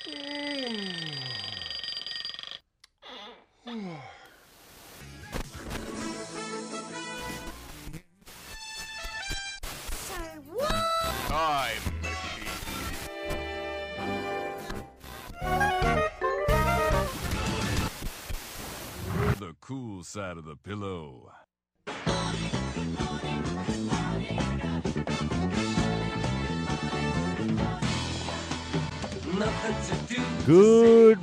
Time machine. The cool side of the pillow. Good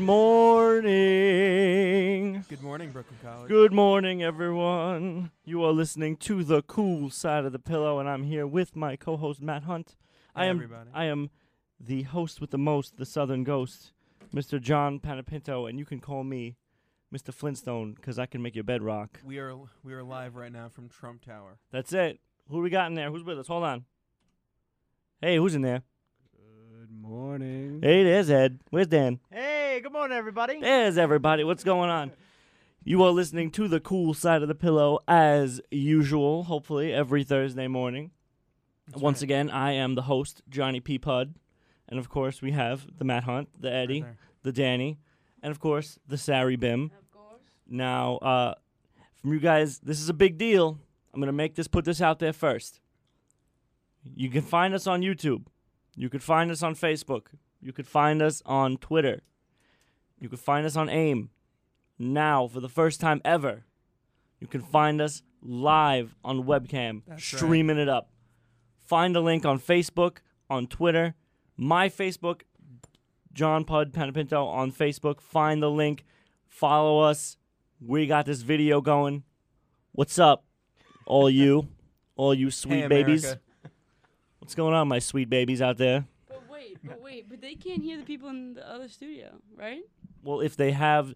morning. Good morning, Brooklyn College. Good morning, everyone. You are listening to the cool side of the pillow, and I'm here with my co-host Matt Hunt. Hey, everybody. I am the host with the most, the Southern Ghost, Mr. John Panapinto, and you can call me Mr. Flintstone because I can make your bed rock. We are live right now from Trump Tower. That's it. Who we got in there? Who's with us? Hold on. Hey, who's in there? Good morning. Hey, there's Ed. Where's Dan? Hey, good morning, everybody. There's everybody. What's going on? You are listening to the cool side of the pillow as usual, hopefully, every Thursday morning. Once again, I am the host, Johnny P. Pudd. And, of course, we have the Matt Hunt, the Eddie, the Danny, and, of course, the Sari Bim. Of course. Now, from you guys, this is a big deal. I'm going to put this out there first. You can find us on YouTube. You could find us on Facebook. You could find us on Twitter. You could find us on AIM. Now, for the first time ever, you can find us live on webcam, streaming it up. Find the link on Facebook, on Twitter, my Facebook, John Pudd Panapinto on Facebook. Find the link. Follow us. We got this video going. What's up, all you sweet Hey, babies? America. What's going on, my sweet babies out there? But they can't hear the people in the other studio, right? Well, if they have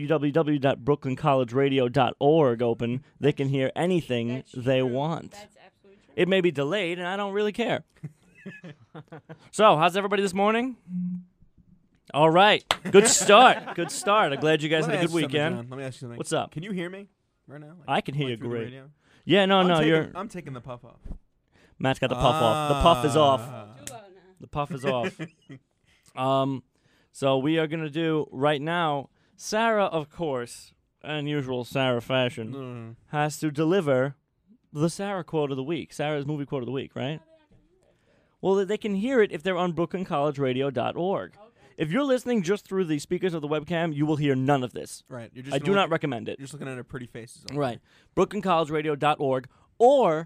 www.brooklyncollegeradio.org open, they can hear anything That's they true. want. That's absolutely true. It may be delayed, and I don't really care. So, how's everybody this morning? All right. Good start. Good start. I'm glad you guys had a good weekend. Let me ask you something. What's up? Can you hear me right now? I can hear like you through the great. radio? Yeah, no, I'm taking the puff off. Matt's got the puff off. The puff is off. Too loud now. The puff is off. So we are going to do right now, Sarah, of course, in usual Sarah fashion, has to deliver the Sarah quote of the week. Sarah's movie quote of the week, right? Well, they can hear it if they're on brooklyncollegeradio.org. If you're listening just through the speakers of the webcam, you will hear none of this. Right. You're just I do not recommend it. You're just looking at our pretty faces. Right. brooklyncollegeradio.org or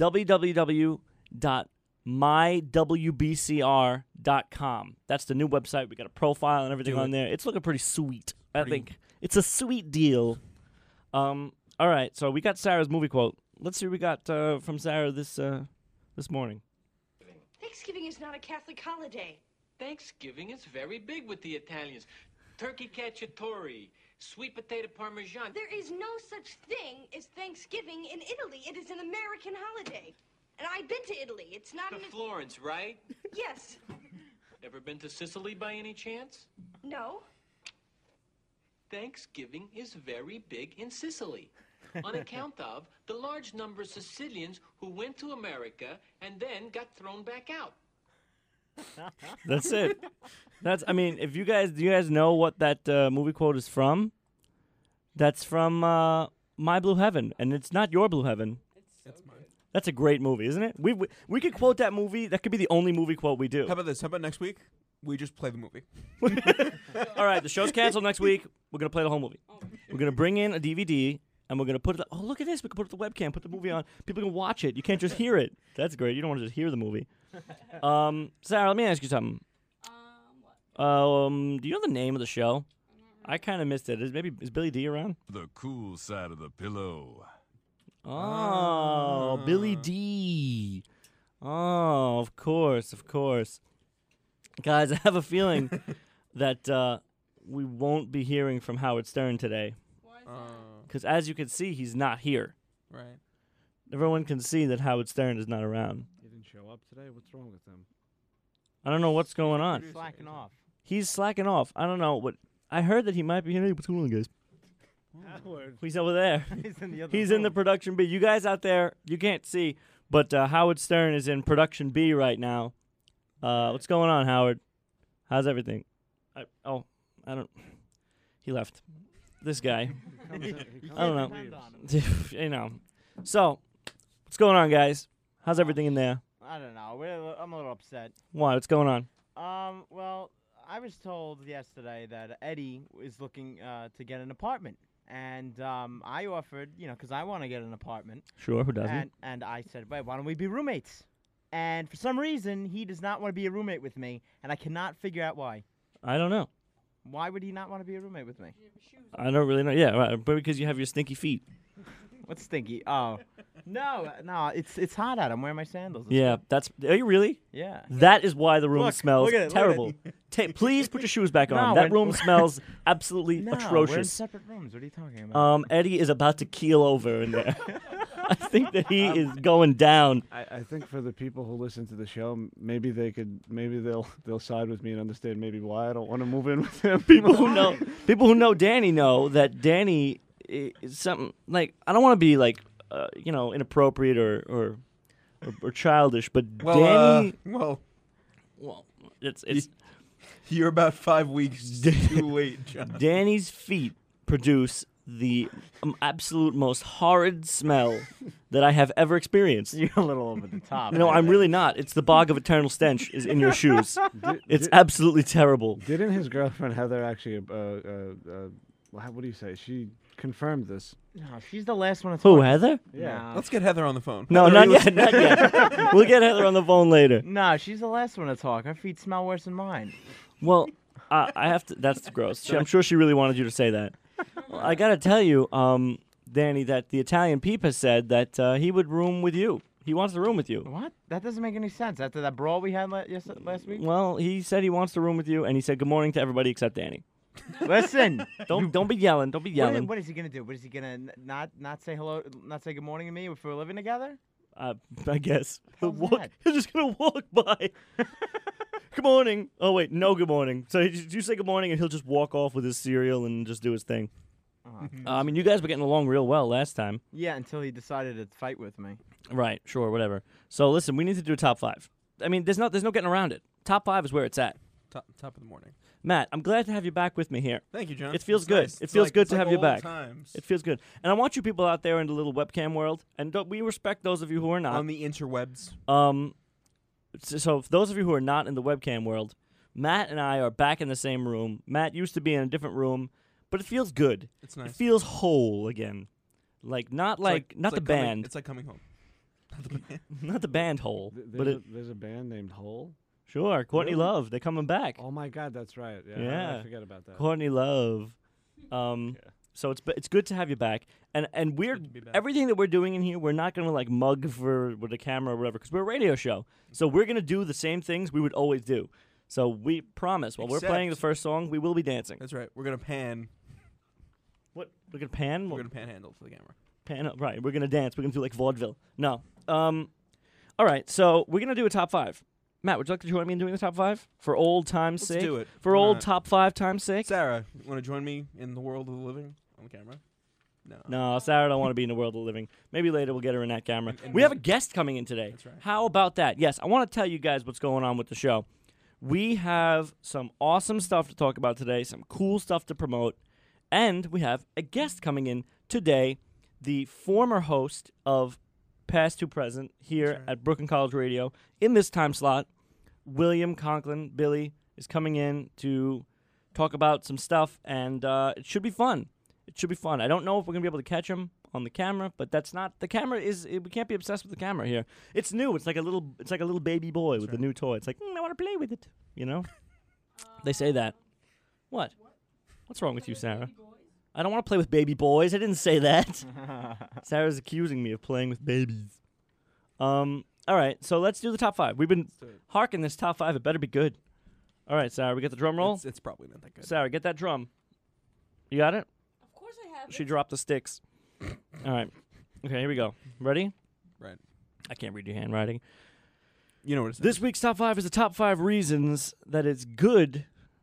www.mywbcr.com. That's the new website. We got a profile and everything on there. It's looking pretty sweet. I think it's a sweet deal. All right, so we got Sarah's movie quote. Let's see what we got from Sarah this morning. Thanksgiving is not a Catholic holiday. Thanksgiving is very big with the Italians. Turkey cacciatore, sweet potato parmesan. There is no such thing as Thanksgiving in Italy. It is an American holiday. And I've been to Italy. It's not To Florence, right? Yes. Ever been to Sicily by any chance? No. Thanksgiving is very big in Sicily on account of the large number of Sicilians who went to America and then got thrown back out. That's it. Do you guys know what that movie quote is from? That's from My Blue Heaven, and it's not Your Blue Heaven. That's mine. That's a great movie, isn't it? We could quote that movie. That could be the only movie quote we do. How about this? How about next week? We just play the movie. All right, the show's canceled next week. We're going to play the whole movie. We're going to bring in a DVD, and we're going to put it... Oh, look at this. We can put it on the webcam, put the movie on. People can watch it. You can't just hear it. That's great. You don't want to just hear the movie. Sarah, let me ask you something. What? Do you know the name of the show? I kind of missed it. Is Billy D around? The cool side of the pillow. Oh, Billy D. Oh, of course. Guys, I have a feeling that we won't be hearing from Howard Stern today. Why is that? Because as you can see, he's not here. Right. Everyone can see that Howard Stern is not around. He didn't show up today? What's wrong with him? I don't know what's going on. Slacking off. He's slacking off. I don't know. What I heard that he might be here. Hey, what's going on, guys? Howard. He's over there. He's in the other He's in the production B. You guys out there, you can't see, but Howard Stern is in production B right now. What's going on, Howard? How's everything? I don't. He left. This guy. I don't know. You know. So, what's going on, guys? How's everything in there? I don't know. I'm a little upset. Why? What's going on? Well, I was told yesterday that Eddie is looking to get an apartment. And I offered, because I want to get an apartment. Sure, who doesn't? And I said, wait, why don't we be roommates? And for some reason, he does not want to be a roommate with me, and I cannot figure out why. I don't know. Why would he not want to be a roommate with me? I don't really know. Yeah, right, but because you have your stinky feet. What's stinky? Oh, no, it's hot out. I'm wearing my sandals. It's Yeah, good. are you really? Yeah. That is why the room Look, smells look at it, look at terrible. Please put your shoes back on. No, That we're- room smells absolutely No, we're in atrocious. separate rooms. What are you talking about? Eddie is about to keel over in there. I think that he is going down. I think for the people who listen to the show, maybe they'll side with me and understand maybe why I don't want to move in with him. People who know Danny know that Danny is something like, I don't want to be like inappropriate or childish, but Danny. Well, It's you're about 5 weeks too late, John. Danny's feet produce the absolute most horrid smell that I have ever experienced. You're a little over the top. No, I'm really not. It's the bog of eternal stench is in your shoes. It's absolutely terrible. Didn't his girlfriend Heather actually? What do you say? She confirmed this. No, she's the last one to Who, talk. Heather? Yeah. Let's get Heather on the phone. No, Heather, not yet. Not yet. We'll get Heather on the phone later. No, she's the last one to talk. Her feet smell worse than mine. Well, I have to. That's gross. I'm sure she really wanted you to say that. Well, I gotta tell you, Danny, that the Italian Peep has said that he would room with you. He wants to room with you. What? That doesn't make any sense. After that brawl we had last week. Well, he said he wants to room with you, and he said good morning to everybody except Danny. Listen. Don't be yelling. Don't be yelling. What is he gonna do? What is he gonna not say hello, not say good morning to me if we're living together? I guess. How's Walk, that? he's just gonna walk by. Good morning. Oh wait, no good morning. So you say good morning, and he'll just walk off with his cereal and just do his thing. I mean, you guys were getting along real well last time. Yeah, until he decided to fight with me. Right. Sure. Whatever. So listen, we need to do a top 5. I mean, there's no getting around it. Top 5 is where it's at. Top of the morning. Matt, I'm glad to have you back with me here. Thank you, John. It feels It's good. nice. It It's feels like- good it's to like have you old back. times. It feels good. And I want you people out there in the little webcam world, and we respect those of you who are not. On the interwebs. So for those of you who are not in the webcam world, Matt and I are back in the same room. Matt used to be in a different room, but it feels good. It's nice. It feels whole again. Like not It's like not it's the coming- band, It's like coming home. Not the band. not the band whole, but There's a band named Hole. sure. Courtney Really? Love, they're coming back. Oh my God, that's right. Yeah, Yeah. I forget about that. Courtney Love. So it's good to have you back. And we're good to be back. everything that we're doing in here, we're not gonna like mug with a camera or whatever, because we're a radio show. So we're gonna do the same things we would always do. So we promise, while we're playing the Except- first song, we will be dancing. That's right. We're gonna pan. What? We're gonna pan. We're gonna panhandle for the camera. Pan. Right. We're gonna dance. We're gonna do like vaudeville. No. All right. So we're gonna do a top 5. Matt, would you like to join me in doing the top 5 for old time's Let's sake? do it. For Why old not? top 5 time's sake. Sarah, you want to join me in the world of the living on the camera? No. No, Sarah don't want to be in the world of living. Maybe later we'll get her in that camera. And We have a visit. guest coming in today. That's right. How about that? Yes, I want to tell you guys what's going on with the show. We have some awesome stuff to talk about today, some cool stuff to promote, and we have a guest coming in today, the former host of Past to Present here right. at Brooklyn College Radio in this time slot. William Conklin, Billy, is coming in to talk about some stuff, and it should be fun. It should be fun. I don't know if we're going to be able to catch him on the camera, but that's not the camera we can't be obsessed with the camera here. It's new. It's like a little baby boy with a new toy. It's like, I want to play with it, you know? They say that. What? What's wrong with you, Sarah? I don't want to play with baby boys. I didn't say that. Sarah's accusing me of playing with babies. All right, so let's do the top 5. We've been harking this top 5. It better be good. All right, Sarah, we get the drum roll? It's probably not that good. Sarah, get that drum. You got it? Of course I have. She dropped the sticks. All right. Okay, here we go. Ready? Right. I can't read your handwriting. You know what it says. This week's top 5 is the top 5 reasons that it's good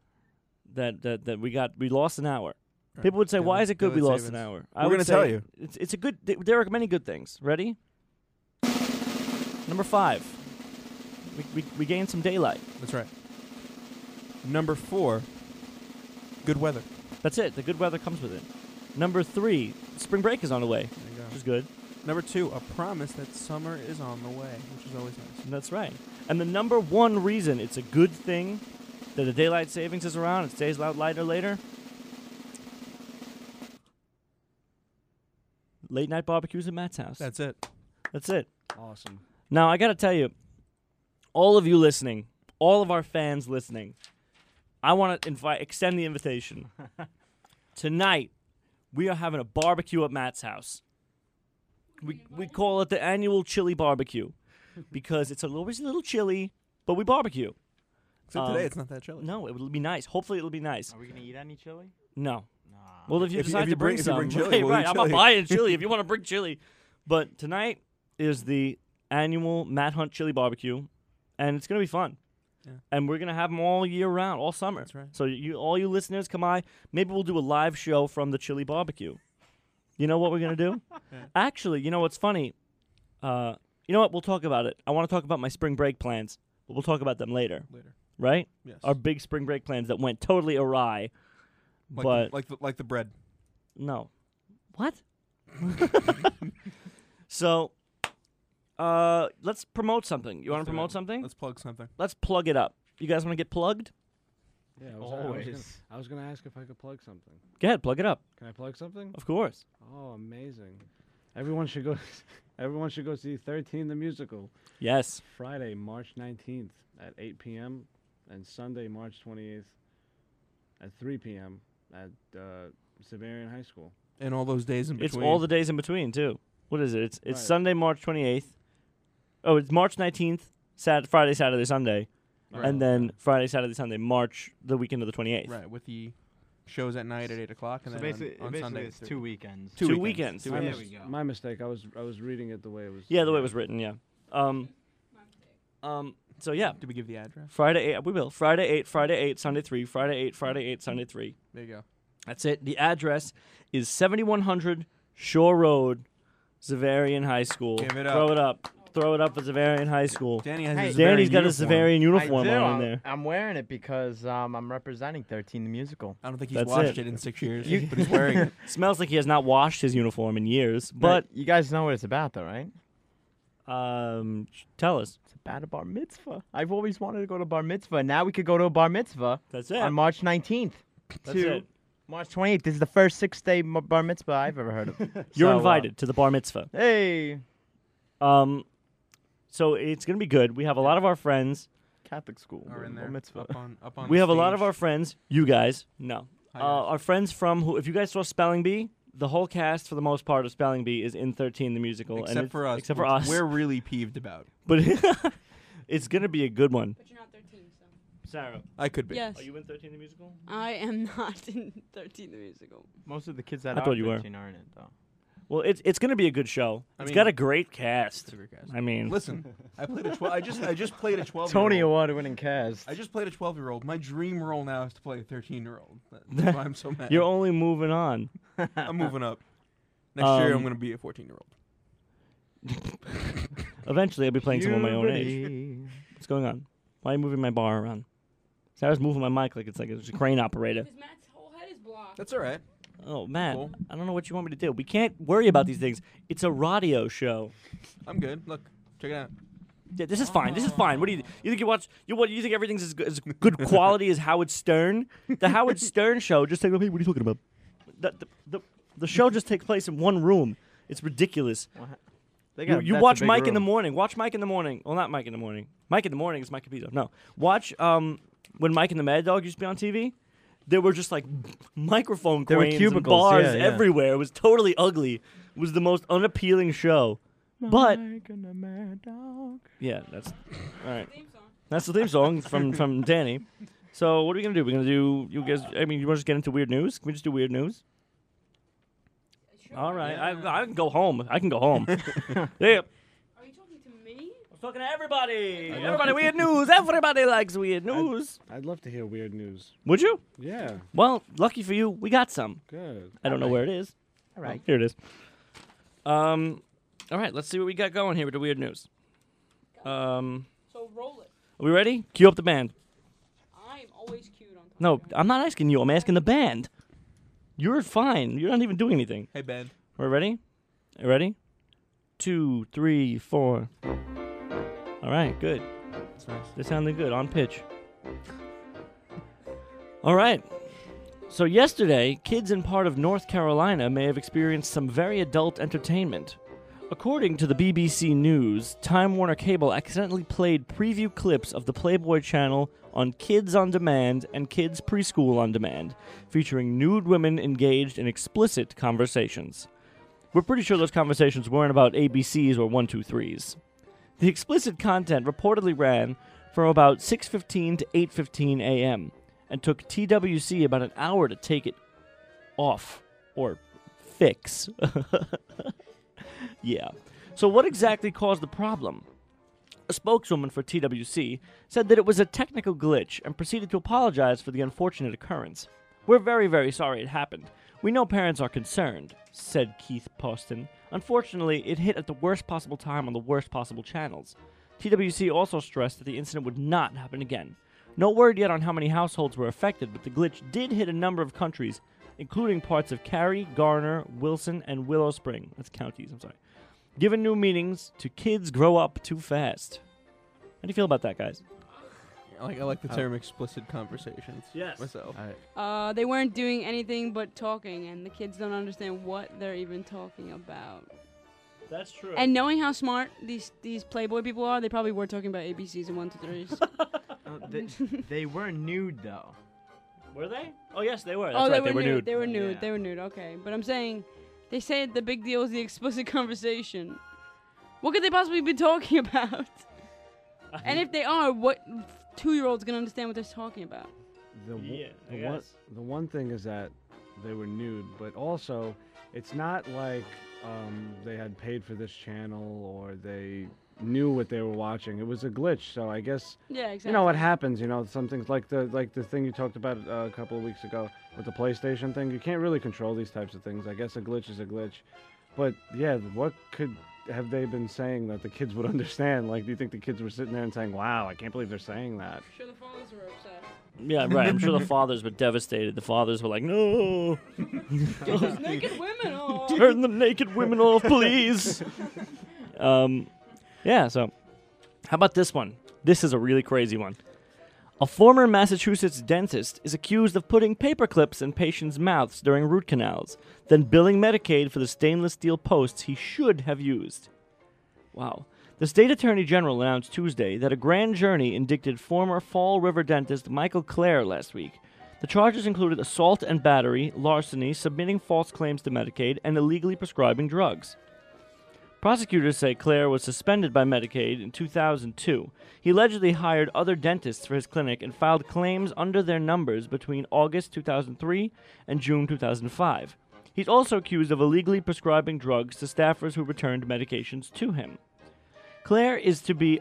that we lost an hour. Right. People would say, "Why is it good we Dylan lost Savins. an hour?" We're gonna tell you. It's a good. There are many good things. Ready? Number 5. We gained some daylight. That's right. Number 4. Good weather. That's it. The good weather comes with it. Number 3, spring break is on the way, There you go. which is good. Number 2, a promise that summer is on the way, which is always nice. And that's right. And the number 1 reason it's a good thing that the daylight savings is around, it stays out lighter later. Late night barbecues at Matt's house. That's it. That's it. Awesome. Now, I got to tell you, all of you listening, all of our fans listening, I want to extend the invitation. Tonight, we are having a barbecue at Matt's house. We call it the annual chili barbecue because it's always a little chilly, but we barbecue. Except today, it's not that chilly. No, it will be nice. Hopefully, it'll be nice. Are we gonna eat any chili? No. Nah. Well, if you If you- decide if to you bring bring some, chili, we'll right, eat I'm not chili. buying chili if you want to bring chili. But tonight is the annual Matt Hunt Chili Barbecue, and it's going to be fun. Yeah. And we're going to have them all year round, all summer. That's right. So all you listeners, come by. Maybe we'll do a live show from the Chili Barbecue. You know what we're going to do? Yeah. Actually, you know what's funny? You know what? We'll talk about it. I want to talk about my spring break plans, but we'll talk about them later, Later. right? Yes. Our big spring break plans that went totally awry. but like the bread. no. What? So, let's promote something. You want Let's to do promote it. something? Let's plug something. Let's plug it up. You guys want to get plugged? Yeah, Always. I was gonna ask if I could plug something. Go ahead, plug it up. Can I plug something? Of course. Oh, amazing! Everyone should go. Everyone should go see 13 the musical. Yes. Friday, March 19th at 8 p.m. and Sunday, March 28th at 3 p.m. at Severian High School. And all those days in It's between. all the days in between, too. What is it? It's Right. Sunday, March 28th. Oh, it's March 19th, Friday, Saturday, Sunday. Right. And then Friday, Saturday, Sunday, March, the weekend of the 28th. Right, with the shows at night at 8 o'clock, and So then basically, on Sunday it's at 2 3. weekends. Two weekends. Two My, weekends. There we go. my mistake. I was reading it the way it was. Yeah, the way it was written, yeah. So, yeah. Did we give the address? Friday 8, we will. Friday 8, Friday 8, Sunday 3, Friday 8, Friday 8, Sunday 3. There you go. That's it. The address is 7100 Shore Road, Zavarian High School. Give it up. Throw it up. Throw it up for Zavarian High School. Danny has Hey, his Danny's Zavarian got a uniform. Zavarian I uniform do. on in there. I'm wearing it because I'm representing 13 the musical. I don't think he's That's watched it. it in 6 years, You- but he's wearing it. Smells like he has not washed his uniform in years. But you guys know what it's about, though, right? tell us. It's about a bar mitzvah. I've always wanted to go to bar mitzvah. Now we could go to a bar mitzvah That's it. on March 19th That's to it. March 28th. This is the first 6-day bar mitzvah I've ever heard of. You're So, invited to the bar mitzvah. Hey, So it's going to be good. We have a lot of our friends. Catholic school. Are in bar there. mitzvah. Up on We the have a lot of stage. our friends. You guys. No. Hi, guys. Our friends from who, if you guys saw Spelling Bee, the whole cast for the most part of Spelling Bee is in 13 the musical. and Except it's- for us. Except for which us. We're really peeved about. But it's going to be a good one. But you're not 13, so. Sarah, I could be. Yes. are you in 13 the musical? I am not in 13 the musical. Most of the kids that I are thought you were. 13 are in it, though. Well, it's going to be a good show. I It's mean- got a great cast. It's a great cast. I mean, Listen, I played a 12. I just played a 12. Tony Award-winning cast. I just played a 12-year-old. My dream role now is to play a 13-year-old. That's why I'm so mad. you're only moving on. I'm moving up. Next year, I'm Um, going to be a 14-year-old. Eventually, I'll be playing someone my own age. Puberty. What's going on? Why are you moving my bar around? Sarah's moving my mic like it's a crane operator. Because Matt's whole head is blocked. That's all right. Oh, Matt, Cool. I don't know what you want me to do. We can't worry about these things. It's a radio show. I'm good. Look, check it out. Yeah, this is fine. This is fine. What do you think? You think everything's as good quality as Howard Stern? The Howard Stern show just takes. Hey, what are you talking about? The show just takes place in one room. It's ridiculous. They You, got- you that's a watch big Mike in the room. morning. Watch Mike in the morning. Well, not Mike in the morning. Mike in the morning is Mike Capito. No. Watch when Mike and the Mad Dog used to be on TV. There were just like microphone There were cranes and cubicles, bars yeah, yeah. everywhere. It was totally ugly. It was the most unappealing show. But Mike and the Mad Dog. yeah, that's all right. Theme song. That's the theme song from Danny. So what are we gonna do? We're gonna do you guys. I mean, you want to just get into weird news? Can we just do weird news? Sure. All right, I can go home. I can go home. Yeah. Are you talking to me? I'm talking to everybody. Everybody, weird news. Everybody likes weird news. I'd love to hear weird news. Would you? Yeah, Well, lucky for you, we got some. good. I don't know where it is. All right. Here it is. All right, let's see what we got going here with the weird news. Are So roll it. we ready? Cue up the band. I'm always cute on top. No, I'm not asking you. I'm asking the band. You're fine. You're not even doing anything. Hey, Ben. We're ready? You ready? 2, 3, 4. All right, good. That's nice. They're sounding good, on pitch. All right. So yesterday, kids in part of North Carolina may have experienced some very adult entertainment. According to the BBC News, Time Warner Cable accidentally played preview clips of the Playboy channel on Kids on Demand and Kids Preschool on Demand, featuring nude women engaged in explicit conversations. We're pretty sure those conversations weren't about ABCs or 1-2-3s. The explicit content reportedly ran from about 6:15 to 8:15 a.m. and took TWC about an hour to take it off or fix. Yeah. So what exactly caused the problem? A spokeswoman for TWC said that it was a technical glitch and proceeded to apologize for the unfortunate occurrence. We're very, very sorry it happened. We know parents are concerned, said Keith Poston. Unfortunately, it hit at the worst possible time on the worst possible channels. TWC also stressed that the incident would not happen again. No word yet on how many households were affected, but the glitch did hit a number of countries, including parts of Cary, Garner, Wilson, and Willow Spring. That's counties, I'm sorry. Given new meanings to kids grow up too fast. How do you feel about that, guys? I like the term explicit conversations. Yes. Myself. They weren't doing anything but talking, and the kids don't understand what they're even talking about. That's true. And knowing how smart these Playboy people are, they probably were talking about ABCs and 1-2-3s. They were nude though. Were they? Oh, yes, they were. That's Oh, right. they were nude. nude. They were nude. Yeah. They were nude. Okay, but I'm saying, they say the big deal is the explicit conversation. What could they possibly be talking about? And if they are, what 2-year-old's gonna understand what they're talking about? The one thing is that they were nude, but also it's not like they had paid for this channel or they knew what they were watching. It was a glitch, so I guess Yeah, exactly. you know what happens. You know, some things like the thing you talked about a couple of weeks ago with the PlayStation thing. You can't really control these types of things. I guess a glitch is a glitch, but yeah, what could have they been saying that the kids would understand? Like, do you think the kids were sitting there and saying, "Wow, I can't believe they're saying that"? I'm sure the fathers were upset. Yeah, right. I'm sure the fathers were devastated. The fathers were like, no. Those naked women. Oh. Turn the naked women off, please. Yeah, so how about this one? This is a really crazy one. A former Massachusetts dentist is accused of putting paper clips in patients' mouths during root canals, then billing Medicaid for the stainless steel posts he should have used. Wow. The state attorney general announced Tuesday that a grand jury indicted former Fall River dentist Michael Clare last week. The charges included assault and battery, larceny, submitting false claims to Medicaid, and illegally prescribing drugs. Prosecutors say Clare was suspended by Medicaid in 2002. He allegedly hired other dentists for his clinic and filed claims under their numbers between August 2003 and June 2005. He's also accused of illegally prescribing drugs to staffers who returned medications to him. Clare is to be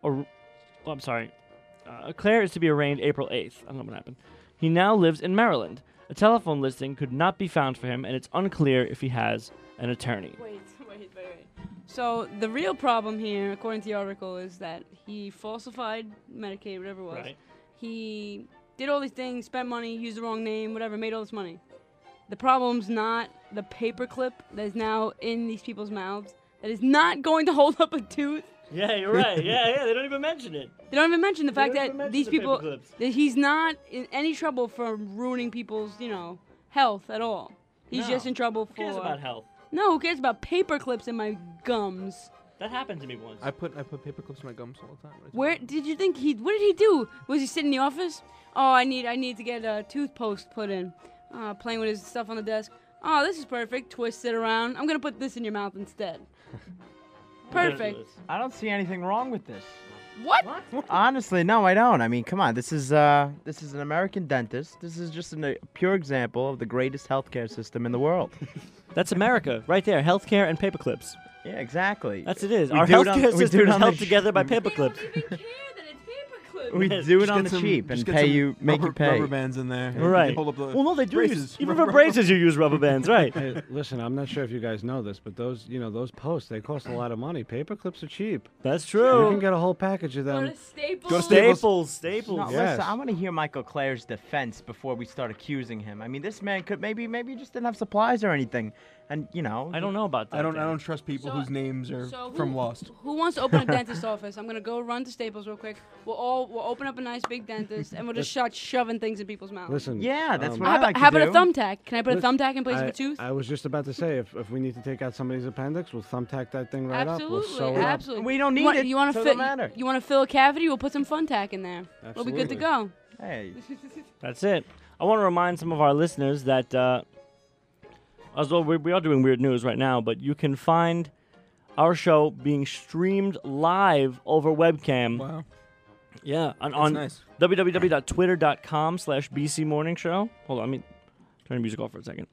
Clare is to be arraigned April 8th. I don't know what happened. He now lives in Maryland. A telephone listing could not be found for him, and it's unclear if he has an attorney. Wait. So the real problem here, according to the article, is that he falsified Medicaid, whatever it was. Right. He did all these things, spent money, used the wrong name, whatever, made all this money. The problem's not the paperclip that is now in these people's mouths that is not going to hold up a tooth. Yeah, you're right. Yeah, they don't even mention it. They don't even mention the They fact don't even that mention these the people, paperclips. that he's not in any trouble for ruining people's, health at all. He's No. just in trouble Who cares for. about health? No, who cares about paper clips in my gums? That happened to me once. I put paper clips in my gums all the time. Where did you think what did he do? Was he sitting in the office? Oh, I need to get a tooth post put in. Playing with his stuff on the desk. Oh, this is perfect. Twist it around. I'm gonna put this in your mouth instead. Perfect. I don't see anything wrong with this. What? Honestly, no, I don't. I mean, come on. This is an American dentist. This is just a pure example of the greatest healthcare system in the world. That's America, right there. Healthcare and paperclips. Yeah, exactly. That's it is. We Our do it on- healthcare we do system it is on the held sh- together by They paperclips. don't even care that it's We Yes. do it Just on get the some- cheap just and get pay some you, make rubber, you pay. Rubber bands in there. Right. Hold up the Well, no, they do use, braces. even for braces. You use rubber bands, right? Hey, listen, I'm not sure if you guys know this, but those posts, they cost a lot of money. Paper clips are cheap. That's You true. can get a whole package of Go them. to Staples. Go to Staples. Staples. No, Yes. listen, I want to hear Michael Clare's defense before we start accusing him. I mean, this man could maybe he just didn't have supplies or anything, and I don't know about that. I don't Dan. trust people So- whose names are So from Lost. Who wants to open a dentist office? I'm gonna go run to Staples real quick. We'll open up a nice big dentist, and we'll just start shoving things in people's mouths. Listen. Yeah, that's um, what How I about, like how to about a do. thumbtack? Can I put a Listen, thumbtack in place of a tooth? I was just about to say, if we need to take out somebody's appendix, we'll thumbtack that thing right up. We'll Absolutely, sew it up. absolutely. We don't need you want, it, You want so to it don't matter. You want to fill a cavity? We'll put some thumbtack in there. We'll be good to Absolutely. go. Hey, That's it. I want to remind some of our listeners that, as well, we are doing weird news right now, but you can find our show being streamed live over webcam. Wow. Yeah, on That's nice. www.twitter.com/bcmorningshow. Hold on, let me turn the music off for a second.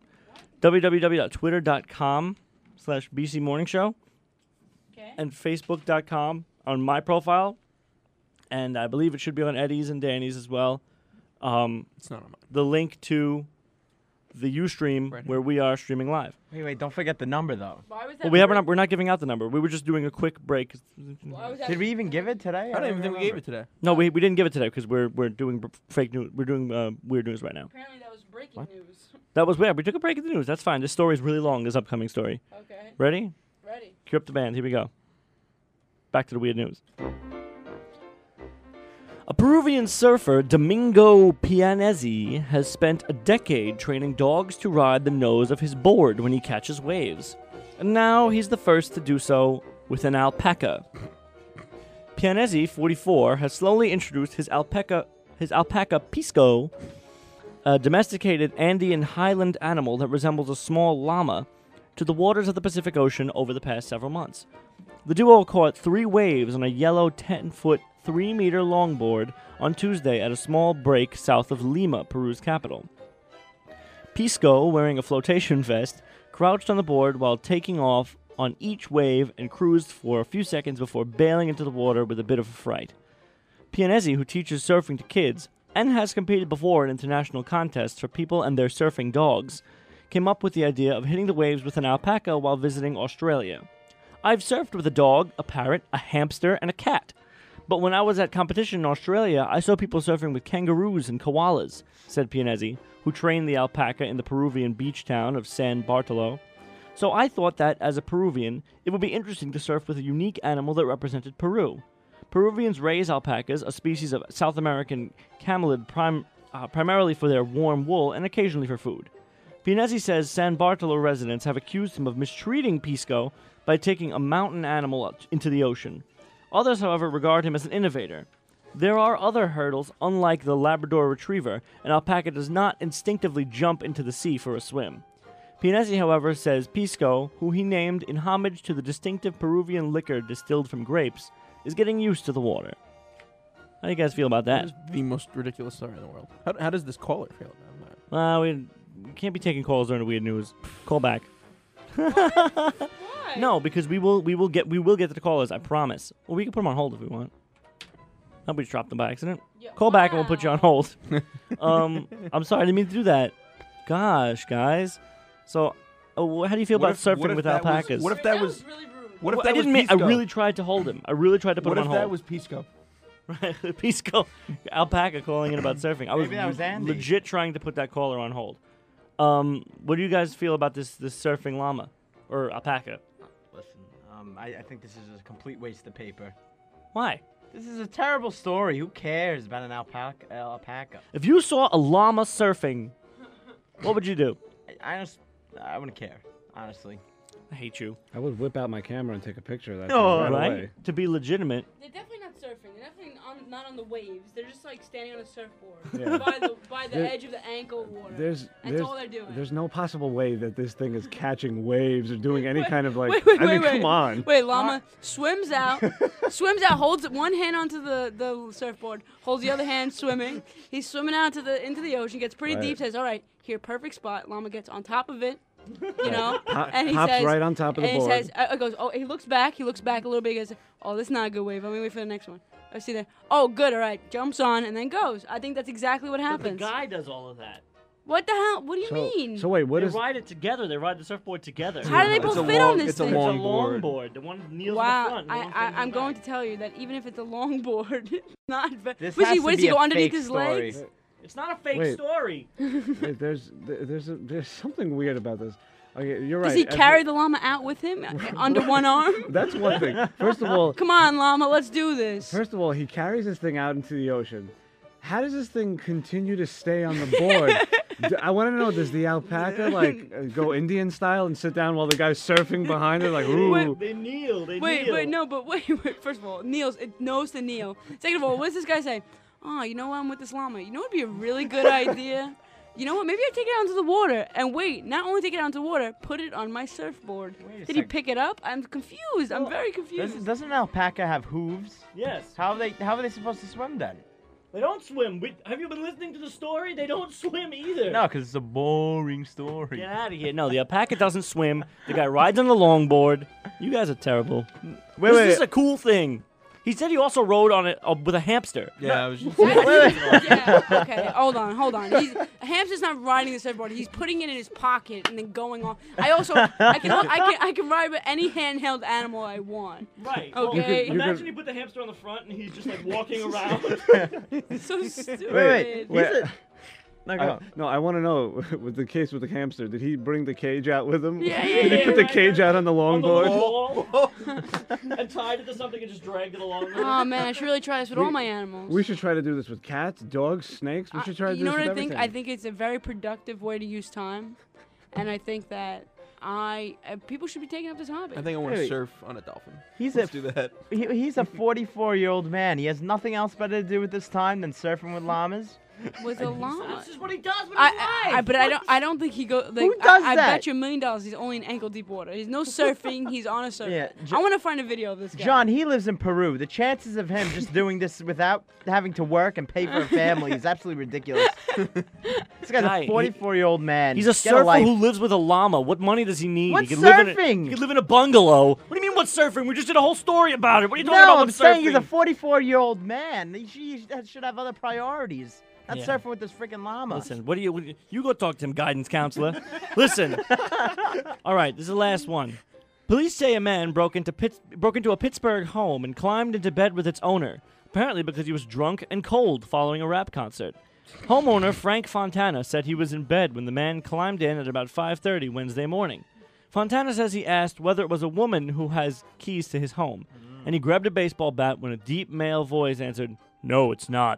www.twitter.com/bcmorningshow Okay. and facebook.com on my profile, and I believe it should be on Eddie's and Danny's as well. It's not on mine. The link to the Ustream Right where we are streaming live. wait, don't forget the number though. Why was that? Well, we're not giving out the number. We were just doing a quick break. Why was that? Did we even give it today? I don't even think we gave it today. No, we didn't give it today because we're doing fake news. We're doing weird news right now. Apparently that was breaking news. That was weird. We took a break in the news. That's fine. This story is really long. This upcoming story. Okay. Ready? Ready. Cue up the band. Here we go. Back to the weird news. A Peruvian surfer, Domingo Pianesi, has spent a decade training dogs to ride the nose of his board when he catches waves. And now he's the first to do so with an alpaca. Pianesi, 44, has slowly introduced his alpaca Pisco, a domesticated Andean highland animal that resembles a small llama, to the waters of the Pacific Ocean over the past several months. The duo caught 3 waves on a yellow 10-foot, 3-meter longboard on Tuesday at a small break south of Lima, Peru's capital. Pisco, wearing a flotation vest, crouched on the board while taking off on each wave and cruised for a few seconds before bailing into the water with a bit of a fright. Pianesi, who teaches surfing to kids and has competed before in international contests for people and their surfing dogs, came up with the idea of hitting the waves with an alpaca while visiting Australia. I've surfed with a dog, a parrot, a hamster, and a cat. But when I was at competition in Australia, I saw people surfing with kangaroos and koalas, said Pianesi, who trained the alpaca in the Peruvian beach town of San Bartolo. So I thought that, as a Peruvian, it would be interesting to surf with a unique animal that represented Peru. Peruvians raise alpacas, a species of South American camelid primarily for their warm wool and occasionally for food. Pianesi says San Bartolo residents have accused him of mistreating Pisco by taking a mountain animal into the ocean. Others, however, regard him as an innovator. There are other hurdles, unlike the Labrador Retriever. An alpaca does not instinctively jump into the sea for a swim. Pianesi, however, says Pisco, who he named in homage to the distinctive Peruvian liquor distilled from grapes, is getting used to the water. How do you guys feel about That that? is the most ridiculous story in the world. How does this caller feel about that? We can't be taking calls during the weird news. Call back. Why? No, because we will get to the callers. I promise. Well, we can put them on hold if we want. Nobody dropped them by accident. Yeah, Call back and we'll put you on wow. hold. I'm sorry, I didn't mean to do that. Gosh, guys. So, how do you feel What about if- what surfing if with that was- alpacas? what if that was- really rude? What if Well, that I was didn't mean. I Pisco? really tried to hold him. I really tried to put What him if on that hold. was Pisco? Pisco, alpaca calling in about surfing. I was, Maybe that was Andy. legit trying to put that caller on hold. What do you guys feel about this surfing llama or alpaca? Listen, I think this is a complete waste of paper. Why? This is a terrible story. Who cares about an alpaca? If you saw a llama surfing, what would you do? I wouldn't care, honestly. I hate you. I would whip out my camera and take a picture of that. Oh, thing right Right? away. To be legitimate. They're definitely not surfing. They're definitely not on the waves. They're just like standing on a surfboard Yeah. by the There- edge of the ankle water. There's That's all they're doing. There's no possible way that this thing is catching waves or doing any Wait, kind of like. wait, I mean, wait. come on. Wait, llama swims out, holds one hand onto the surfboard, holds the other hand swimming. He's swimming out into the ocean, gets pretty Right. deep, says, "All right, here, perfect spot." Llama gets on top of it, you know, Hop- and he hops says, right on top of the and board. he says, goes, oh, he looks back a little bit, he goes, "Oh, this is not a good wave. Let me wait for the next one." I see that. Oh, good. All right. Jumps on and then goes. I think that's exactly what But happens. the guy does all of that. What the hell? What do you mean? So wait, what They is? ride it together. They ride the surfboard together. How do they It's both a fit long- on this it's a thing? long It's a board. longboard. The one kneels Wow, in the front. the one I, in the I'm going to back. tell you that even if it's a longboard, it's not. This Was has he? to Where does be he go a underneath fake his story. legs? It's not a fake Wait. story. Wait, there's something weird about this. Okay, you're right. Does he As carry the- the llama out with him under one arm? That's one thing. First of all, Come on, llama, let's do this. First of all, he carries this thing out into the ocean. How does this thing continue to stay on the board? I want to know, does the alpaca go Indian style and sit down while the guy's surfing behind it like, ooh? They kneel. They Wait, kneel. wait, no, but wait. First of all, it knows to kneel. Second of all, what does this guy say? Oh, you know what? I'm with this llama. You know what would be a really good idea? You know what? Maybe I take it out into the water. And wait, not only take it out into the water, put it on my surfboard. Wait a Did he sec. pick it up? I'm confused. I'm very confused. Doesn't an alpaca have hooves? Yes. How are they supposed to swim then? They don't swim. Have you been listening to the story? They don't swim either. No, because it's a boring story. Get out of here. No, the alpaca doesn't swim. The guy rides on the longboard. You guys are terrible. This is a cool thing. He said he also rode on it with a hamster. Yeah, I was just Yeah, okay, hold on. A hamster's not riding the surfboard. He's putting it in his pocket and then going off. I can ride with any handheld animal I want. Right. Okay. Well, imagine you put the hamster on the front and he's just like walking around. It's so stupid. Wait. No, go. No, I want to know, with the case with the hamster, did he bring the cage out with him? Yeah, Did he put the cage out on the on the longboard? wall and tied it to something and just dragged it along. with Oh him. man, I should really try this with all my animals. We should try to do this with cats, dogs, snakes. We should try to You do know this what with I think? everything. I think it's a very productive way to use time, and I think that people should be taking up this hobby. I think I want to Wait. surf on a dolphin. He's Let's do that. He's a 44-year-old man. He has nothing else better to do with his time than surfing with llamas. With a llama. That's just what he does with his life. But I don't think he goes. Like, Who does I that? bet you $1 million he's only in ankle deep water. He's no surfing. He's on a surf. Yeah, I want to find a video of this guy. John, he lives in Peru. The chances of him just doing this without having to work and pay for a family is absolutely ridiculous. This guy's Guy, a 44-year-old man. He's a Get surfer life. who lives with a llama. What money does he need? What's he could Live surfing? he could live in a bungalow. What do you mean, what's surfing? We just did a whole story about it. What are you talking No, about? I'm What's saying he's a surfing? 44-year-old man. He should have other priorities. Not Yeah. surfing with this freaking llama. Listen, what do you go talk to him, guidance counselor. Listen. All right, this is the last one. Police say a man broke into a Pittsburgh home and climbed into bed with its owner, apparently because he was drunk and cold following a rap concert. Homeowner Frank Fontana said he was in bed when the man climbed in at about 5:30 Wednesday morning. Fontana says he asked whether it was a woman who has keys to his home, and he grabbed a baseball bat when a deep male voice answered, "No, it's not."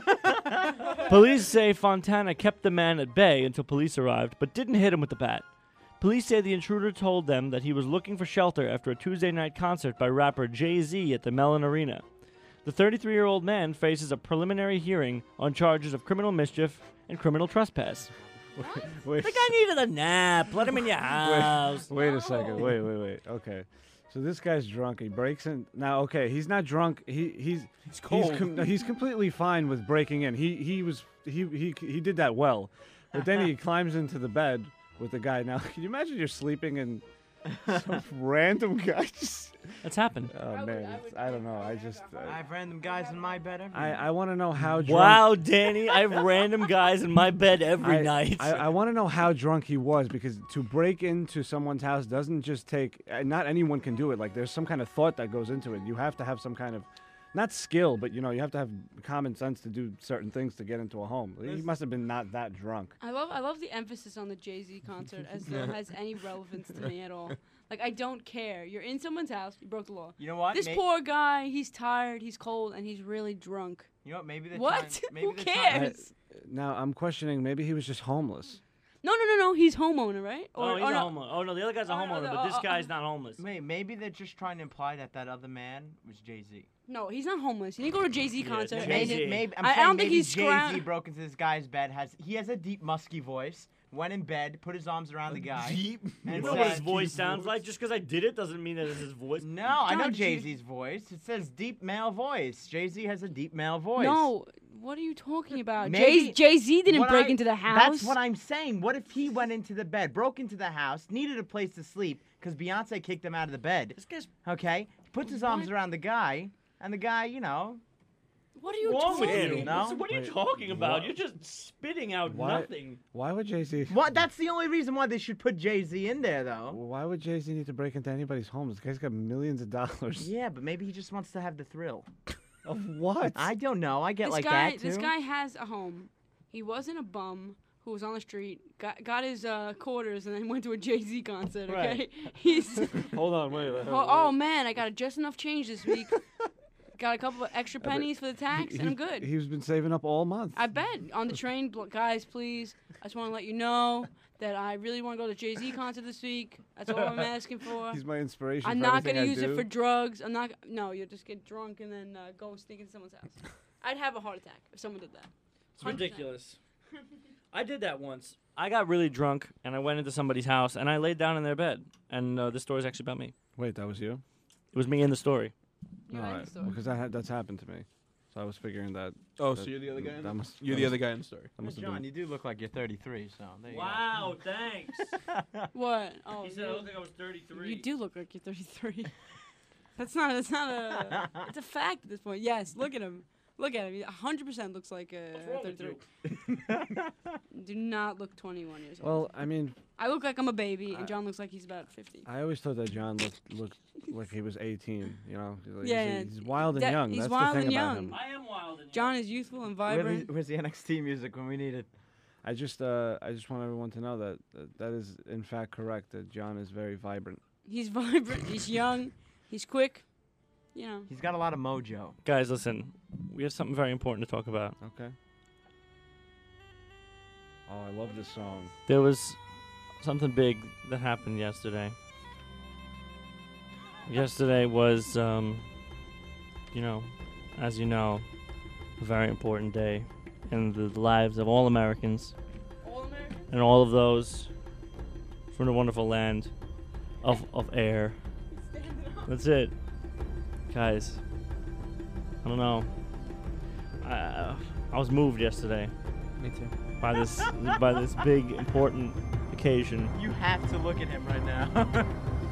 Police say Fontana kept the man at bay until police arrived, but didn't hit him with the bat. Police say the intruder told them that he was looking for shelter after a Tuesday night concert by rapper Jay-Z at the Mellon Arena. The 33-year-old man faces a preliminary hearing on charges of criminal mischief and criminal trespass. Wait, The guy needed a nap. Let him in your house. wait a second. Wait. Okay. So this guy's drunk. He breaks in. Now, okay, he's not drunk. He's cold. He's completely fine with breaking in. He did that well. But then he climbs into the bed with the guy. Now, can you imagine you're sleeping and some random guy just... That's happened. Oh, man. I don't know. I just... I have random guys in my bed every night. I want to know how drunk... Wow, Danny, I have random guys in my bed every night. I want to know how drunk he was, because to break into someone's house doesn't just take... Not anyone can do it. Like, there's some kind of thought that goes into it. You have to have some kind of... Not skill, but, you have to have common sense to do certain things to get into a home. He must have been not that drunk. I love the emphasis on the Jay-Z concert as though it has any relevance to me at all. Like, I don't care. You're in someone's house. You broke the law. You know what? This poor guy, he's tired, he's cold, and he's really drunk. You know what? Maybe they're What? trying- maybe Who they're trying- cares? Now, I'm questioning, maybe he was just homeless. No. He's homeowner, right? Oh, he's a no. homeowner. Oh, no, the other guy's a homeowner, but this guy's not homeless. Wait, maybe they're just trying to imply that other man was Jay-Z. No, he's not homeless. He didn't go to a Jay-Z concert. Jay-Z. Maybe, I don't think he's Jay-Z scroung- broke into this guy's bed. He has a deep, musky voice. Went in bed, put his arms around the guy. Deep. You and know what his said- voice sounds like? Just because I did it doesn't mean that it's his voice. No, I know God, Jay-Z's voice. It says deep male voice. Jay-Z has a deep male voice. No, what are you talking about? Maybe- Jay-Z didn't What break I- into the house. That's what I'm saying. What if he went into the bed, broke into the house, needed a place to sleep because Beyonce kicked him out of the bed? This guy's Okay, puts his arms around the guy, and the guy, What are you wrong with talking you? No? What are you Wait, talking about? what? You're just spitting out Why- nothing. Why would Jay-Z? What? That's the only reason why they should put Jay-Z in there, though. Why would Jay-Z need to break into anybody's homes? This guy's got millions of dollars. Yeah, but maybe he just wants to have the thrill. Of what? I don't know. I get This like guy, that too. this guy has a home. He wasn't a bum who was on the street, got his quarters, and then went to a Jay-Z concert. Okay, Right. he's. Hold on, wait. Oh man, I got just enough change this week. Got a couple of extra pennies for the tax, and I'm good. He's been saving up all month. I bet on the train, guys, please. I just want to let you know that I really want to go to Jay-Z concert this week. That's all I'm asking for. He's my inspiration. I'm for not everything gonna I use it do. for drugs. I'm not. No, you'll just get drunk and then go and sneak into someone's house. I'd have a heart attack if someone did that. It's 100%. ridiculous. I did that once. I got really drunk and I went into somebody's house and I laid down in their bed. And this story is actually about me. Wait, that was you? It was me in the story. You're right in the story. Because that's happened to me. So I was figuring that. Oh, that- so you're the other guy? that must- You're that the must- other guy in the story. that must have John, been- you do look like you're 33, so there you Wow, thanks. What? Oh, He said I looked like I was 33. you do look like you're 33. That's not a. It's a fact at this point. Yes, look at him. Look at him. He 100% looks like wrong with 33. Do not look 21 years old. Well, I mean, I look like I'm a baby, and John looks like he's about 50. I always thought that John looked like he was 18. You know, like, Yeah, he's wild and that- young. he's That's wild the thing and about young. him. I am wild and John is youthful and go. Where's vibrant. the, where's the NXT music when we need it? I just want everyone to know that that is in fact correct. That John is very vibrant. He's vibrant. He's young. He's quick. You know. He's got a lot of mojo. Guys, listen. We have something very important to talk about. Okay. Oh, I love this song. There was something big that happened yesterday. Yesterday was, you know, as you know, a very important day in the lives of all Americans All American. and all of those from the wonderful land of air. That's it. Guys, I don't know. I was moved yesterday Me too. by this big important occasion. You have to look at him right now.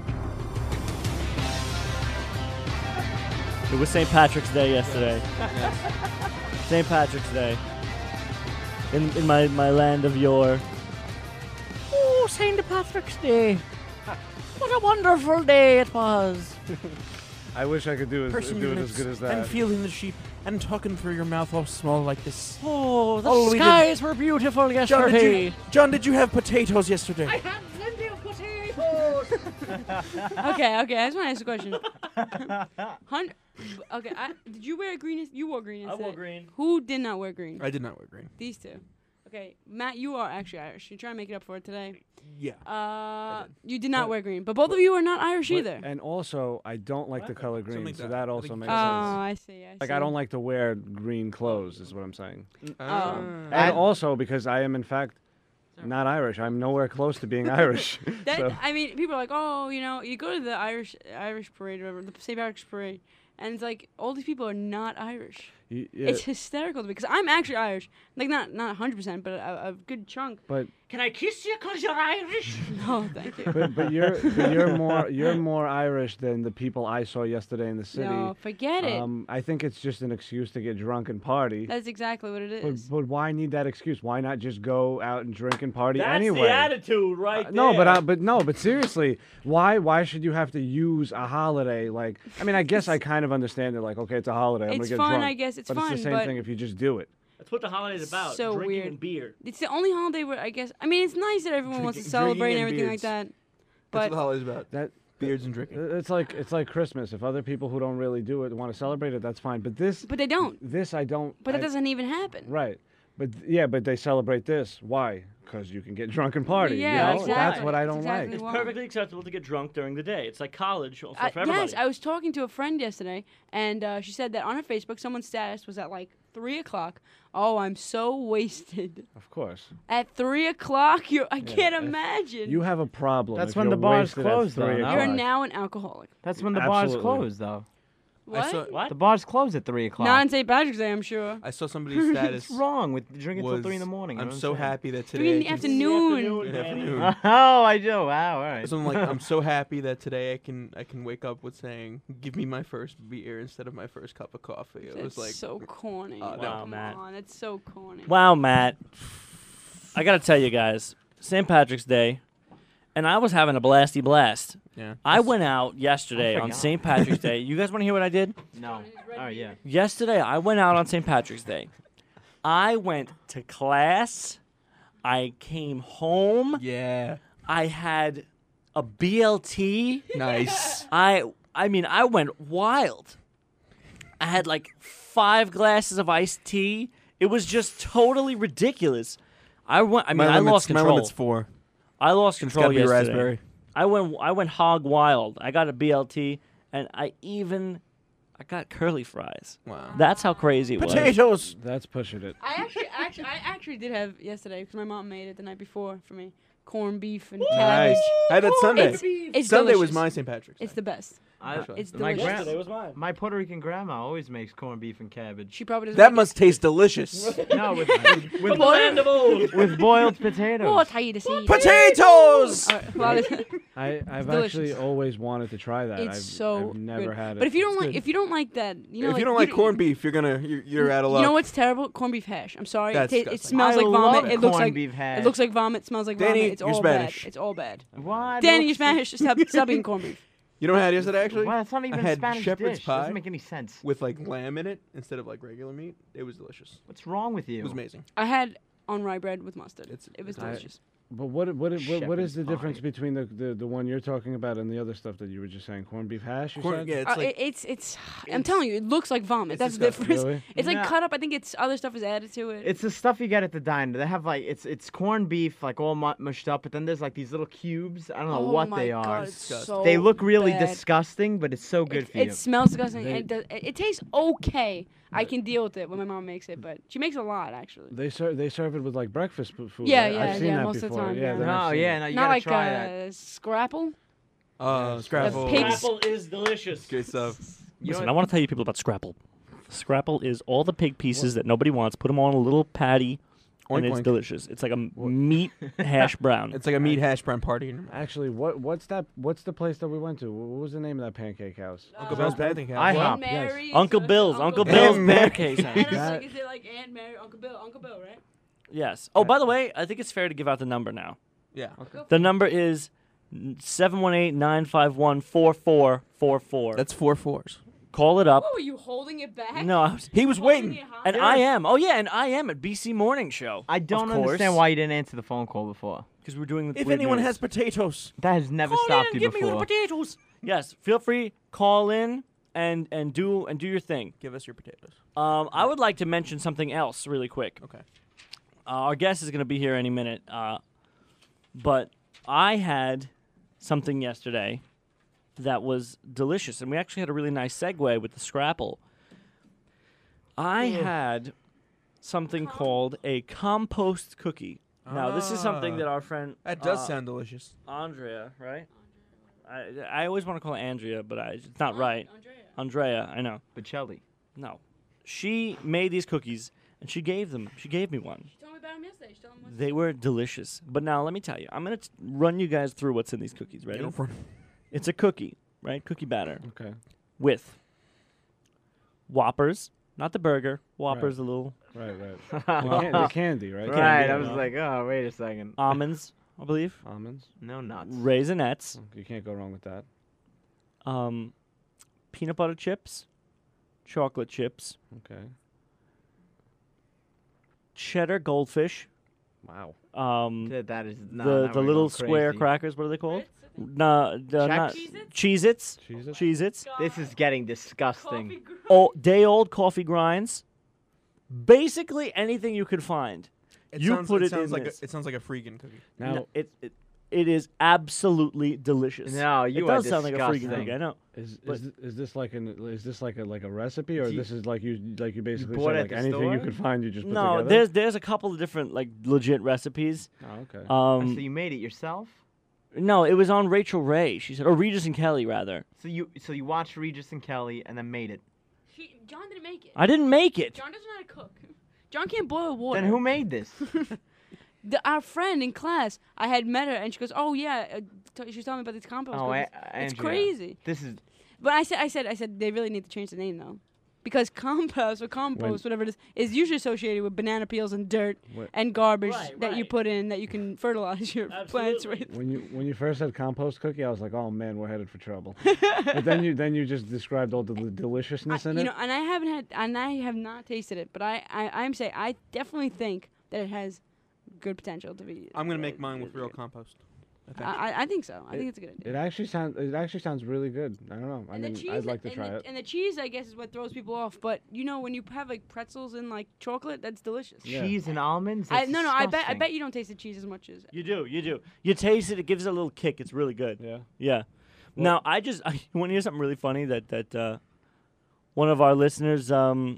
It was St. Patrick's Day yesterday. St. Patrick's Day. In my land of yore. Oh, St. Patrick's Day. What a wonderful day it was. I wish I could do it as good as that. And feeling the sheep and talking through your mouth all small like this. Oh, the Oh, we did- skies were beautiful yesterday. John, did you have potatoes yesterday? had plenty of potatoes. Okay. I just want to ask a question. Okay. Did you wear green? You wore green. I wore yesterday. green. Who did not wear green? I did not wear green. These two. Okay, Matt, you are actually Irish. You're trying to make it up for it today. Yeah. You did not But- wear green, but both of you are not Irish But- either. And also, I don't like the color green, Something so like that that. also Like- makes Oh, sense. I see. Like, I don't like to wear green clothes, is what I'm saying. Oh. And also because I am, in fact, not Irish. I'm nowhere close to being Irish. That, So- I mean, people are like, oh, you know, you go to the Irish parade, or whatever, the St. Patrick's parade, and it's like all these people are not Irish. Y- yeah, It's hysterical to me because I'm actually Irish, like not 100%, but a good chunk. but Can I kiss you 'cause you're Irish? No, thank you. but you're more Irish than the people I saw yesterday in the city. No, forget it. I think it's just an excuse to get drunk and party. That's exactly what it But, is. but why need that excuse? Why not just go out and drink and party That's anyway? the attitude right there. No, but seriously, why should you have to use a holiday? Like, I mean, I guess I kind of understand it. Like, okay, it's a holiday. I'm It's gonna get fun, drunk. I guess. It's but fun, it's the same but- thing if you just do it. That's what the holiday's about. So drinking weird. and beer. It's the only holiday where I guess. I mean, it's nice that everyone wants to Drinking- celebrate and drinking and everything like beards. that. That's what But the holiday's about. That Beards and drinking. it's like Christmas. If other people who don't really do it want to celebrate it, that's fine. But this they don't. I don't. But it I- doesn't even happen. Right. But but they celebrate this. Why? Because you can get drunk and party. Yeah, you know? exactly. That's what I That's don't exactly like. It's why. perfectly acceptable to get drunk during the day. It's like college for everybody. Yes, I was talking to a friend yesterday, and she said that on her Facebook, someone's status was at like 3 o'clock. Oh, I'm so wasted. Of course. At 3 o'clock? I can't imagine. You have a problem. That's if when you're the bars wasted at close, though, 3 no? You're o'clock. now an alcoholic. That's when the Absolutely. bar's closed, though. What? What? The bar's closed at 3 o'clock. Not on St. Patrick's Day, I'm sure. I saw somebody's status. What's wrong with drinking till was, 3 in the morning? I'm You know so what saying? happy that 3 in today. the afternoon. Good afternoon. Oh, I do. Wow, all right. So I'm like, I'm so happy that today I can wake up with saying, "Give me my first beer instead of my first cup of coffee." It That's was like, so corny. no. Wow, Come Matt. on, that's so corny. Wow, Matt. I gotta tell you guys, St. Patrick's Day, and I was having a blasty blast. yeah. I went out yesterday I on forgot. St. Patrick's Day. You guys want to hear what I did? No. Oh, yeah. Yesterday, I went out on St. Patrick's Day. I went to class. I came home. Yeah. I had a BLT. Nice. I mean, I went wild. I had like 5 glasses of iced tea. It was just totally ridiculous. I lost My control. limit's 4. I lost It's control gotta be yesterday. raspberry. I went hog wild. I got a BLT, and I got curly fries. Wow. That's how crazy it was. Potatoes. That's pushing it. I actually did have yesterday because my mom made it the night before for me. Corned beef and Nice. cabbage. I had that Sunday. It's Sunday was delicious. my St. Patrick's Day. It's the best. It's my delicious. Yesterday was mine. My Puerto Rican grandma always makes corned beef and cabbage. She probably doesn't. That make must taste delicious. No, with From the land of old. with boiled it. potatoes. What are you to see? Potatoes. All right, well, I've delicious. actually always wanted to try that. it's so I've never good. had it. But if you don't It's like, good. if you don't like that, you know, If you don't like corned beef, you're out of luck. You know what's terrible? Corned beef hash. I'm sorry. That's It disgusting. smells I like vomit. love It looks corned like beef hash. it looks like vomit. Smells like Danny, vomit. It's you're all Spanish. bad. It's all bad. What? Danny, It you're Spanish. Stop eating corned beef. You know what I had yesterday actually? Well, it's not even I a had Spanish shepherd's dish. pie Doesn't make any sense. with like lamb in it instead of like regular meat. It was delicious. What's wrong with you? It was amazing. I had on rye bread with mustard. It's- It was I- delicious. But what is Shepherd's the difference pie. between the one you're talking about and the other stuff that you were just saying? Corned beef hash, you said? Yeah, it's like It's. I'm telling you, it looks like vomit. it's That's the disgusting. difference. Really? It's like No. cut up. I think it's other stuff is added to it. It's the stuff you get at the diner. They have like it's corned beef like all mushed up, but then there's like these little cubes. I don't know oh what my they God, are. it's Disgusting. so They look really bad. disgusting, but it's so good It, for you. it smells disgusting. They- and it tastes okay. I can deal with it when my mom makes it, but she makes a lot actually. They serve it with like breakfast food. Yeah, right? yeah, I've seen yeah, that most of the before. time, Yeah, yeah. then I've No, seen yeah, it. no, you Not gotta like try that. Scrapple. Scrabble. pigs. Scrapple is delicious. Good stuff. You Listen, know I want to tell you people about Scrapple. Scrapple is all the pig pieces that nobody wants. Put them on a little patty, and Oink, it's oink. delicious. It's like a meat hash brown. It's like a meat hash brown party. Actually, what's the place that we went to? What was the name of that pancake house? Uncle Bill's Pancake House. I Aunt hop. Mary's. Uncle Bill's. Uncle Bill. Bill's Aunt Mary. pancakes. And it's That- like, is it like Aunt Mary, Uncle Bill, right? Yes. Oh, by the way, I think it's fair to give out the number now. Yeah. The number is 718-951-4444. That's 4 4s. Call it up. Oh, are you holding it back? No, I was, He was Holding waiting. it high? and I am. Oh yeah, and I am at BC Morning Show. I don't of course, understand why you didn't answer the phone call before. because we're doing the. If weird anyone news. has potatoes, That has never call stopped in, you give me before. the potatoes. Yes, feel free, call in and do your thing. give us your potatoes. I would like to mention something else really quick. Okay. Our guest is going to be here any minute, but I had something yesterday that was delicious, and we actually had a really nice segue with the Scrapple. I had something called a compost cookie. Now, this is something Ah. that our friend That does sound delicious. Andrea, right? I always want to call her Andrea, but it's not right. Andrea, I know. Bocelli. No, she made these cookies, and she gave me one. She told me about him yesterday. She told me They were delicious. But now let me tell you, I'm gonna run you guys through what's in these cookies. Ready? It's a cookie, right? Cookie batter Okay. with Whoppers, not the burger. Whoppers, a little Right. The candy, right? Right, Candy, I was uh, like, oh, wait a second. almonds, I believe. Almonds. No nuts. Raisinets, You can't go wrong with that. peanut butter chips, chocolate chips, Okay. cheddar goldfish, Wow. That is not the little square crackers. What are they called? No, not Cheez-Its. Cheez-Its? Cheez-Its. This is getting disgusting. Day-old coffee grinds. Basically anything you could find. You put it in this. It sounds like a freaking cookie. Now, No, it is absolutely delicious. No, you it are does sound like a freaking disgusting. cookie. I know. is but- this like a recipe, or Do you- this is like you basically bought said it like at the anything you store? could find you just put No, together? there's a couple of different like legit recipes. Oh, okay. So you made it yourself? No, it was on Rachel Ray. She said, or Regis and Kelly rather. So you watched Regis and Kelly and then made it. John didn't make it. I didn't make it. John doesn't know how to cook. John can't boil water. Then who made this? Our friend in class, I had met her, and she goes, "Oh yeah," she was telling me about these compost cookies. It's Andrea, crazy. This is But I said they really need to change the name though, because compost or compost, whatever it is usually associated with banana peels and dirt and garbage that you put in that you can fertilize your plants with. When you first said compost cookie, I was like, oh man, we're headed for trouble. But then you just described all the deliciousness in it. You know, and I have not tasted it, but I'm saying I definitely think that it has good potential to be. I'm gonna make mine with real compost. I think so. I think it's a good idea. It actually sounds really good. I don't know. I'd like to try it. And the cheese, I guess, is what throws people off. But you know, when you have like pretzels and like chocolate, that's delicious. cheese and almonds. I That's bet you don't taste the cheese as much as. You do. You taste it. It gives it a little kick. It's really good. Yeah. Now I want to hear something really funny that one of our listeners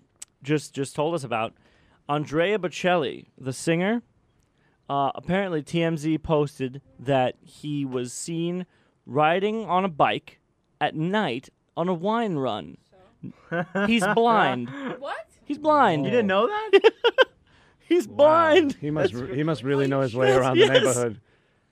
just told us about. Andrea Bocelli, the singer. Apparently, TMZ posted that he was seen riding on a bike at night on a wine run. He's blind. What? He's blind. You didn't know that? He's blind. He must really know his way around the neighborhood.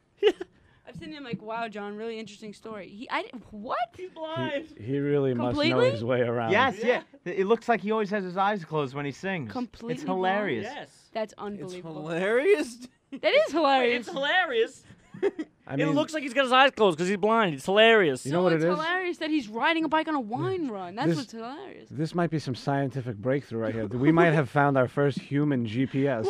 I've seen him like, wow, John, really interesting story. What? He's blind. He really must know Completely? his way around. Yes, yeah. It looks like he always has his eyes closed when he sings. Completely It's hilarious. Yes. That's It's unbelievable. hilarious. That is hilarious. It's hilarious. I mean, It looks like he's got his eyes closed because he's blind. It's hilarious. You know what it's it is? hilarious that he's riding a bike on a wine run. That's This- what's hilarious. this might be some scientific breakthrough right here. We might have found our first human GPS.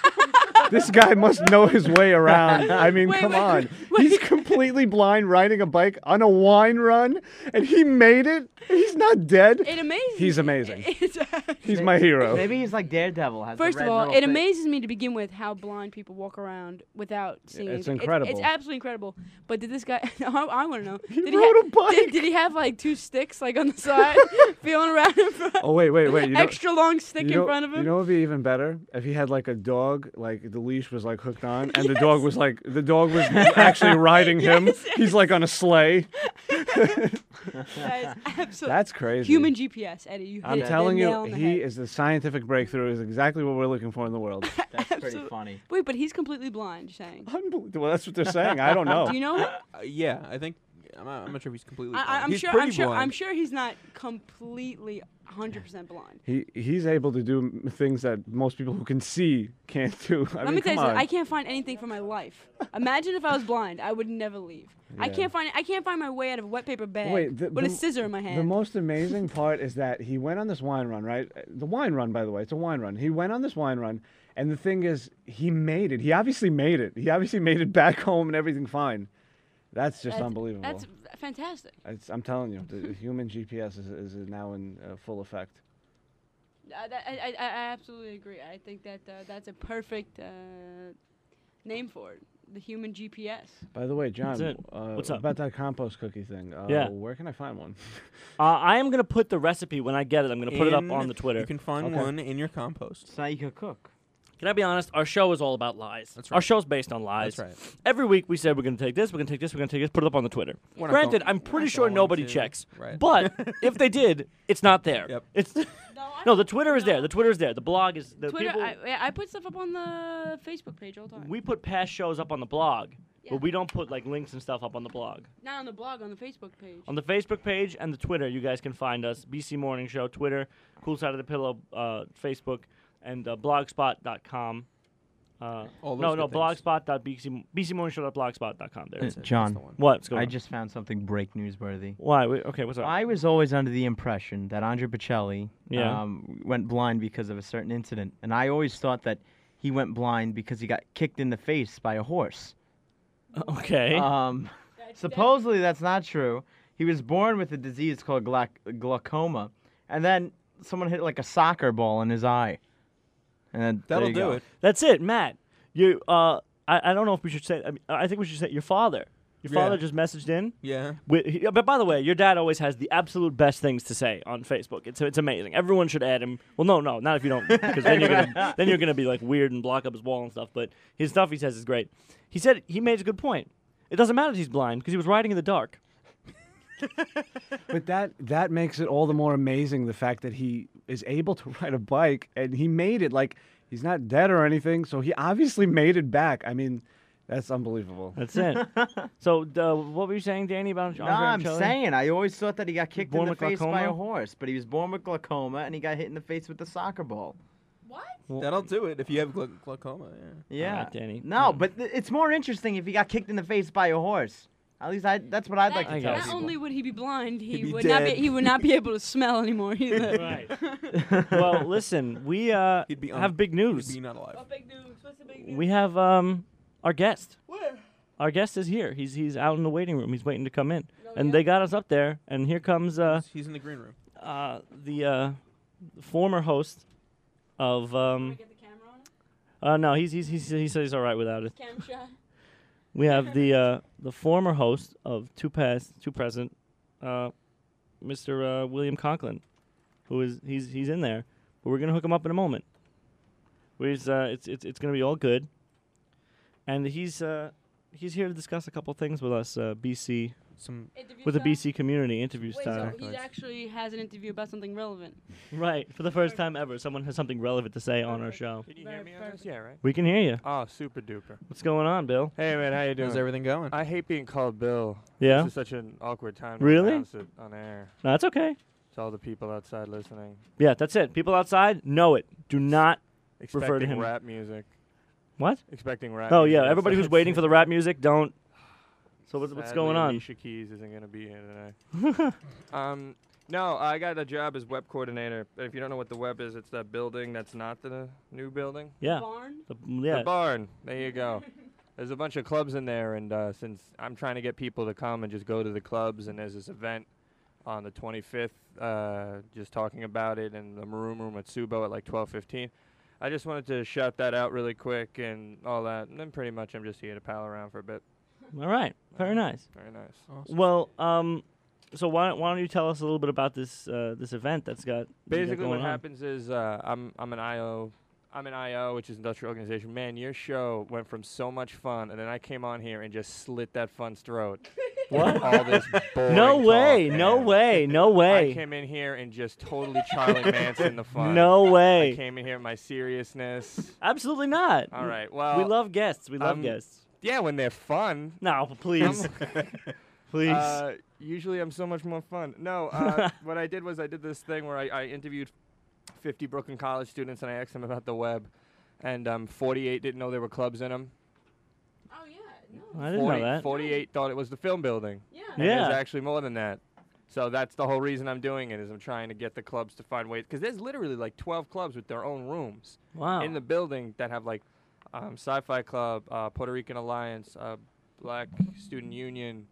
This guy must know his way around. I mean, come on. He's completely blind riding a bike on a wine run, and he made it. He's not dead. It amazes He's me. amazing. It's- He's my hero. Maybe he's like Daredevil. Has the First of red all, little it thing. amazes me to begin with how blind people walk around without seeing. It's anything. incredible. It's absolutely incredible. But did this guy? I want to know. Did rode a bike. Did he have like two sticks like on the side, feeling around in front? Oh, wait. You know, Extra long stick in front of him. You know what would be even better? If he had like a dog, like the leash was like hooked on, and the dog was actually riding him. Yes. He's like on a sleigh. That is absolutely. That's crazy. Human GPS, Eddie. You hit I'm the telling nail you, on the he head. is the scientific breakthrough. Is exactly what we're looking for in the world. That's pretty Absolute- funny. Wait, but he's completely blind. You're saying? Unbelievable. Well, that's what they're saying. I don't know. Do you know? Yeah, I think I'm not sure if he's completely. blind. I'm He's sure. pretty I'm sure. blind. I'm sure he's not completely 100% blind. He's able to do things that most people who can see can't do. Let me tell you something. I can't find anything for my life. Imagine if I was blind. I would never leave. I Yeah. can't find my way out of a wet paper bag Wait, with a scissor in my hand. The most amazing part is that he went on this wine run, right? The wine run, by the way, it's a wine run. He went on this wine run, and the thing is, he made it. He obviously made it. He obviously made it back home and everything fine. That's just unbelievable. That's fantastic. I'm telling you, the human GPS is now in full effect. I absolutely agree. I think that that's a perfect name for it. The human GPS. By the way, John, That's it. What's up? about that compost cookie thing? Yeah. Where can I find one? I am gonna put the recipe when I get it. I'm gonna put it up on the Twitter. You can find Okay. one in your compost. So now you can cook. Can I be honest? Our show is all about lies. That's Our right. show's based on lies. That's right. Every week we said we're going to take this, we're going to take this, we're going to take this, put it up on the Twitter. We're not Granted, going- I'm we're pretty not sure going nobody to. checks. Right. But if they did, it's not there. Yep. It's no, the Twitter is there. The Twitter is there. The blog is the Twitter. people. I put stuff up on the Facebook page all the time. We put past shows up on the blog, Yeah. but we don't put like links and stuff up on the blog. Not on the blog, on the Facebook page. On the Facebook page and the Twitter, you guys can find us. BC Morning Show, Twitter, Cool Side of the Pillow, Facebook, and blogspot.com. All those No, good things. blogspot.bcmorningshow.blogspot.com. There. That's it. John, That's the one. What's going I on? just found something break newsworthy. Why? Okay, what's up? I was always under the impression that Andre Bocelli Yeah. went blind because of a certain incident, and I always thought that he went blind because he got kicked in the face by a horse. Okay. Supposedly that's not true. He was born with a disease called glaucoma, and then someone hit like a soccer ball in his eye. And then there That'll you do go. it. That's it, Matt. You, I don't know if we should say. I think we should say your father. Your Yeah. father just messaged in. Yeah. But by the way, your dad always has the absolute best things to say on Facebook. It's amazing. Everyone should add him. Well, no, not if you don't, because then you're gonna be like weird and block up his wall and stuff. But his stuff he says is great. He said he made a good point. It doesn't matter that he's blind because he was riding in the dark. But that makes it all the more amazing, the fact that he is able to ride a bike and he made it. Like, he's not dead or anything, so he obviously made it back. I mean, that's unbelievable. That's it. So, what were you saying, Danny, about No, Andre I'm Bocelli? saying I always thought that he got kicked in Born the with face by glaucoma? a horse, but he was born with glaucoma and he got hit in the face with the soccer ball. What? That'll do it if you have glaucoma. Yeah. Yeah, right, Danny. No, but it's more interesting if he got kicked in the face by a horse. At least that's what I'd like to I tell guess. Not people. only would he be blind, He'd he be would not be. dead. He would not be able to smell anymore either. Right. Well, listen, we He'd be have big He'd news. be not alive. What big news? What's the big news? We have our guest. Where? Our guest is here. He's out in the waiting room. He's waiting to come in. Oh, And yeah? they got us up there. And here comes He's in the green room. the former host of Can I get the camera on it? no, he said he's all right without it. Cam shot. We have the former host of Two Past, Two Present, Mr. William Conklin, who is he's in there, but we're gonna hook him up in a moment. It's gonna be all good, and he's here to discuss a couple things with us, BC, Some Interview with the style? BC community interview Wait, style. so he actually has an interview about something relevant. Right, for the first time ever, someone has something relevant to say on our show. Can you hear me on this? Yeah, right? We can hear you. Oh, super duper. What's going on, Bill? Hey, man, how you doing? how's everything going? I hate being called Bill. Yeah? This is such an awkward time to Really? announce it on air. No, that's okay. To all the people outside listening. Yeah, that's it. People outside, know it. Do not. Expecting Refer to him. rap music. What? Expecting rap Oh, music. yeah, everybody who's waiting for the rap music, don't. So what's Sadly, going on? Alicia Keys isn't going to be here today. No, I got a job as web coordinator. If you don't know what the web is, it's that building that's not the new building. Yeah. Barn. Yeah. The barn. There you go. There's a bunch of clubs in there, and since I'm trying to get people to come and just go to the clubs, and there's this event on the 25th, just talking about it in the Maroon Room at Subo at like 12:15. I just wanted to shout that out really quick and all that, and then pretty much I'm just here to pal around for a bit. All right. Very nice. Very nice. Awesome. Well, so why don't you tell us a little bit about this this event that's got Basically, going what on? happens is I'm an IO. I'm an IO, which is industrial organization. Man, your show went from so much fun, and then I came on here and just slit that fun's throat. What? All this boring No way! talk, No man. way! No way! I came in here and just totally Charlie Manson the fun. No I way! came in here with my seriousness. Absolutely not. All right, well, we love guests. We love um, guests. yeah, when they're fun. No, please, please. Usually I'm so much more fun. No, what I did was I did this thing where I interviewed 50 Brooklyn College students and I asked them about the web, and 48 didn't know there were clubs in them. Oh yeah. No. I didn't know that. 48 thought it was the film building. Yeah. And Yeah. there's actually more than that. So that's the whole reason I'm doing it, is I'm trying to get the clubs to find ways. Because there's literally like 12 clubs with their own rooms Wow. in the building that have like Sci-Fi Club, Puerto Rican Alliance, Black Student Union.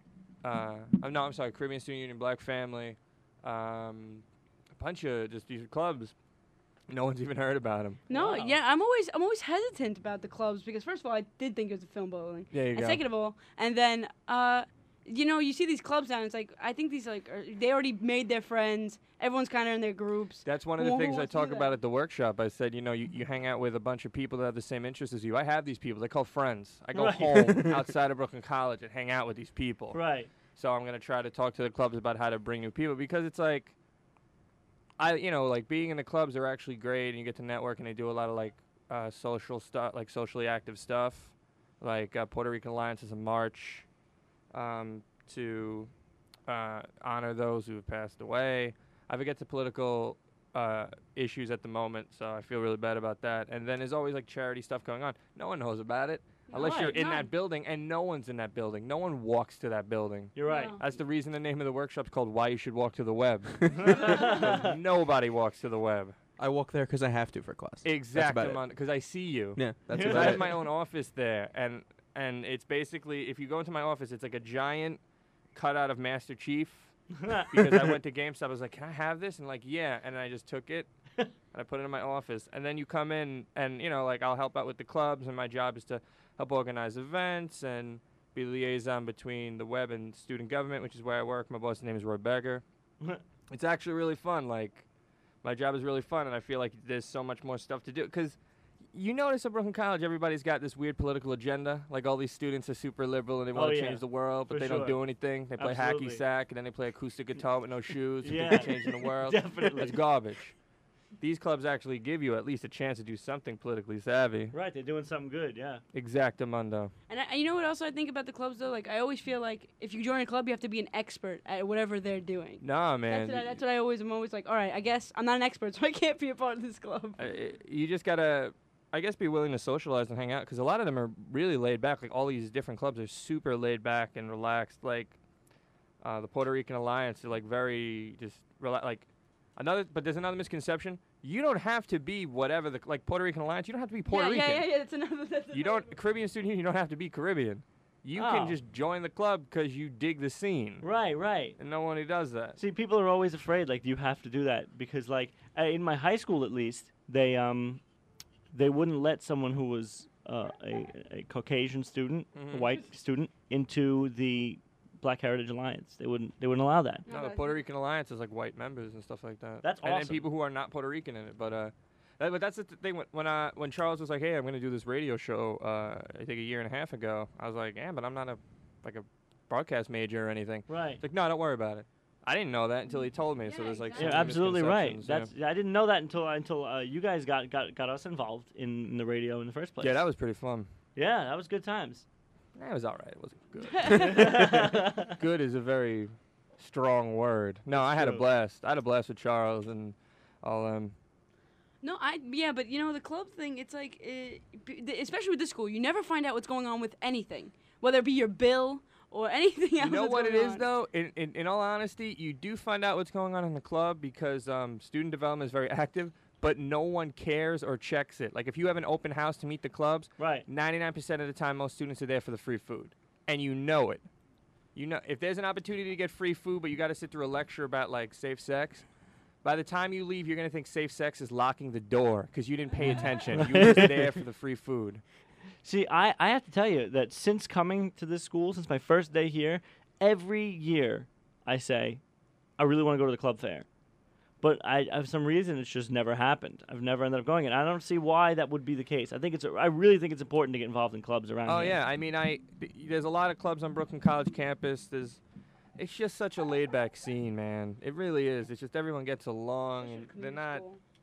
I'm sorry, Caribbean Student Union, Black Family. A bunch of just these clubs. No one's even heard about them. No, Wow. yeah, I'm always hesitant about the clubs because first of all, I did think it was a film building. There you And go. second of all, and then you see these clubs now, and it's like I think these they already made their friends. Everyone's kind of in their groups. That's one of the Who things I wants to do talk that? about at the workshop. I said, you hang out with a bunch of people that have the same interests as you. I have these people. They're called friends. I go Right. home outside of Brooklyn College and hang out with these people. Right. So I'm going to try to talk to the clubs about how to bring new people, because it's like, like being in the clubs are actually great, and you get to network, and they do a lot of like social stuff, like socially active stuff, like Puerto Rican Alliance is a march to honor those who have passed away. I forget the political issues at the moment, so I feel really bad about that. And then there's always like charity stuff going on. No one knows about it unless you're Right, in no. that building, and no one's in that building. No one walks to that building. You're right. No. That's the reason the name of the workshop's called Why You Should Walk to the Web. 'Cause nobody walks to the web. I walk there because I have to for class. Exactly, about it. because I see you. Yeah, that's Because about I have it. my own office there, and it's basically, if you go into my office, it's like a giant cutout of Master Chief. Because I went to GameStop, I was like, "Can I have this?" And like, yeah, and I just took it and I put it in my office. And then you come in, and like I'll help out with the clubs, and my job is to help organize events and be the liaison between the web and student government, which is where I work. My boss's name is Roy Becker. It's actually really fun. Like, my job is really fun, and I feel like there's so much more stuff to do. Because you notice at Brooklyn College, everybody's got this weird political agenda. Like all these students are super liberal and they want to yeah. change the world, but For they sure. don't do anything. They play Absolutely. hacky sack and then they play acoustic guitar with no shoes. and Yeah. think they're changing the world. Definitely. That's garbage. These clubs actually give you at least a chance to do something politically savvy. Right, they're doing something good, yeah. Exactamundo. And you know what else I think about the clubs though? Like I always feel like if you join a club, you have to be an expert at whatever they're doing. Nah, man. That's what I always am always like. All right, I guess I'm not an expert, so I can't be a part of this club. You just gotta, I guess, be willing to socialize and hang out because a lot of them are really laid back. Like all these different clubs are super laid back and relaxed. Like the Puerto Rican Alliance, they're like very just like but there's another misconception. You don't have to be whatever like Puerto Rican Alliance. You don't have to be Puerto Rican. Yeah. That's another. You don't Caribbean student. You don't have to be Caribbean. You can just join the club because you dig the scene. Right. And no one who does that. See, people are always afraid, like, you have to do that. Because, like, in my high school at least, they wouldn't let someone who was a Caucasian student, a white student, into the Black Heritage Alliance. They wouldn't allow that. No, the Puerto Rican Alliance is like white members and stuff like that. That's and awesome. people who are not Puerto Rican in it. But that's the thing. When Charles was like, "Hey, I'm going to do this radio show," I think a year and a half ago, I was like, "Yeah, but I'm not a broadcast major or anything." Right. He's like, "No, don't worry about it." I didn't know that until he told me. So there's like Yeah, some absolutely right. misconceptions, I didn't know that until you guys got us involved in the radio in the first place. Yeah, that was pretty fun. Yeah, that was good times. It was all right. It wasn't good. Good is a very strong word. No, I had a blast. I had a blast with Charles and all. No, but you know the club thing. It's like, especially with this school, you never find out what's going on with anything, whether it be your bill or anything else. You know that's what it going is, on. though? In all honesty, you do find out what's going on in the club because student development is very active, but no one cares or checks it. Like, if you have an open house to meet the clubs, right, 99% of the time, most students are there for the free food. And you know it. You know, if there's an opportunity to get free food, but you got to sit through a lecture about, like, safe sex, by the time you leave, you're going to think safe sex is locking the door because you didn't pay attention. You were just there for the free food. See, I have to tell you that since coming to this school, since my first day here, every year I say, I really want to go to the club fair. But I, for some reason, it's just never happened. I've never ended up going, and I don't see why that would be the case. I really think it's important to get involved in clubs around Oh, here. yeah. I mean, there's a lot of clubs on Brooklyn College campus. It's just such a laid-back scene, man. It really is. It's just everyone gets along, and they're not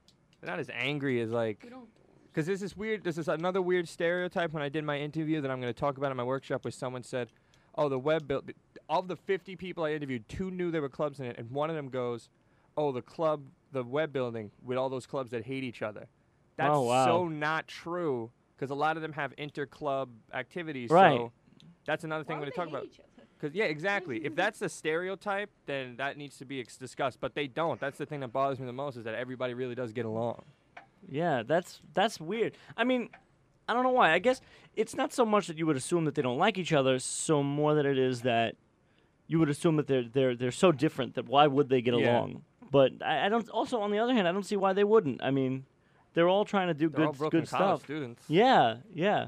as angry as, like... Because there's this another weird stereotype when I did my interview that I'm going to talk about in my workshop where someone said, oh, the web build... Of the 50 people I interviewed, 2 knew there were clubs in it, and one of them goes, oh, the web building with all those clubs that hate each other. That's so not true, because a lot of them have inter-club activities. Right. So that's another thing we're going to talk about. Because, yeah, exactly. If that's the stereotype, then that needs to be discussed. But they don't. That's the thing that bothers me the most is that everybody really does get along. Yeah, that's weird. I mean, I don't know why. I guess it's not so much that you would assume that they don't like each other, so more that it is that you would assume that they're so different that why would they get along? But I don't. Also, on the other hand, I don't see why they wouldn't. I mean, they're all trying to do They're all Brooklyn good College stuff. students. Yeah.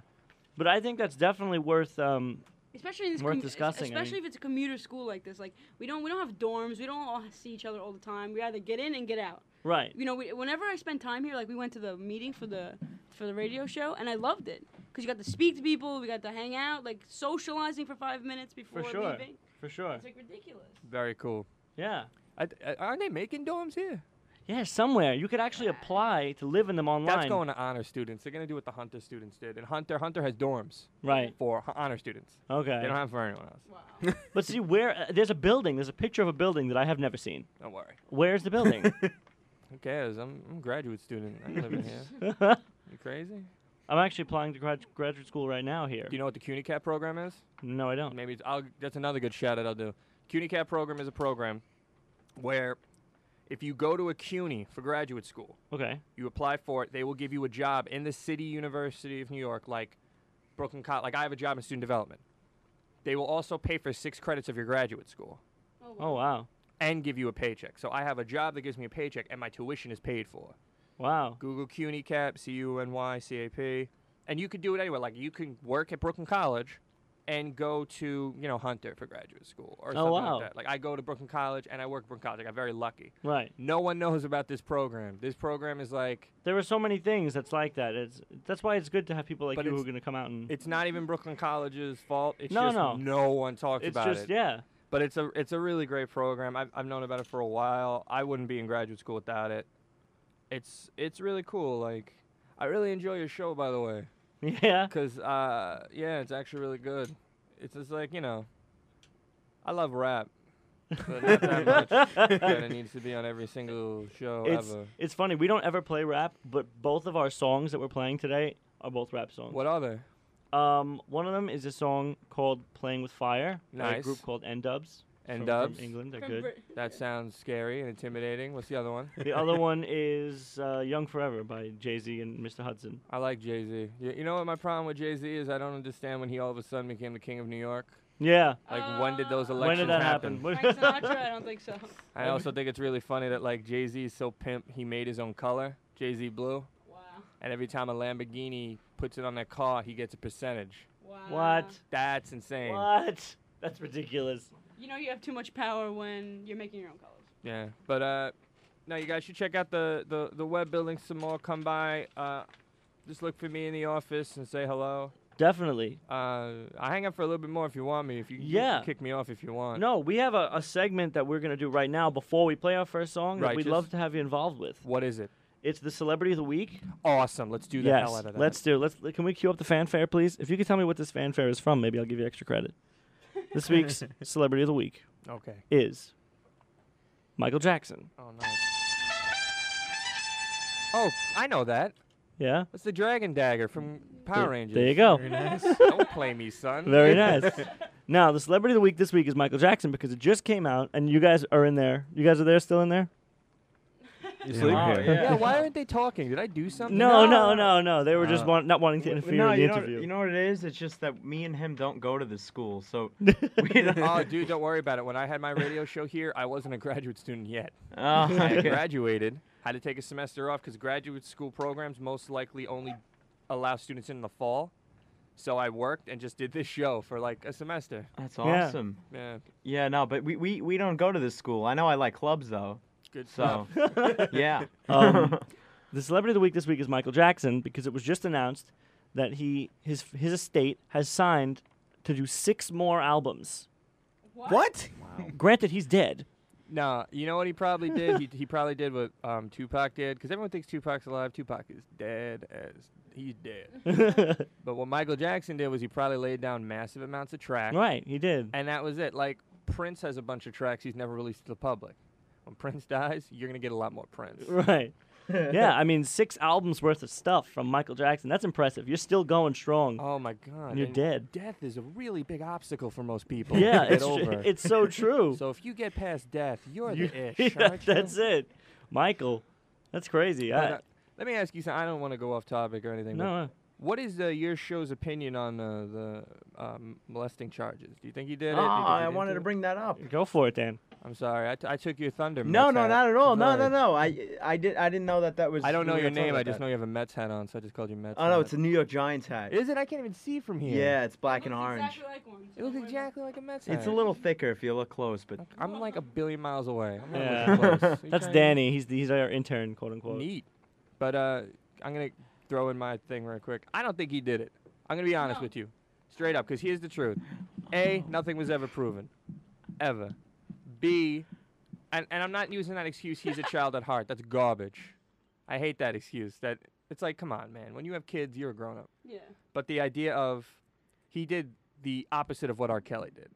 But I think that's definitely worth. Especially in this worth discussing. Especially if it's a commuter school like this. Like we don't have dorms. We don't all see each other all the time. We either get in and get out. Right. You know, whenever I spend time here, like we went to the meeting for the radio show, and I loved it because you got to speak to people, we got to hang out, like socializing for 5 minutes before leaving. For sure. It's like ridiculous. Very cool. Yeah. Aren't they making dorms here? Yeah, somewhere. You could actually apply to live in them online. That's going to honor students. They're going to do what the Hunter students did. And Hunter has dorms. Right. For honor students. Okay. They don't have for anyone else. Wow. But see, there's a building. There's a picture of a building that I have never seen. Don't worry. Where's the building? Who cares? I'm a graduate student. I can live in here. You crazy? I'm actually applying to graduate school right now here. Do you know what the CUNYCAP program is? No, I don't. Maybe that's another good shout out I'll do. CUNYCAP program is a program where if you go to a CUNY for graduate school, okay, you apply for it, they will give you a job in the City University of New York, like Brooklyn College. Like I have a job in student development. They will also pay for 6 credits of your graduate school. Oh, wow. And give you a paycheck. So I have a job that gives me a paycheck, and my tuition is paid for. Wow. Google CUNYCAP, CUNYCAP, and you can do it anywhere. Like you can work at Brooklyn College and go to, Hunter for graduate school or Oh, something wow. like that. Like, I go to Brooklyn College and I work at Brooklyn College. I got very lucky. Right. No one knows about this program. This program is like, There are so many things that's like that. That's why it's good to have people like But you who are it's- going to come out and. it's not even Brooklyn College's fault. It's No, just no. one talks It's about just it. yeah. But it's a really great program. I've known about it for a while. I wouldn't be in graduate school without it. It's really cool. Like, I really enjoy your show, by the way. Yeah. Cause it's actually really good. It's just like, I love rap, but not that much that it needs to be on every single show ever. It's funny. We don't ever play rap, but both of our songs that we're playing today are both rap songs. What are they? One of them is a song called "Playing with Fire" by a Nice. group called N-Dubs. N-Dubs? from England. They're From good. Brit- That sounds scary and intimidating. What's the other one? The other one is "Young Forever" by Jay-Z and Mr. Hudson. I like Jay-Z. You know what my problem with Jay-Z is? I don't understand when he all of a sudden became the king of New York. Yeah. Like, when did those When elections did that happen? happen? Frank Sinatra? I don't think so. I also think it's really funny that, like, Jay-Z is so pimp, he made his own color, Jay-Z blue. Wow. And every time a Lamborghini puts it on their car, he gets a percentage. Wow. What? That's insane. What? That's ridiculous. You know you have too much power when you're making your own colors. Yeah, but no, you guys should check out the web building some more. Come by, just look for me in the office and say hello. Definitely. I hang up for a little bit more if you want me. If you Yeah. can kick me off if you want. No, we have a segment that we're going to do right now before we play our first song that we'd Righteous. love to have you involved with. What is it? It's the Celebrity of the Week. Awesome. Let's do the Yes, hell out of that. let's do. Can we cue up the fanfare, please? If you could tell me what this fanfare is from, maybe I'll give you extra credit. This week's Celebrity of the Week Okay. is Michael Jackson. Oh, nice. Oh, I know that. Yeah? That's the Dragon Dagger from Power Rangers. There you go. Very nice. Don't play me, son. Very nice. Now, the Celebrity of the Week this week is Michael Jackson because it just came out, and you guys are in there. You guys are there, still in there? You Yeah. sleep Oh, here. Yeah, why aren't they talking? Did I do something? No. They were just not wanting to interfere No, in the you know, interview. you know what it is? It's just that me and him don't go to the school, so we don't. Oh, dude, don't worry about it. When I had my radio show here, I wasn't a graduate student yet. Oh, I had okay. graduated, had to take a semester off because graduate school programs most likely only allow students in the fall. So I worked and just did this show for like a semester. That's Yeah. awesome. Yeah, Yeah, no, but we don't go to this school. I know I like clubs though. good So stuff. yeah. The Celebrity of the Week this week is Michael Jackson because it was just announced that his estate has signed to do 6 more albums. What? Granted, he's dead. No, you know what he probably did? He probably did what Tupac did because everyone thinks Tupac's alive. Tupac is dead as he's dead. But what Michael Jackson did was he probably laid down massive amounts of tracks. Right, he did. And that was it. Like, Prince has a bunch of tracks he's never released to the public. When Prince dies, you're going to get a lot more Prince. Right. Yeah, I mean, 6 albums worth of stuff from Michael Jackson. That's impressive. You're still going strong. Oh, my God. And you're dead. Death is a really big obstacle for most people. Yeah, to get it's over. it's so true. So if you get past death, you're You- the ish, yeah, aren't you? that's it. Michael, that's crazy. But, let me ask you something. I don't want to go off topic or anything. but No, what is your show's opinion on the molesting charges? Do you think he did it? Oh, Do you think he I didn't wanted do to it? bring that up. go for it, Dan. I'm sorry. I took your thunder. No, Mets no, hat. not at all. I'm No, no, sorry. no. I didn't know that was. I don't know we your were talking name. I about just that. know you have a Mets hat on, so I just called you Mets. Oh no, hat. it's a New York Giants hat. Is it? I can't even see from here. Yeah, it's black and orange. Exactly like one. It looks exactly like a Mets hat. It's a little thicker if you look close, but I'm like a billion miles away. I'm not Yeah. looking close. You That's trying- Danny. He's our intern, quote unquote. Neat. But I'm gonna throw in my thing right quick. I don't think he did it. I'm gonna be honest No. with you, straight up, because here's the truth. A, nothing was ever proven, ever. B, and I'm not using that excuse. He's a child at heart. That's garbage. I hate that excuse. That it's like, come on, man. When you have kids, you're a grown up. Yeah. But the idea of he did the opposite of what R. Kelly did.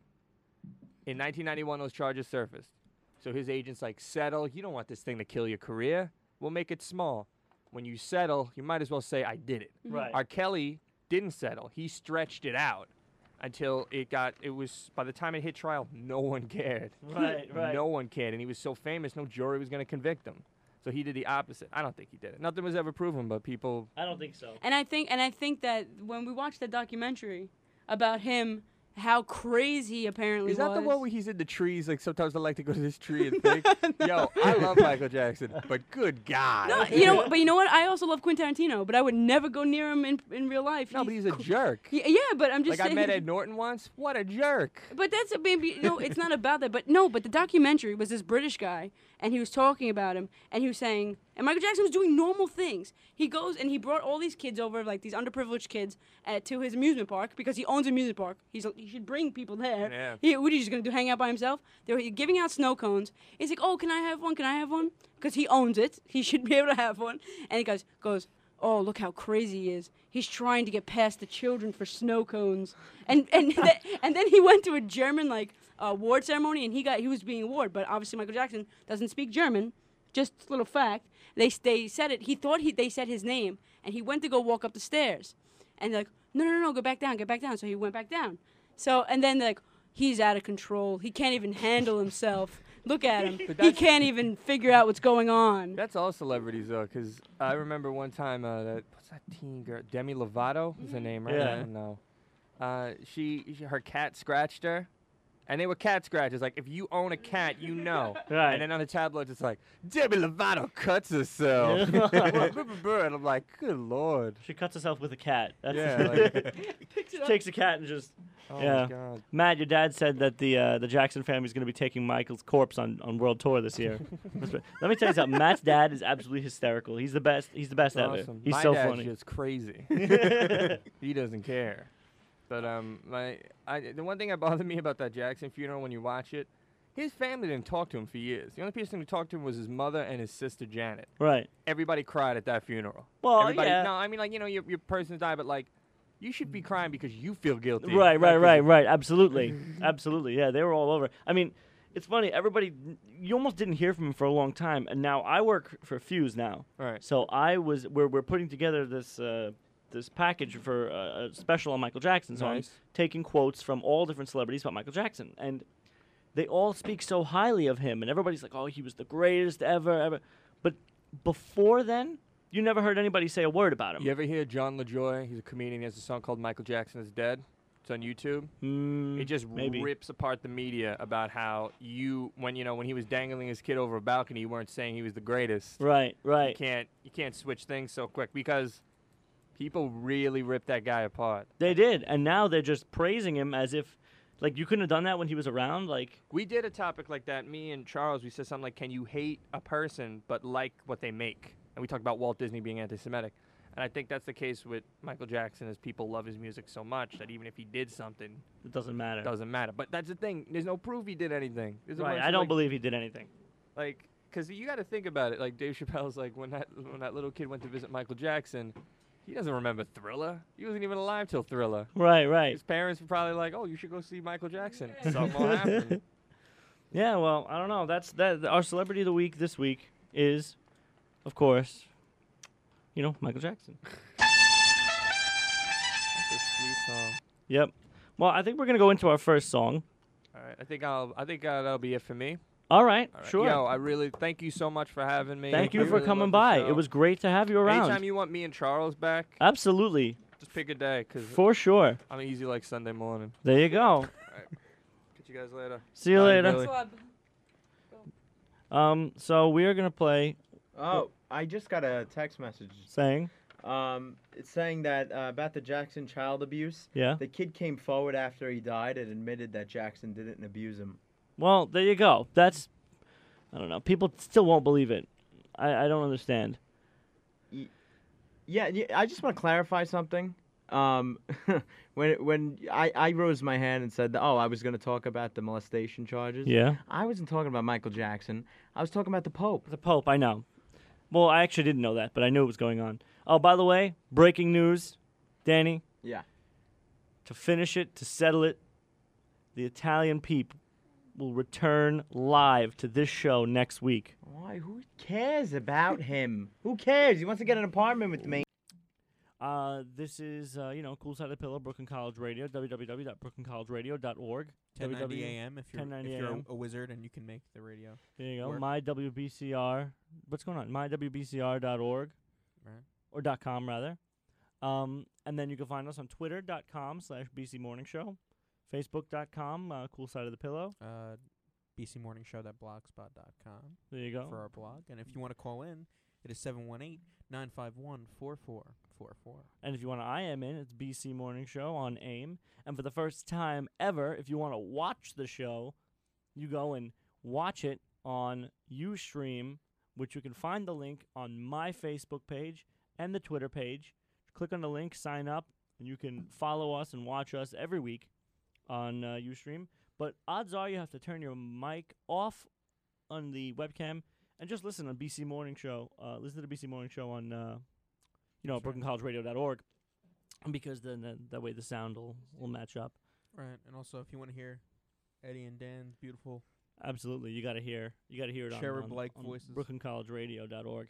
In 1991, those charges surfaced. So his agent's like, settle. You don't want this thing to kill your career. We'll make it small. When you settle, you might as well say, I did it. Right. R. Kelly didn't settle. He stretched it out until by the time it hit trial, no one cared. Right. No one cared. And he was so famous, no jury was going to convict him. So he did the opposite. I don't think he did it. Nothing was ever proven, but people. I don't think so. And I think that when we watched that documentary about him how crazy he apparently Is that was. the one where he's in the trees? Like sometimes I like to go to this tree and think, yo, I love Michael Jackson, but good God. No, but you know what? I also love Quentin Tarantino, but I would never go near him in real life. No, but he's a jerk. Yeah, but I'm just Like saying. I met Ed Norton once. What a jerk. But that's maybe it's not about that. But no, but the documentary was this British guy, and he was talking about him, and he was saying, and Michael Jackson was doing normal things. He goes and he brought all these kids over, like these underprivileged kids, to his amusement park because he owns an amusement park. He should bring people there. Yeah. What are you just gonna do? Hang out by himself? They were giving out snow cones. He's like, oh, can I have one? Can I have one? Because he owns it. He should be able to have one. And he goes, oh, look how crazy he is. He's trying to get past the children for snow cones. And then he went to a German award ceremony, and he was being awarded. But obviously Michael Jackson doesn't speak German. Just a little fact. They said it. He thought they said his name, and he went to go walk up the stairs. And they're like, no, go back down. So he went back down. So and then they're like, he's out of control. He can't even handle himself. Look at him. He can't even figure out what's going on. That's all celebrities, though, because I remember one time, what's that teen girl? Demi Lovato is her name, right? Yeah. I don't know. Her cat scratched her. And they were cat scratches. Like, if you own a cat, you know. Right. And then on the tabloids, it's like, Demi Lovato cuts herself. And I'm like, good Lord. She cuts herself with a cat. That's Yeah. she takes a cat and just. Oh, yeah. my God. Matt, your dad said that the Jackson family is going to be taking Michael's corpse on world tour this year. Let me tell you something. Matt's dad is absolutely hysterical. He's the best. He's the best ever. Awesome. He's My so dad's funny. just crazy. He doesn't care. But the one thing that bothered me about that Jackson funeral when you watch it, his family didn't talk to him for years. The only person who talked to him was his mother and his sister Janet. Right. Everybody cried at that funeral. Well, Everybody, yeah. No, I mean, like, your person's died, but, like, you should be crying because you feel guilty. Right. not 'cause Right. Absolutely. Absolutely. Yeah, they were all over. I mean, it's funny. Everybody, you almost didn't hear from him for a long time, and now I work for Fuse now. Right. So we're putting together this package for a special on Michael Jackson. So Nice. I'm taking quotes from all different celebrities about Michael Jackson, and they all speak so highly of him, and everybody's like, "Oh, he was the greatest ever." But before then, you never heard anybody say a word about him. You ever hear John LaJoy? He's a comedian. He has a song called Michael Jackson is Dead. It's on YouTube. It just maybe. rips apart the media about how when he was dangling his kid over a balcony, you weren't saying he was the greatest. Right. You can't switch things so quick because people really ripped that guy apart. They did, and now they're just praising him as if, like, you couldn't have done that when he was around. Like, We did a topic like that. Me and Charles, we said something like, "Can you hate a person but like what they make?" And we talked about Walt Disney being anti-Semitic. And I think that's the case with Michael Jackson, as people love his music so much that even if he did something, it doesn't matter. it doesn't matter. But that's the thing. There's no proof he did anything. There's a Right. bunch I of, don't like, believe he did anything. Like, because you got to think about it. Like, Dave Chappelle's like, when that little kid went to visit Michael Jackson, he doesn't remember Thriller. He wasn't even alive till Thriller. Right. His parents were probably like, "Oh, you should go see Michael Jackson." Something will happen. Yeah. Well, I don't know. That's that. Our celebrity of the week this week is, of course, Michael Jackson. That's a sweet song. Yep. Well, I think we're gonna go into our first song. All right, I think that'll be it for me. All right. All right. Sure. Yo, I really thank you so much for having me. Thank you I for really coming love the by. show. It was great to have you around. Anytime you want me and Charles back, Absolutely. just pick a day, because For sure. I'm easy like Sunday morning. There you go. Catch you guys later. See you Bye, later. Billy. So we are gonna play Oh, I just got a text message. saying, It's saying that about the Jackson child abuse. yeah. The kid came forward after he died and admitted that Jackson didn't abuse him. Well, there you go. That's, I don't know. People still won't believe it. I don't understand. Yeah, I just want to clarify something. When I rose my hand and said, I was going to talk about the molestation charges. Yeah. I wasn't talking about Michael Jackson. I was talking about the Pope. The Pope, I know. Well, I actually didn't know that, but I knew it was going on. Oh, by the way, breaking news, Danny. Yeah. To finish it, to settle it, the Italian Peep will return live to this show next week. Why? Who cares about him? Who cares? He wants to get an apartment with me. This is, Cool Side of the Pillow, Brooklyn College Radio, www.brooklyncollegeradio.org. 10:90 a.m. if you're 10:90 if you're a.m. a wizard and you can make the radio. There you go. work. My WBCR. What's going on? MyWBCR.org. Right. Or .com, rather. And then you can find us on Twitter.com/BC Morning Show, Facebook.com, Cool Side of the Pillow. BCMorningshow.blogspot.com There you go. for our blog. And if you want to call in, it is 718-951-4444. And if you want to IM in, it's BC Morning Show on AIM. And for the first time ever, if you want to watch the show, you go and watch it on Ustream, which you can find the link on my Facebook page and the Twitter page. Click on the link, sign up, and you can follow us and watch us every week on Ustream. But odds are you have to turn your mic off on the webcam and just listen on BC Morning Show. Listen to the BC Morning Show on, BrooklynCollegeRadio.org, because then that way the sound will match up. Right. And also, if you want to hear Eddie and Dan's beautiful... Absolutely, you got to hear it cherub-like on voices. BrooklynCollegeRadio.org.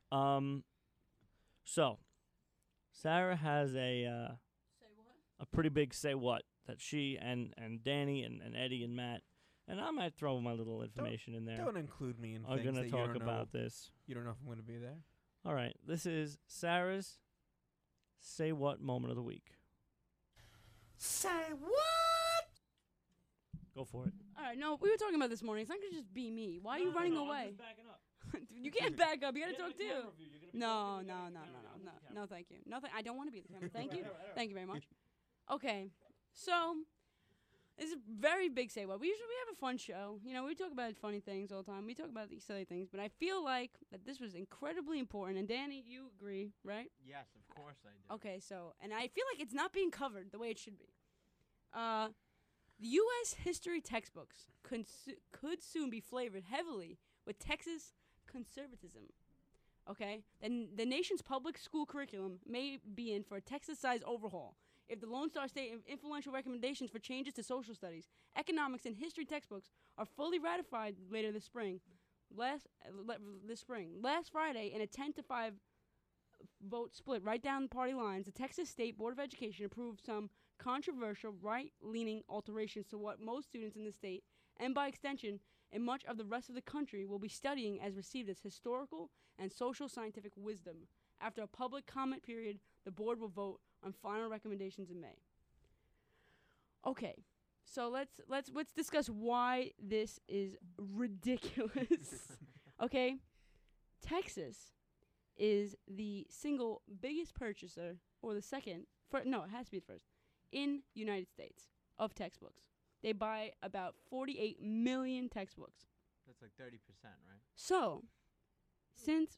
So, Sarah has a pretty big say what that she and Danny and Eddie and Matt, and I might throw my little information in there. Don't include me in I'm things gonna that talk you don't about know. this. You don't know if I'm going to be there. All right, this is Sarah's say what moment of the week. Say what? Go for it. All right, no, we were talking about this morning. It's not going to just be me. Why are you running away? I'm just backing up. You can't back up. You got to talk the camera too. view. You're gonna be No, talking, no, you're no, gonna be no, the no, camera. no, no, thank you. No, I don't want to be the camera. Thank you. All right. Thank you very much. Okay, so it's a very big say what. We have a fun show. You know, we talk about funny things all the time. We talk about these silly things, but I feel like that this was incredibly important. And Danny, you agree, right? Yes, of course I do. Okay, so, and I feel like it's not being covered the way it should be. The U.S. history textbooks could soon be flavored heavily with Texas conservatism. Okay? And the nation's public school curriculum may be in for a Texas-sized overhaul if the Lone Star State influential recommendations for changes to social studies, economics, and history textbooks are fully ratified later this spring. Last Friday, in a 10-5 vote split right down the party lines, the Texas State Board of Education approved some controversial right-leaning alterations to what most students in the state, and by extension, in much of the rest of the country, will be studying as received as historical and social scientific wisdom. After a public comment period, the board will vote on final recommendations in May. Okay, so let's discuss why this is ridiculous. Okay, Texas is the single biggest purchaser, or the second, it has to be the first, in the United States of textbooks. They buy about 48 million textbooks. That's like 30%, right? So, since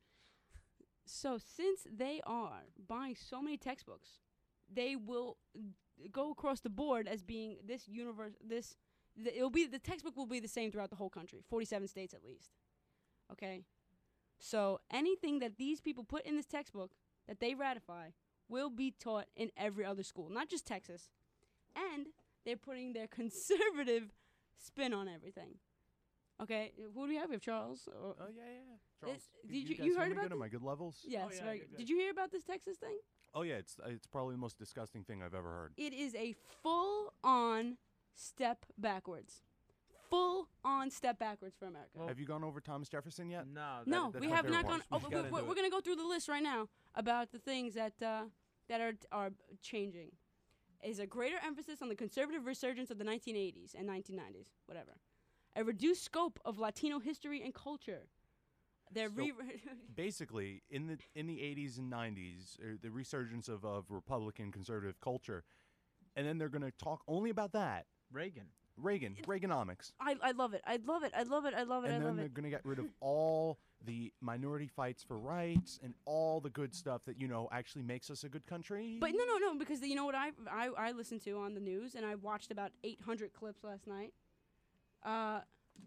they are buying so many textbooks, they will go across the board as being this universe. The textbook will be the same throughout the whole country, 47 states at least. Okay. So anything that these people put in this textbook that they ratify will be taught in every other school, not just Texas. And they're putting their conservative spin on everything. Okay, who do we have? We have Charles. Oh yeah. Charles, Did you guys you hear heard me about good? this? Am I good levels? Yes, very good. good. Did you hear about this Texas thing? Oh yeah, it's probably the most disgusting thing I've ever heard. It is a full-on step backwards. Full-on step backwards for America. Have you gone over Thomas Jefferson yet? No. No, that's we my have favorite not gone. part. Oh, gotta we're do going to go through the list right now about the things that are changing. Is a greater emphasis on the conservative resurgence of the 1980s and 1990s, whatever. A reduced scope of Latino history and culture. Basically, in the 80s and 90s, the resurgence of Republican conservative culture, and then they're going to talk only about that. Reaganomics. I love it. I love it. And then they're going to get rid of all the minority fights for rights and all the good stuff that, actually makes us a good country. But no, because you know what I listened to on the news, and I watched about 800 clips last night. And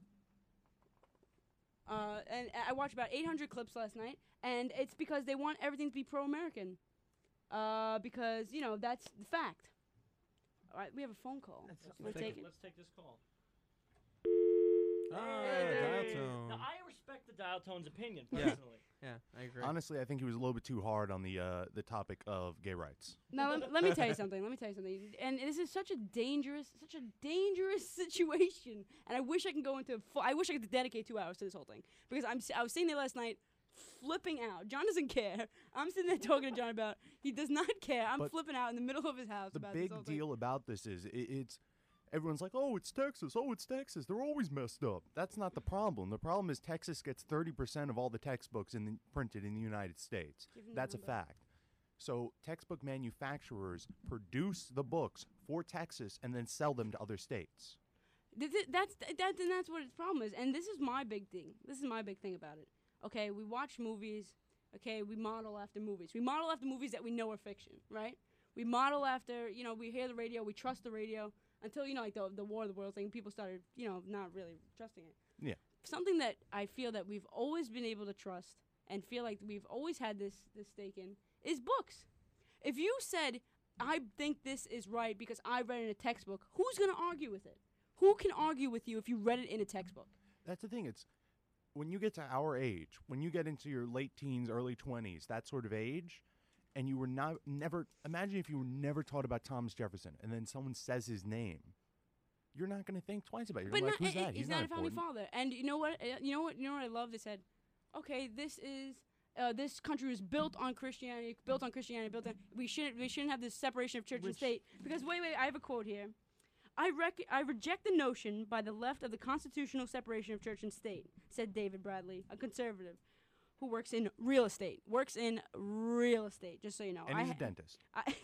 I watched about 800 clips last night, and it's because they want everything to be pro-American. Because, that's the fact. All right, we have a phone call. You want to take it? Let's take this call. Dial tone. Now, I respect the dial tone's opinion, Yeah. personally. Yeah, I agree. Honestly, I think he was a little bit too hard on the topic of gay rights. Now, let me tell you something. And this is such a dangerous situation. And I wish I could go into I wish I could dedicate 2 hours to this whole thing. Because I was sitting there last night flipping out. John doesn't care. I'm sitting there talking to John about he does not care. I'm But flipping out in the middle of his house The about this whole big thing. deal about this is it's everyone's like, oh, it's Texas. Oh, it's Texas. They're always messed up. That's not the problem. The problem is Texas gets 30% of all the textbooks printed in the United States. Give him the That's a number. fact. So textbook manufacturers produce the books for Texas and then sell them to other states. That's what its problem is, and this is my big thing. This is my big thing about it. Okay, we watch movies. Okay, we model after movies. We model after movies that we know are fiction, right? We model after, we hear the radio, we trust the radio until like the War of the Worlds thing. People started, not really trusting it. Yeah. Something that I feel that we've always been able to trust and feel like we've always had this stake in is books. If you said, I think this is right because I read it in a textbook, who's going to argue with it? Who can argue with you if you read it in a textbook? That's the thing. It's when you get to our age, when you get into your late teens, early 20s, that sort of age, and you were never imagine if you were never taught about Thomas Jefferson and then someone says his name. You're not going to think twice about it. You're But like, who's that? he's not a founding father. And you know what? You know what I love? They said, okay, this country was built on Christianity. We shouldn't have this separation of church and state. Because wait, I have a quote here. I reject the notion by the left of the constitutional separation of church and state, said David Bradley, a conservative who works in real estate. Just so you know. And he's a dentist.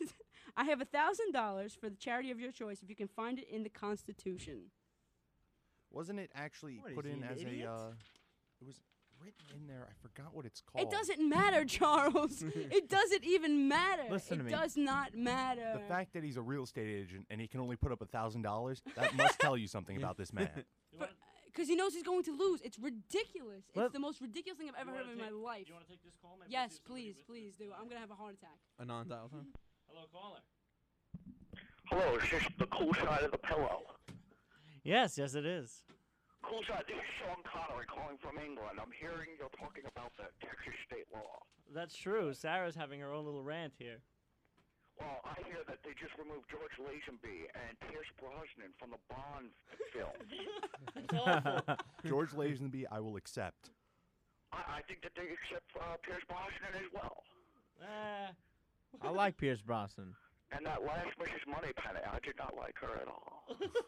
I have $1,000 for the charity of your choice if you can find it in the Constitution. Wasn't it actually What, put is he in an as idiot? it was written in there. I forgot what it's called. It doesn't matter, Charles. It doesn't even matter. Listen to it me. does not matter. The fact that he's a real estate agent and he can only put up $1,000, that must tell you something about this man. Because he knows he's going to lose. It's ridiculous. Let- It's the most ridiculous thing I've ever heard of in my life. You want to take this call? Yes, please do. I'm going to have a heart attack. A non-dial tone. Hello, caller. Hello, is this the cool side of the pillow? Yes, it is. Cool side, this is Sean Connery calling from England. I'm hearing you're talking about the Texas state law. That's true. Sarah's having her own little rant here. Well, I hear that they just removed George Lazenby and Pierce Brosnan from the Bond films. George Lazenby, I will accept. I think that they accept Pierce Brosnan as well. I like Pierce Brosnan. And that last Mrs. Moneypenny, I did not like her at all.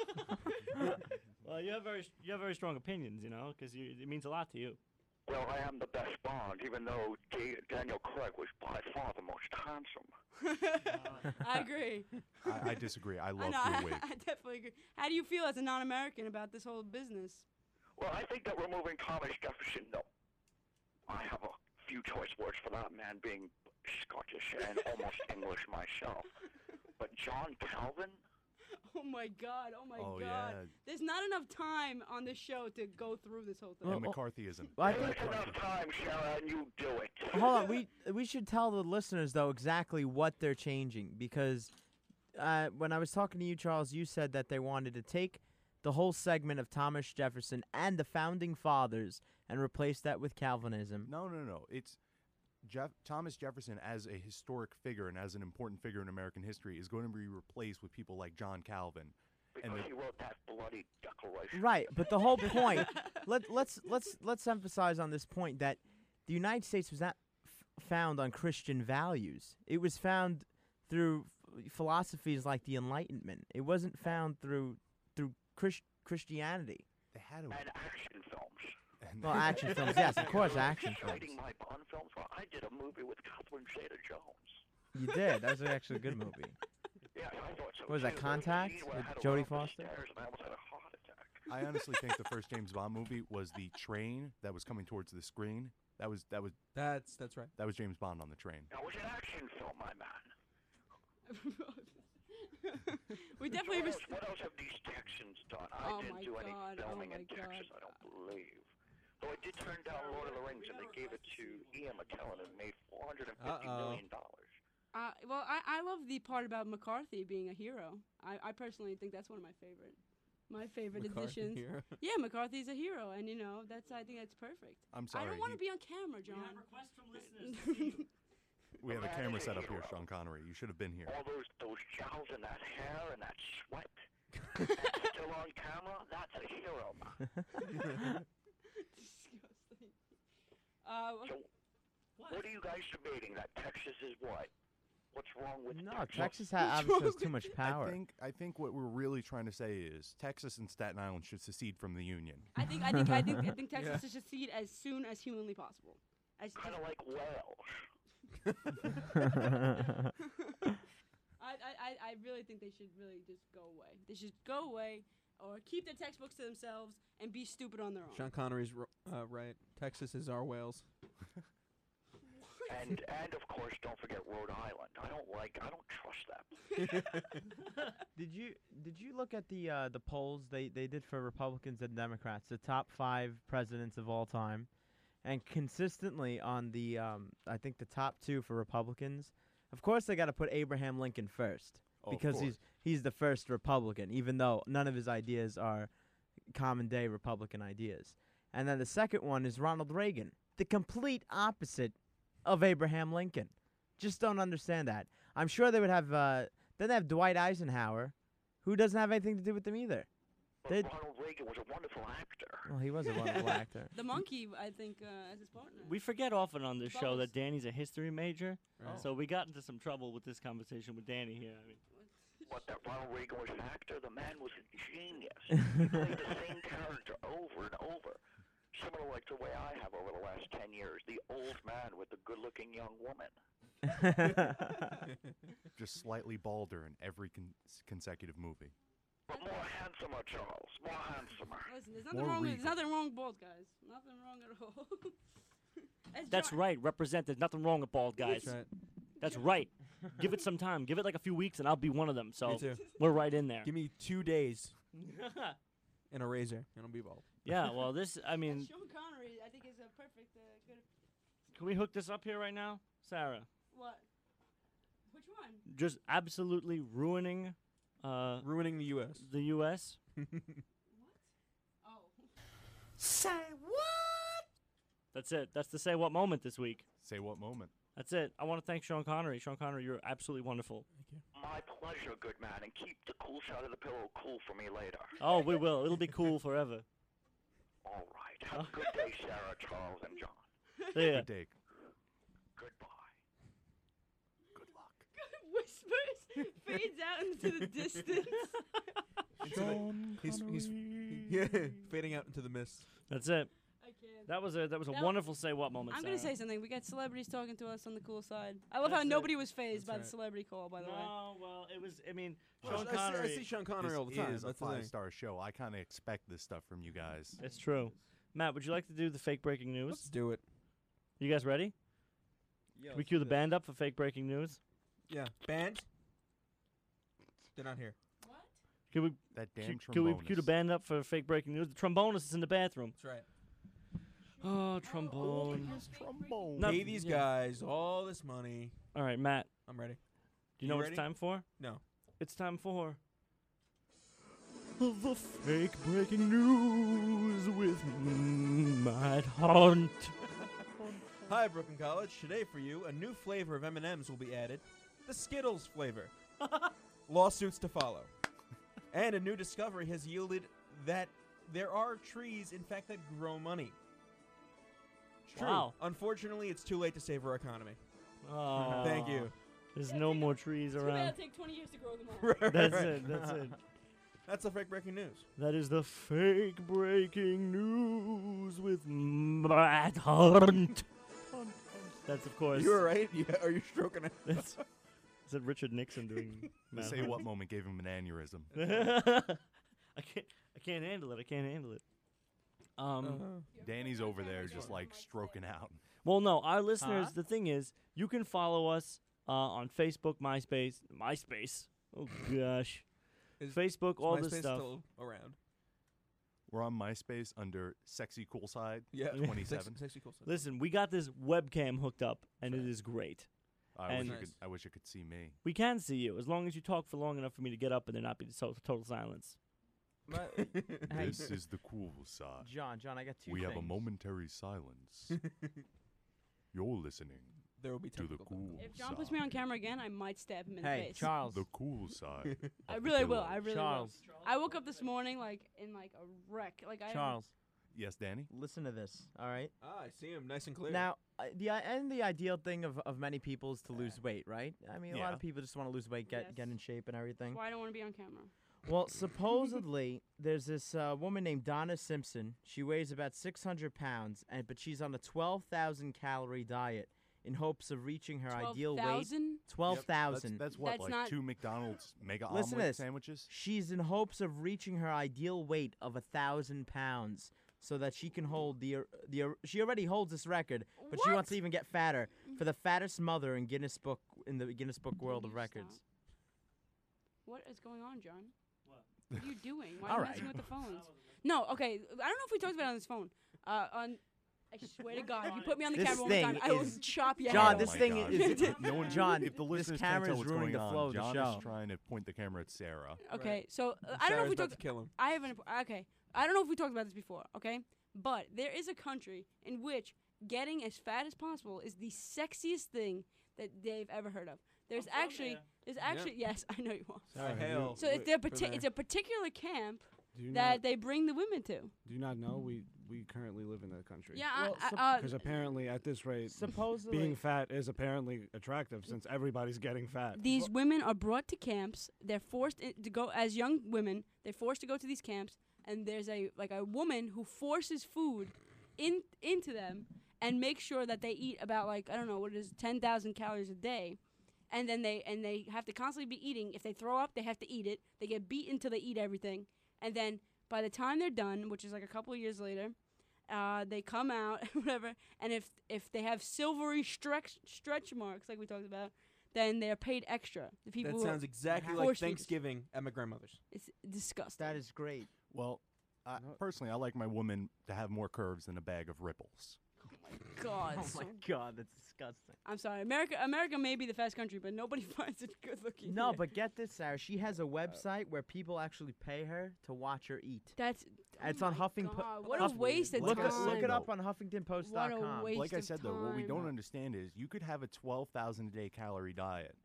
Well, you have very strong opinions, because it means a lot to you. Well, I am the best Bond, even though Daniel Craig was by far the most handsome. I agree. I disagree. I love I your wig. I definitely agree. How do you feel as a non-American about this whole business? Well, I think that removing Thomas Jefferson, no. I have a few choice words for that man, being Scottish and almost English myself. But John Calvin? Oh my God! Oh, God! yeah. There's not enough time on this show to go through this whole thing. And McCarthyism. I There's think, enough time, Sarah, and you do it. hold on, we should tell the listeners though exactly what they're changing because when I was talking to you, Charles, you said that they wanted to take the whole segment of Thomas Jefferson and the founding fathers and replace that with Calvinism. No. It's Thomas Jefferson as a historic figure and as an important figure in American history is going to be replaced with people like John Calvin. Because he wrote that bloody declaration. Right, but the whole point. Let's emphasize on this point that the United States was not found on Christian values. It was found through philosophies like the Enlightenment. It wasn't found through Christianity. They had And action films. Well, action films, yes, of course, action films. Citing my Bond films, well, I did a movie with Catherine Zeta-Jones. You did. That was actually a good movie. Yeah, I thought so. What was that, too. Contact There was a scene where I with had to Jodie run up the Foster? stairs and I almost had a heart attack. I honestly think the first James Bond movie was the train that was coming towards the screen. That's right. That was James Bond on the train. That was an action film, my man. We definitely. What else have these Texans done? Oh I didn't my do God, any filming oh my in Texas, I don't believe. Though I did turn down Lord of the Rings, and they gave it to Ian McKellen and made $450 million. Well, I love the part about McCarthy being a hero. I personally think that's one of my favorite McCarthy additions. hero? Yeah, McCarthy's a hero, and I think that's perfect. I'm sorry, I don't want to he- be on camera, John. We have requests from listeners to see you. We have a camera set up here, Sean Connery. You should have been here. All those jowls and that hair and that sweat. That's still on camera, that's a hero, man. Disgusting. So, what are you guys debating? That Texas is what? What's wrong with No, Texas? Texas obviously has too much power. I think what we're really trying to say is Texas and Staten Island should secede from the Union. I think Texas should secede as soon as humanly possible. Kind of like Wales. I really think they should really just go away. They should go away or keep their textbooks to themselves and be stupid on their own. Sean Connery's right. Texas is our Wales. And of course, don't forget Rhode Island. I don't trust them. Did you look at the polls they did for Republicans and Democrats, the top 5 presidents of all time, and consistently on the I think the top 2 for Republicans. Of course, they got to put Abraham Lincoln first because he's the first Republican, even though none of his ideas are common day Republican ideas. And then the second one is Ronald Reagan, the complete opposite of Abraham Lincoln. Just don't understand that. I'm sure they would have then they have Dwight Eisenhower, who doesn't have anything to do with them either. But Ronald Reagan was a wonderful actor. Well, he was a wonderful actor. The monkey, I think, as his partner. We forget often on this show Bubbles. that Danny's a history major, Right. so we got into some trouble with this conversation with Danny here. I mean, What, that Ronald Reagan was an actor? The man was a genius. He played the same character over and over. Similar like the way I have over the last 10 years. The old man with the good-looking young woman. Just slightly balder in every consecutive movie. But more handsomer, Charles. More handsomer. Listen, there's nothing wrong. There's nothing wrong with bald guys. Nothing wrong at all. that's right. Represent. There's nothing wrong with bald guys. That's right. That's right. Give it some time. Give it like a few weeks, and I'll be one of them. So Me too. we're right in there. Give me 2 days and a razor, and I'll be bald. Yeah. Well, this. I mean, Sean Connery, I think, is a perfect good. can we hook this up here right now, Sarah? What? Which one? Just absolutely ruining. Ruining the U.S. The U.S. Oh. Say what? That's it. That's the Say What moment this week. Say what moment? That's it. I want to thank Sean Connery. Sean Connery, you're absolutely wonderful. My pleasure, good man. And keep the cool side of the pillow cool for me later. Oh, we will. It'll be cool forever. All right. Have a good day, Sarah, Charles, and John. See ya. Good day. Goodbye. Whispers fades out into the distance. He's fading out into the mist. That's it. I can't. That was a Now- wonderful Say What moment. I'm gonna Sarah. say something. We got celebrities talking to us on the cool side. I love That's how it. nobody was phased That's by the right. celebrity call. By the way. No, well, it was. I mean, Well, Sean I see- Connery. I see Sean Connery This all the time. is a That's the thing. 5-star show. I kind of expect this stuff from you guys. It's true. Matt, would you like to do the fake breaking news? Let's do it. You guys ready? Can we cue the band up for fake breaking news? Yeah. Band? They're not here. What? Can we? That damn Can we cue the trombonist. band up for fake breaking news? The trombonist is in the bathroom. That's right. Oh, trombone. trombone. No, Pay these yeah. guys all this money. All right, Matt. I'm ready. Do you know You what ready? it's time for? No. It's time for the fake breaking news with Matt Hunt. Hi, Brooklyn College. Today for you, a new flavor of M&Ms will be added. The Skittles flavor. Lawsuits to follow. And a new discovery has yielded that there are trees, in fact, that grow money. It's true. Wow. Unfortunately, it's too late to save our economy. Oh, Thank you. There's no more trees Too bad around. it'll take 20 years to grow them all. That's it. That's it. That's the fake breaking news. That is the fake breaking news with Matt Hunt. That's of course. You all right? Are you stroking it? That's, is that Richard Nixon doing? The Matt Say Hunt? What moment gave him an aneurysm. I can't handle it. I can't handle it. Danny's over there just like stroking out. Well, no, our listeners. The thing is, you can follow us on Facebook, MySpace. Oh gosh, Facebook, all Is this MySpace stuff. still around? We're on MySpace under Sexy Cool Side. Yeah. 27. Sexy cool stuff. Listen, we got this webcam hooked up, and it is great. I And- wish you could see me. We can see you as long as you talk for long enough for me to get up and there not be total silence. Hey, This is the cool side. John, I got two We have a things. momentary silence. You're listening There will be to the technical cool If John side. puts me on camera again, I might stab him in the Hey, face. Charles. The cool side. I of the really will. pillow. I really Charles. will. I woke up this morning like in like a wreck. Like I Charles. Yes, Danny. Listen to this. All right. I see him nice and clear. Now, the ideal thing of many people is to lose weight, right? I mean, a lot of people just want to lose weight, get in shape and everything. That's why I don't want to be on camera. Well, supposedly, there's this woman named Donna Simpson. She weighs about 600 pounds, but she's on a 12,000 calorie diet in hopes of reaching her ideal weight. 12,000? 12,000. That's what, That's like not- 2 McDonald's mega Listen to omelet this. sandwiches? She's in hopes of reaching her ideal weight of 1,000 pounds, so that she can hold she already holds this record, but she wants to even get fatter for the fattest mother in the Guinness Book World of Records. What is going on, John? What? What are you doing? Why All are you right. messing with the phones? No, okay. I don't know if we talked about it on this phone. I swear to God, if you put me on the This camera one more time, thing I will is- chop your John, head this off. thing God. is no one, John, if the this listeners can't camera tell is what's ruining going the on, flow of the John show. is trying to point the camera at Sarah. Okay, so I don't know if we Sarah's about talked. to kill him. I haven't. Okay, I don't know if we talked about this before. Okay, but there is a country in which getting as fat as possible is the sexiest thing that they've ever heard of. There's actually, yes, I know you are. Sorry, hail. So it's it's a particular camp Do you that not, they bring the women to. do you not know we currently live in that country? Yeah, Well, Because apparently, at this rate, supposedly being fat is apparently attractive since everybody's getting fat. these women are brought to camps. They're forced to go as young women. They're forced to go to these camps, and there's a woman who forces food into them and makes sure that they eat about 10,000 calories a day, and then they have to constantly be eating. If they throw up, they have to eat it. They get beaten until they eat everything, and then by the time they're done, which is like a couple of years later, they come out whatever, and if they have silvery stretch marks like we talked about, then they're paid extra. The people That who sounds are exactly like force feeders. Thanksgiving at my grandmother's. It's disgusting. that is great. Well, personally, I like my woman to have more curves than a bag of ripples. God, Oh so- my God, that's disgusting. I'm sorry. America may be the fast country, but nobody finds it good looking. No, here. but get this, Sarah. She has a website where people actually pay her to watch her eat. that's It's oh on my Huffington. God, what a waste of Look time. it up on HuffingtonPost.com. What a waste Like I of said, though, what we time. don't understand is you could have a 12,000 a day calorie diet.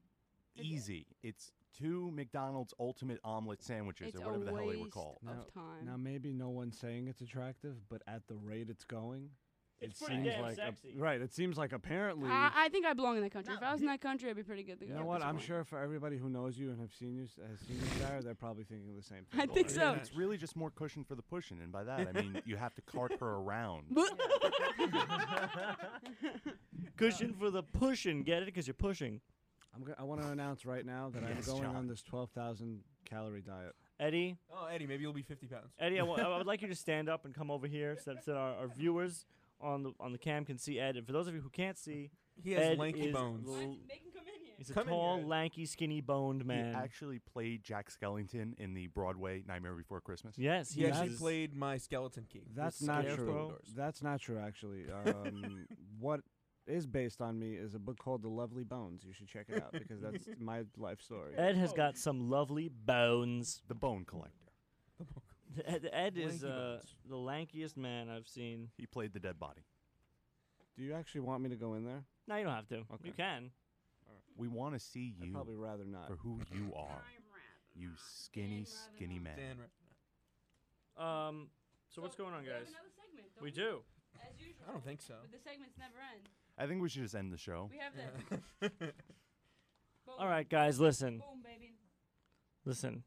Easy. It's 2 McDonald's ultimate omelet sandwiches It's or whatever a the hell they were waste called. of time. Now, maybe no one's saying it's attractive, but at the rate it's going, It's it pretty seems damn like sexy. right. It seems like apparently. I think I belong in that country. If I was in that country, I'd be pretty good to go. You know at what? this I'm point. sure for everybody who knows you and has seen you, Sarah, they're probably thinking the same thing. I think so. It's really just more cushion for the pushing, and by that I mean you have to cart her around. Cushion for the pushing. Get it? Because you're pushing. I want to announce right now that Yes, I'm going John. on this 12,000 calorie diet. Eddie, Oh, Eddie, maybe you'll be 50 pounds. Eddie, I would like you to stand up and come over here so that our viewers on the cam can see Ed. And for those of you who can't see, He has Ed lanky is bones. Make him come in here. he's a Come in tall, here, Ed. lanky, skinny boned man. He actually played Jack Skellington in the Broadway Nightmare Before Christmas. Yes, He actually is. played my skeleton key. That's with not Scarecrow true. indoors. That's not true, actually. What is based on me is a book called The Lovely Bones. You should check it out because that's my life story. Ed has got some lovely bones. The Bone Collector. Ed is Lanky bones. the lankiest man I've seen. He played the dead body. Do you actually want me to go in there? No, you don't have to. Okay. You can. We want to see I'd you probably rather not. for who you are. You skinny, skinny man. Dan Ra- So what's going on, We have guys? another segment, don't We do. As usual. I don't think so. But the segments never end. I think we should just end the show. We have this. Boom. All right, guys, listen. Boom, baby. Listen.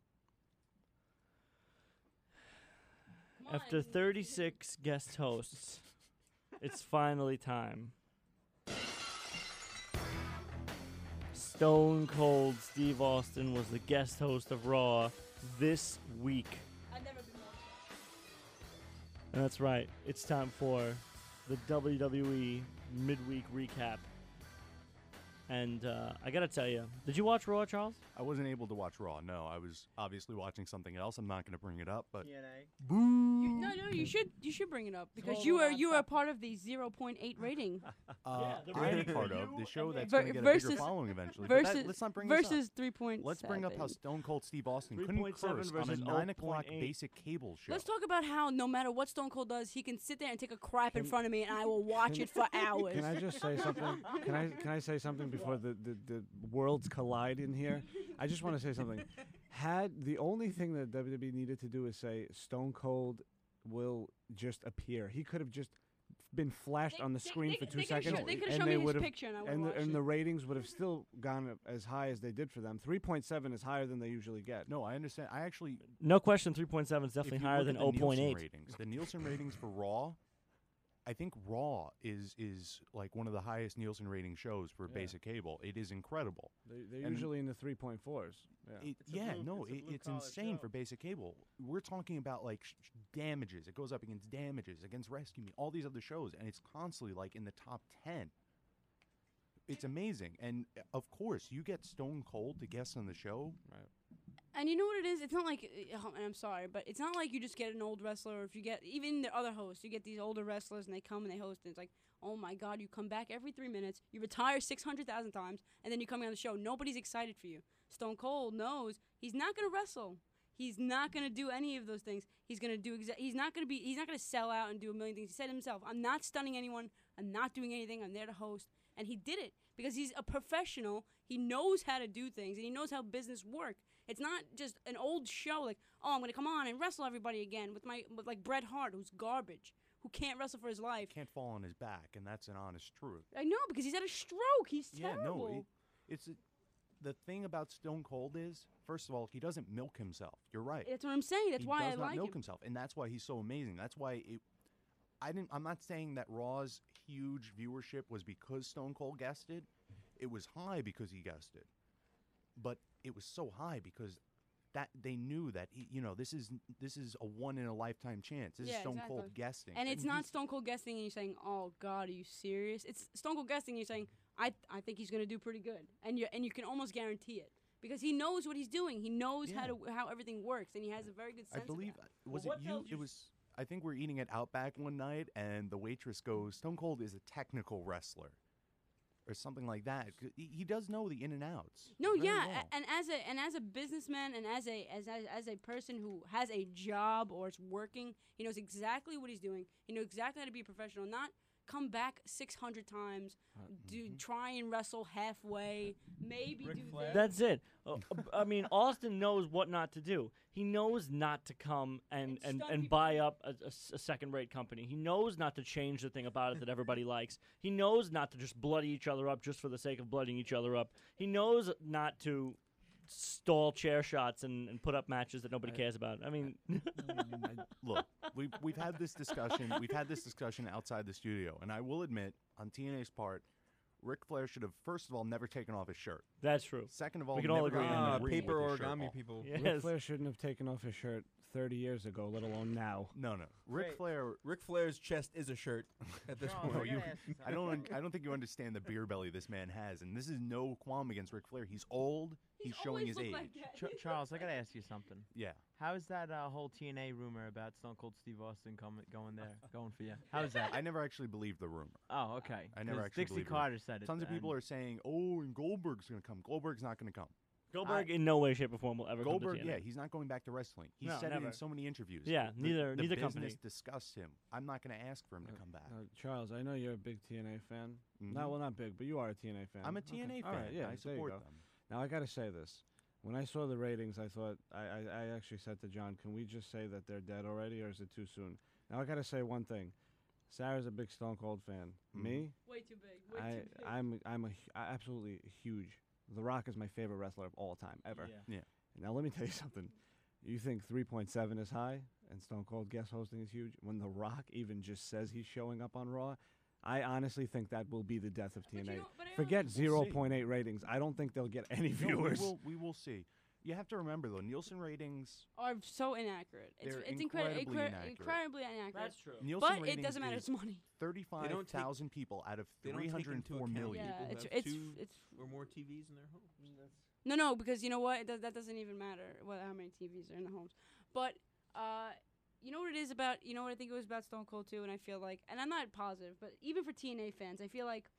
Come After on. 36 guest hosts, it's finally time. Stone Cold Steve Austin was the guest host of Raw this week. I've never been more And that's right. It's time for the WWE midweek recap. And I gotta tell you, did you watch Raw, Charles? I wasn't able to watch Raw. No, I was obviously watching something else. I'm not going to bring it up, but No, you should bring it up because you are part of the 0.8 rating I'm rating part for of the show that's Ver- going to get a versus- bigger following eventually. But versus let's not bring this up. versus 3.7. Let's bring up how Stone Cold Steve Austin couldn't 3.7 curse on a versus 9 o'clock 0.8. basic cable show. Let's talk about how no matter what Stone Cold does, he can sit there and take a crap in front of me, and I will watch it for hours. Can I just say something? Can I say something before the worlds collide in here? I just want to say something. Had the only thing that WWE needed to do is say Stone Cold will just appear. He could have just been flashed on the screen for 2 they could've seconds, shown- they could've and shown me they his would've- picture and I would've and watched and it. the ratings would have still gone up as high as they did for them. 3.7 is higher than they usually get. No, I understand. I actually No question, 3.7 is if definitely you higher look than at the Nielsen 0.8. ratings. The Nielsen ratings for Raw, I think Raw is like one of the highest Nielsen rating shows for Yeah. basic cable. It is incredible. They're And usually in the 3.4s. Yeah. It's insane for basic cable. We're talking about like damages. It goes up against damages, against Rescue Me, all these other shows, and it's constantly like in the top 10. It's amazing, and of course, you get Stone Cold to guest on the show. Right. And you know what it is? It's not like, and I'm sorry, but it's not like you just get an old wrestler, or if you get, even the other hosts, you get these older wrestlers and they come and they host, and it's like, oh my God, you come back every 3 minutes, you retire 600,000 times, and then you come on the show. Nobody's excited for you. Stone Cold knows he's not going to wrestle. He's not going to do any of those things. He's going to do, he's not going to sell out and do a million things. He said himself, I'm not stunning anyone. I'm not doing anything. I'm there to host. And he did it because he's a professional. He knows how to do things, and he knows how business work. It's not just an old show like, oh, I'm going to come on and wrestle everybody again with like Bret Hart, who's garbage, who can't wrestle for his life. Can't fall on his back, and that's an honest truth. I know, because he's had a stroke. He's terrible. Yeah, no, it's the thing about Stone Cold is, first of all, he doesn't milk himself. You're right. That's what I'm saying. That's he why I does not like milk him. himself, and that's why he's so amazing. That's why I'm not saying that Raw's huge viewership was because Stone Cold guested. It was high because he guested, but it was so high because that they knew that this is a one in a lifetime chance. This is Stone Cold guesting, and it's not Stone Cold guesting, and you're saying, "Oh God, are you serious?" It's Stone Cold guesting, and you're saying, "I think he's going to do pretty good," and you can almost guarantee it because he knows what he's doing. He knows how everything works, and he has a very good sense. I believe about it. was it you? It was. I think we're eating at Outback one night, and the waitress goes, "Stone Cold is a technical wrestler." Or something like that. He does know the in and outs. No, very yeah, well. and as a businessman and as a person who has a job or is working, he knows exactly what he's doing. He knows exactly how to be a professional. Not come back 600 times, try and wrestle halfway, maybe do this. That's it. I mean, Austin knows what not to do. He knows not to come and buy up a second-rate company. He knows not to change the thing about it that everybody likes. He knows not to just bloody each other up just for the sake of bloodying each other up. He knows not to stall chair shots and put up matches that nobody cares about. I mean, look, we've had this discussion. We've had this discussion outside the studio, and I will admit, on TNA's part, Ric Flair should have, first of all, never taken off his shirt. That's true. Second of all, we can all never agree gotten on in that. the ring paper with his shirt origami off. people. Yes. Ric Flair shouldn't have taken off his shirt 30 years ago, let alone now. No. Ric Flair's chest is a shirt at this Charles, point. I gotta ask you I don't think you understand the beer belly this man has, and this is no qualm against Ric Flair. He's old. He's showing his age. Charles, I gotta ask you something. Yeah. How is that whole TNA rumor about Stone Cold Steve Austin going there, going for you? How is that? I never actually believed the rumor. Oh, okay. I never 'Cause actually Dixie believed it. Carter said it. Tons of people are saying, "Oh, and Goldberg's going to come." Goldberg's not going to come. Goldberg in no way, shape, or form will ever Goldberg, come to TNA. yeah, he's not going back to wrestling. He No, said it never. in so many interviews. Yeah, neither the company. business discussed him. I'm not going to ask for him to come back. Charles, I know you're a big TNA fan. Mhm. No, well, not big, but you are a TNA fan. I'm a TNA fan. All right, yeah, I there you support go. them. Now, I got to say this. When I saw the ratings, I thought, I actually said to John, can we just say that they're dead already, or is it too soon? Now, I got to say one thing. Sarah's a big Stone Cold fan. Me? Way too big. Way too big. I'm absolutely huge. The Rock is my favorite wrestler of all time, ever. Yeah. Now, let me tell you something. You think 3.7 is high and Stone Cold guest hosting is huge? When The Rock even just says he's showing up on Raw, I honestly think that will be the death of TNA. Forget We'll see. 0.8 ratings. I don't think they'll get any No, viewers. we will see. You have to remember, though, Nielsen ratings. Are so inaccurate. They're It's incredibly inaccurate. incredibly inaccurate. That's true. Nielsen But it ratings doesn't matter. is It's money. 35,000 people out of They don't take into 304 account million. Yeah, people it's- who have it's- two it's- or more TVs in their homes. No, because you know what? That doesn't even matter how many TVs are in the homes. But you know what it is about? You know what I think it was about Stone Cold too, and I feel like, and I'm not positive, but even for TNA fans, I feel like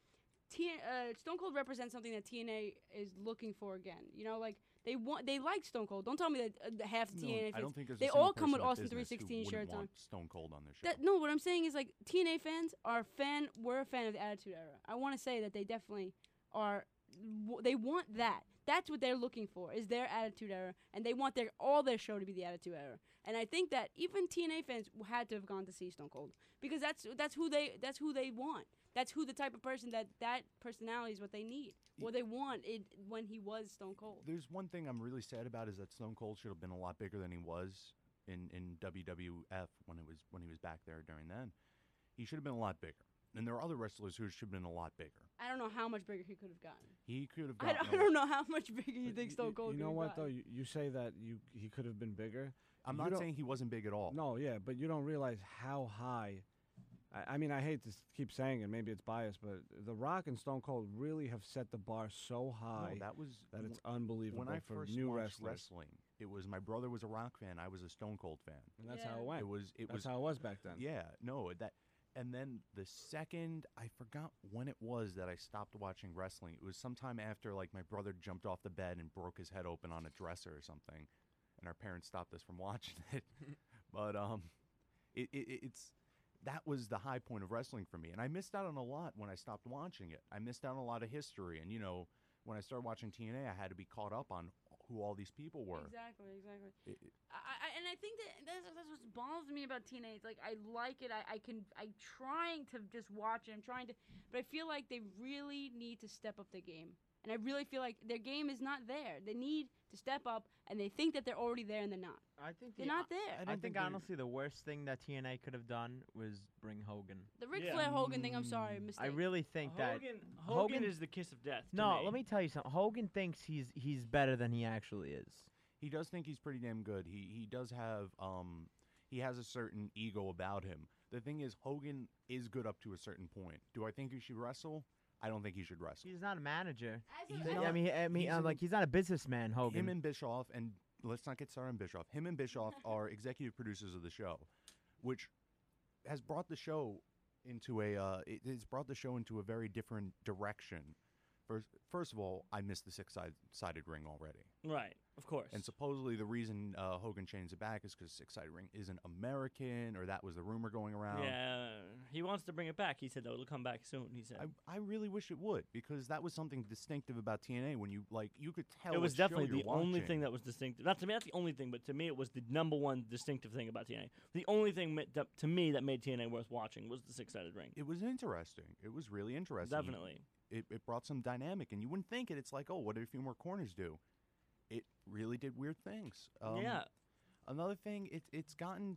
Stone Cold represents something that TNA is looking for again. You know, like they like Stone Cold. Don't tell me that half the TNA fans. I don't think there's a they single all come with person in Austin business who 316 wouldn't shirts on. want Stone Cold on their show. No, what I'm saying is like TNA fans we're a fan of the Attitude Era. I want to say that they definitely are. They want that. That's what they're looking for, is their Attitude Era, and they want all their show to be the Attitude Era. And I think that even TNA fans had to have gone to see Stone Cold because that's who they want. That's who the type of person that personality is what they need. What they want when he was Stone Cold. There's one thing I'm really sad about is that Stone Cold should have been a lot bigger than he was in WWF when he was back there during then. He should have been a lot bigger. And there are other wrestlers who should have been a lot bigger. I don't know how much bigger he could have gotten. He could have I gotten. don't know how much bigger you think Stone Cold You could know have what though? gotten. You say that he could have been bigger. I'm You not don't- saying he wasn't big at all. No, yeah, but you don't realize how high. I mean, I hate to keep saying it. Maybe it's biased, but The Rock and Stone Cold really have set the bar so high that was that it's unbelievable when I for first new watched wrestlers. wrestling. It was my brother was a Rock fan. I was a Stone Cold fan. And that's how it went. That's how it was back then. Yeah, no, that. And then the second I forgot when it was that I stopped watching wrestling. It was sometime after like my brother jumped off the bed and broke his head open on a dresser or something, and our parents stopped us from watching it. But it's that was the high point of wrestling for me, and I missed out on a lot when I stopped watching it. I missed out on a lot of history, and when I started watching TNA, I had to be caught up on who all these people were. Exactly. And I think that's what bothers me about TNA. It's like I like it. I'm trying to just watch it. But I feel like they really need to step up their game. And I really feel like their game is not there. They need to step up, and they think that they're already there, and they're not. I think they're not there. I think honestly the worst thing that TNA could have done was bring Hogan. The Ric Flair Hogan thing, I'm sorry, mistake. I really think that Hogan is the kiss of death. to No, me. let me tell you something. Hogan thinks he's better than he actually is. He does think he's pretty damn good. He does have he has a certain ego about him. The thing is, Hogan is good up to a certain point. Do I think he should wrestle? I don't think he should wrestle. He's not a manager. He's He's not a businessman, Hogan. Him and Bischoff, and let's not get started on Bischoff. Him and Bischoff are executive producers of the show, which has brought the show into it has brought the show into a very different direction. First of all, I missed the six-sided ring already. Right, of course. And supposedly the reason Hogan changed it back is because six-sided ring isn't American, or that was the rumor going around. Yeah, he wants to bring it back. He said, though, it'll come back soon, he said. I really wish it would, because that was something distinctive about TNA when you could tell It was what show definitely you're the only watching. thing that was distinctive. Not to me, that's the only thing, but to me, it was the number one distinctive thing about TNA. The only thing to me that made TNA worth watching was the six-sided ring. It was interesting. It was really interesting. Definitely. It brought some dynamic, and you wouldn't think it. It's like, oh, what did a few more corners do? It really did weird things. Yeah. Another thing, it's gotten.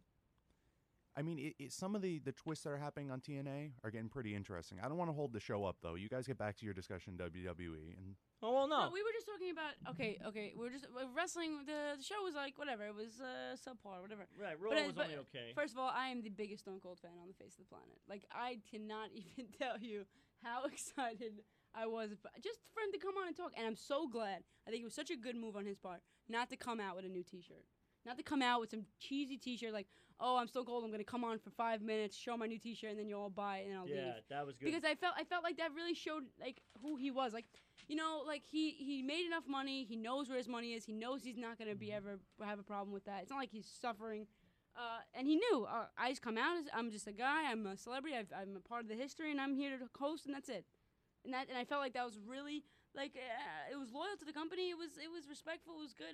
I mean, some of the twists that are happening on TNA are getting pretty interesting. I don't want to hold the show up, though. You guys get back to your discussion WWE, and oh well, No, we were just talking about okay. We were just wrestling. The show was like whatever. It was subpar, whatever. Right, Raw But was only okay. First of all, I am the biggest Stone Cold fan on the face of the planet. Like I cannot even tell you how excited I was just for him to come on and talk. And I'm so glad. I think it was such a good move on his part not to come out with a new T-shirt. Not to come out with some cheesy T-shirt like, oh, I'm Stone Cold. I'm gonna come on for 5 minutes, show my new T-shirt, and then you all buy it, and I'll leave. Yeah, that was good. Because I felt like that really showed like who he was. Like, like he made enough money. He knows where his money is. He knows he's not gonna be ever have a problem with that. It's not like he's suffering. And he knew. I just come out as I'm just a guy. I'm a celebrity. I'm a part of the history, and I'm here to host, and that's it. And I felt like that was really like it was loyal to the company. It was respectful. It was good.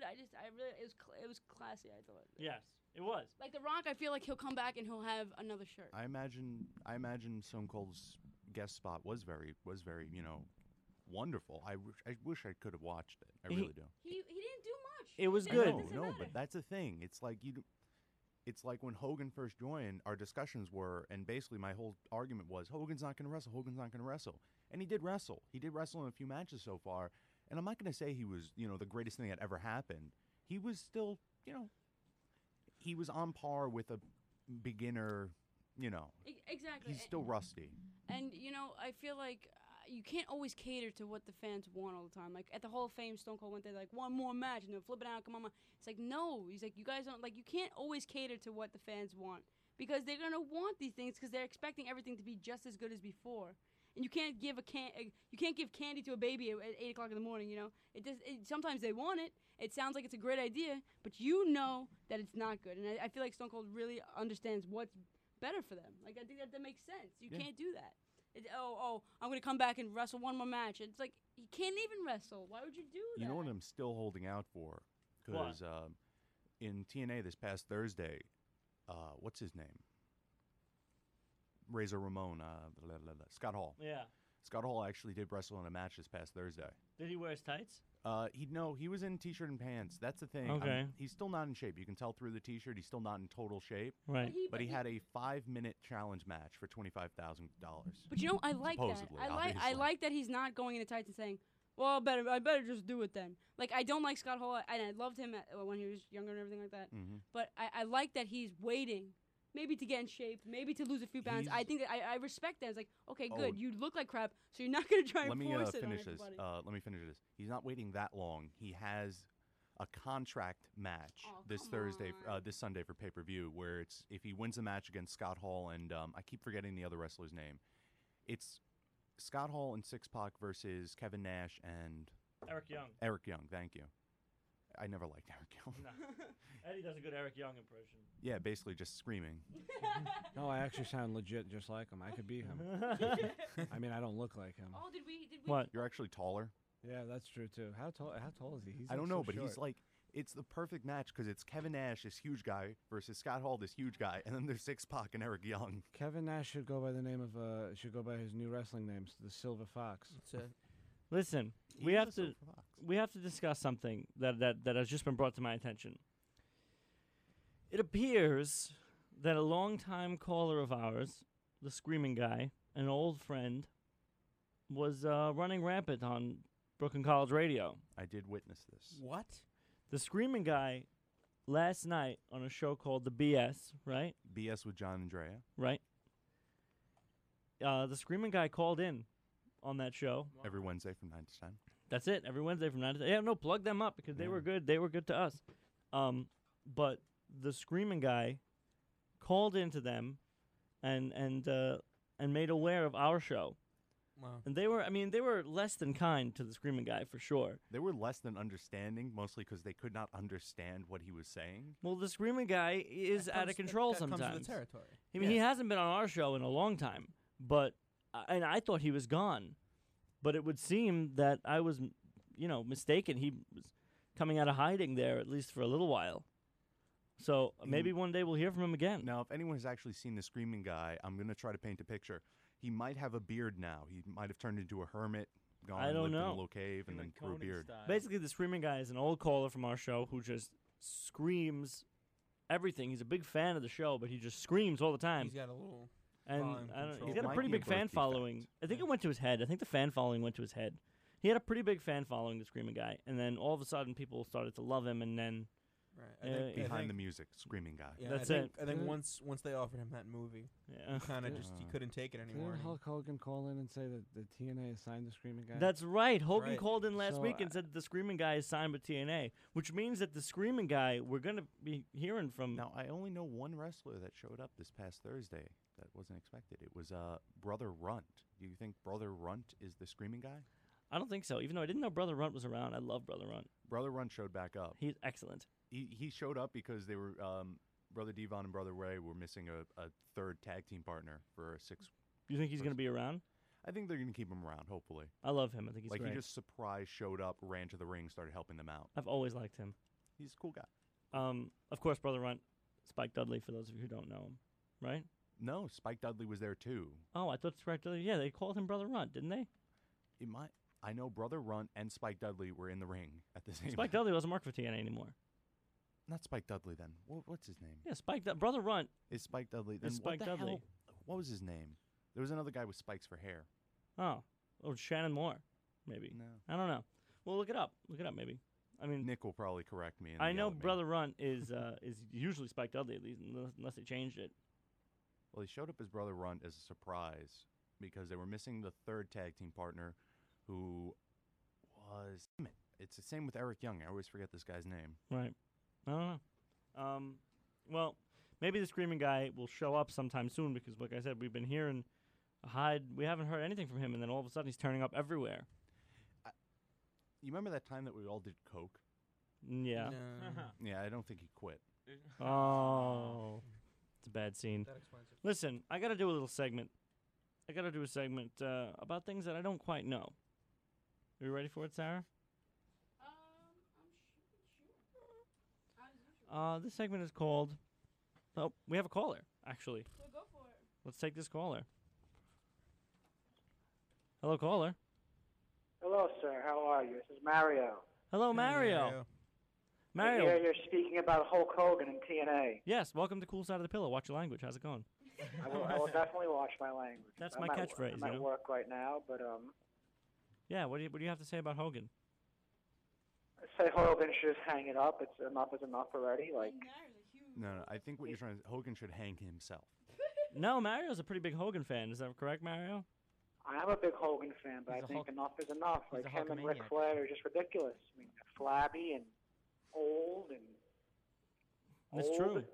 It was classy. I thought. Yes, it was. Like The Rock, I feel like he'll come back and he'll have another shirt. I imagine Stone Cold's guest spot was very wonderful. I wish I could have watched it. I really do. He didn't do much. It was It good. doesn't No, matter. but that's the thing. It's like It's like when Hogan first joined, our discussions were, and basically my whole argument was, Hogan's not going to wrestle. Hogan's not going to wrestle. And he did wrestle. He did wrestle in a few matches so far. And I'm not going to say he was, the greatest thing that ever happened. He was still, he was on par with a beginner, Exactly. He's still rusty. And, I feel like you can't always cater to what the fans want all the time. Like, at the Hall of Fame, Stone Cold went there, like, one more match, and they'll flip it out, come on. It's like, no. He's like, you guys don't, like, you can't always cater to what the fans want. Because they're going to want these things because they're expecting everything to be just as good as before. And you can't give you can't give candy to a baby at 8 o'clock in the morning, sometimes they want it. It sounds like it's a great idea, but you know that it's not good. And I feel like Stone Cold really understands what's better for them. Like, I think that makes sense. You can't do that. I'm gonna come back and wrestle one more match. It's like you can't even wrestle. Why would you do that? You know what I'm still holding out for? Because in TNA this past Thursday, what's his name? Razor Ramon, Scott Hall. Yeah. Scott Hall actually did wrestle in a match this past Thursday. Did he wear his tights? He was in t-shirt and pants. That's the thing. Okay. He's still not in shape. You can tell through the t-shirt he's still not in total shape. Right. But he had a 5-minute challenge match for $25,000. But you know, I like that. Supposedly, I obviously. like that he's not going into tights and saying, "Well, I better just do it then." Like I don't like Scott Hall, and I loved him when he was younger and everything like that. Mm-hmm. But I like that he's waiting. Maybe to get in shape, maybe to lose a few pounds. I think that I respect that. It's like, okay, good. You look like crap, so you're not going to try and force it on everybody. Let me finish this. He's not waiting that long. He has a contract match this Sunday for pay-per-view, where it's if he wins the match against Scott Hall and I keep forgetting the other wrestler's name. It's Scott Hall and Six Pac versus Kevin Nash and Eric Young. Eric Young, thank you. I never liked Eric Young. No. Eddie does a good Eric Young impression. Yeah, basically just screaming. No, I actually sound legit just like him. I could be him. I mean, I don't look like him. Oh, did we? What? You're actually taller. Yeah, that's true too. How tall is he? He's I don't like know, so but short. he's like, it's the perfect match because it's Kevin Nash, this huge guy, versus Scott Hall, this huge guy, and then there's Six Pac and Eric Young. Kevin Nash should go by the name of should go by his new wrestling name, the Silver Fox. That's it. Listen, we have to discuss something that has just been brought to my attention. It appears that a longtime caller of ours, the Screaming Guy, an old friend, was running rampant on Brooklyn College Radio. I did witness this. What? The Screaming Guy, last night on a show called The BS, right? BS with John and Drea. Right. The Screaming Guy called in on that show. Every Wednesday from 9 to 10. That's it. Every Wednesday from 9 to 10. Yeah, no, plug them up because they were good. They were good to us. But the Screaming Guy called into them and made aware of our show. Wow. And they were less than kind to the Screaming Guy for sure. They were less than understanding, mostly because they could not understand what he was saying. Well, the Screaming Guy is out of control sometimes. Comes with the territory. I mean, he hasn't been on our show in a long time, but and I thought he was gone, but it would seem that I was, mistaken. He was coming out of hiding there at least for a little while. So maybe one day we'll hear from him again. Now, if anyone has actually seen the Screaming Guy, I'm going to try to paint a picture. He might have a beard now. He might have turned into a hermit, I don't lived in know. a little cave, and then grew a beard. Basically, the Screaming Guy is an old caller from our show who just screams everything. He's a big fan of the show, but he just screams all the time. He's got a little. And volume he's control. got a Might pretty be a big fan birth following. defect. I think it went to his head. I think the fan following went to his head. He had a pretty big fan following, the Screaming Guy, and then all of a sudden people started to love him, and then Right. Behind the music, Screaming Guy. Yeah, That's I think, it. I think once they offered him that movie, Yeah. he kind of just he couldn't take it anymore. Didn't Hulk Hogan call in and say that the TNA assigned the Screaming Guy? That's right. Hogan Right. called in last So, week and said that the Screaming Guy is signed with TNA, which means that the Screaming Guy we're going to be hearing from. Now, I only know one wrestler that showed up this past Thursday that wasn't expected. It was Brother Runt. Do you think Brother Runt is the Screaming Guy? I don't think so. Even though I didn't know Brother Runt was around, I love Brother Runt. Brother Runt showed back up. He's excellent. He showed up because they were Brother Devon and Brother Ray were missing a third tag team partner for a 6. You think he's going to be around? I think they're going to keep him around, hopefully. I love him. I think he's like great. he just surprise showed up, ran to the ring, started helping them out. I've always liked him. He's a cool guy. Of course, Brother Runt, Spike Dudley, for those of you who don't know him, right? No, Spike Dudley was there too. Oh, I thought Spike Dudley. Yeah, they called him Brother Runt, didn't they? It might. I know Brother Runt and Spike Dudley were in the ring at the same time. Spike Dudley doesn't work for TNA anymore. Not Spike Dudley then. What's his name? Yeah, Brother Runt is Spike Dudley. Then is Spike what the Dudley. hell? What was his name? There was another guy with spikes for hair. Oh, Shannon Moore, maybe. No. I don't know. Well, look it up. Look it up, maybe. I mean, Nick will probably correct me. I know Brother Runt is usually Spike Dudley, at least, unless they changed it. Well, he showed up as Brother Runt as a surprise because they were missing the third tag team partner, who was. Damn it. It's the same with Eric Young. I always forget this guy's name. Right. I don't know. Well, maybe the Screaming Guy will show up sometime soon because, like I said, we've been hearing Hyde. We haven't heard anything from him, and then all of a sudden he's turning up everywhere. You remember that time that we all did coke? Yeah. Yeah, I don't think he quit. Oh, it's a bad scene. That explains it. Listen, I got to do a little segment I gotta do a segment about things that I don't quite know. Are you ready for it, Sarah? This segment is called. Oh, we have a caller, actually. Well, go for it. Let's take this caller. Hello, caller. Hello, sir. How are you? This is Mario. Hello, Mario. I Mario. hear you're speaking about Hulk Hogan and TNA. Yes, welcome to Cool Side of the Pillow. Watch your language. How's it going? I will definitely watch my language. That's I'm my at- catchphrase, I'm you at know? work right now, but Yeah, what do you have to say about Hogan? I say Hogan should just hang it up. It's enough is enough already. Like, No, I think what you're trying to Hogan should hang himself. No, Mario's a pretty big Hogan fan. Is that correct, Mario? I am a big Hogan fan, but He's I a think Hulk- enough is enough. he's Like a him and Ric Hulkamaniac. Flair are just ridiculous. I mean, they're flabby and old and. That's old. true.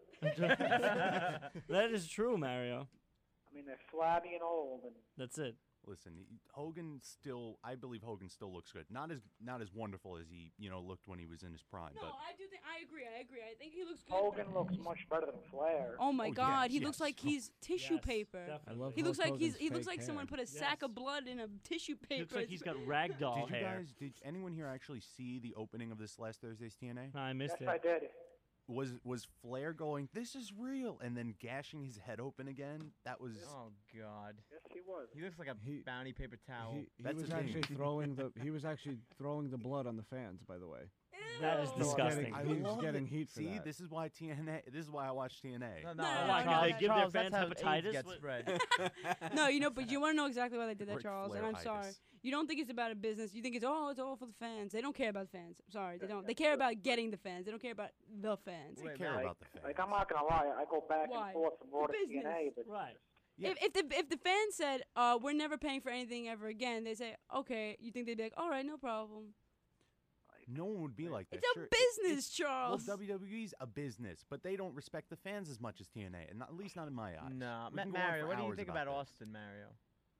That is true, Mario. I mean, they're flabby and old, and That's it. Listen, Hogan still, I believe Hogan still looks good. Not as wonderful as he, looked when he was in his prime. No, but I do think I agree. I think he looks good. Hogan looks much better than Flair. Oh my Oh, God, yes, he looks yes. like he's tissue Yes, paper. definitely. I love He looks Hulk like he's Hogan's he looks fake like someone hair. put a sack of blood in a tissue paper. Looks like It's- he's got ragdoll hair. Did anyone here actually see the opening of this last Thursday's TNA? No, I missed Yes, it. I did. Was Flair going, "This is real," and then gashing his head open again? That was. Oh God. Yes, he was. He looks like a bounty paper towel. He That's was the thing. actually throwing the the blood on the fans. By the way, That is He's disgusting. getting- He's love getting it. heat for See, that. this is why TNA. This is why I watch TNA. No, Why, 'cause Charles, they give their Charles, that's fans how hepatitis? AIDS gets What- spread. No, but you want to know exactly why they did that, Ric Charles. And I'm sorry. Flair-itis. You don't think it's about a business. You think it's all for the fans. They don't care about the fans. I'm sorry, they don't. They care about getting the fans. They don't care about the fans. They care about the fans. Like, I'm not gonna lie. I go back Why? and forth from Raw to Business. TNA, but Right. Yeah. If the fans said we're never paying for anything ever again, they say okay. You think they'd be like, all right, no problem. No one would be like that. It's a Sure, business, Well, Charles. WWE's a business, but they don't respect the fans as much as TNA, and at least not in my eyes. No, We can go on Mario, for what do you hours think about that. Austin, Mario?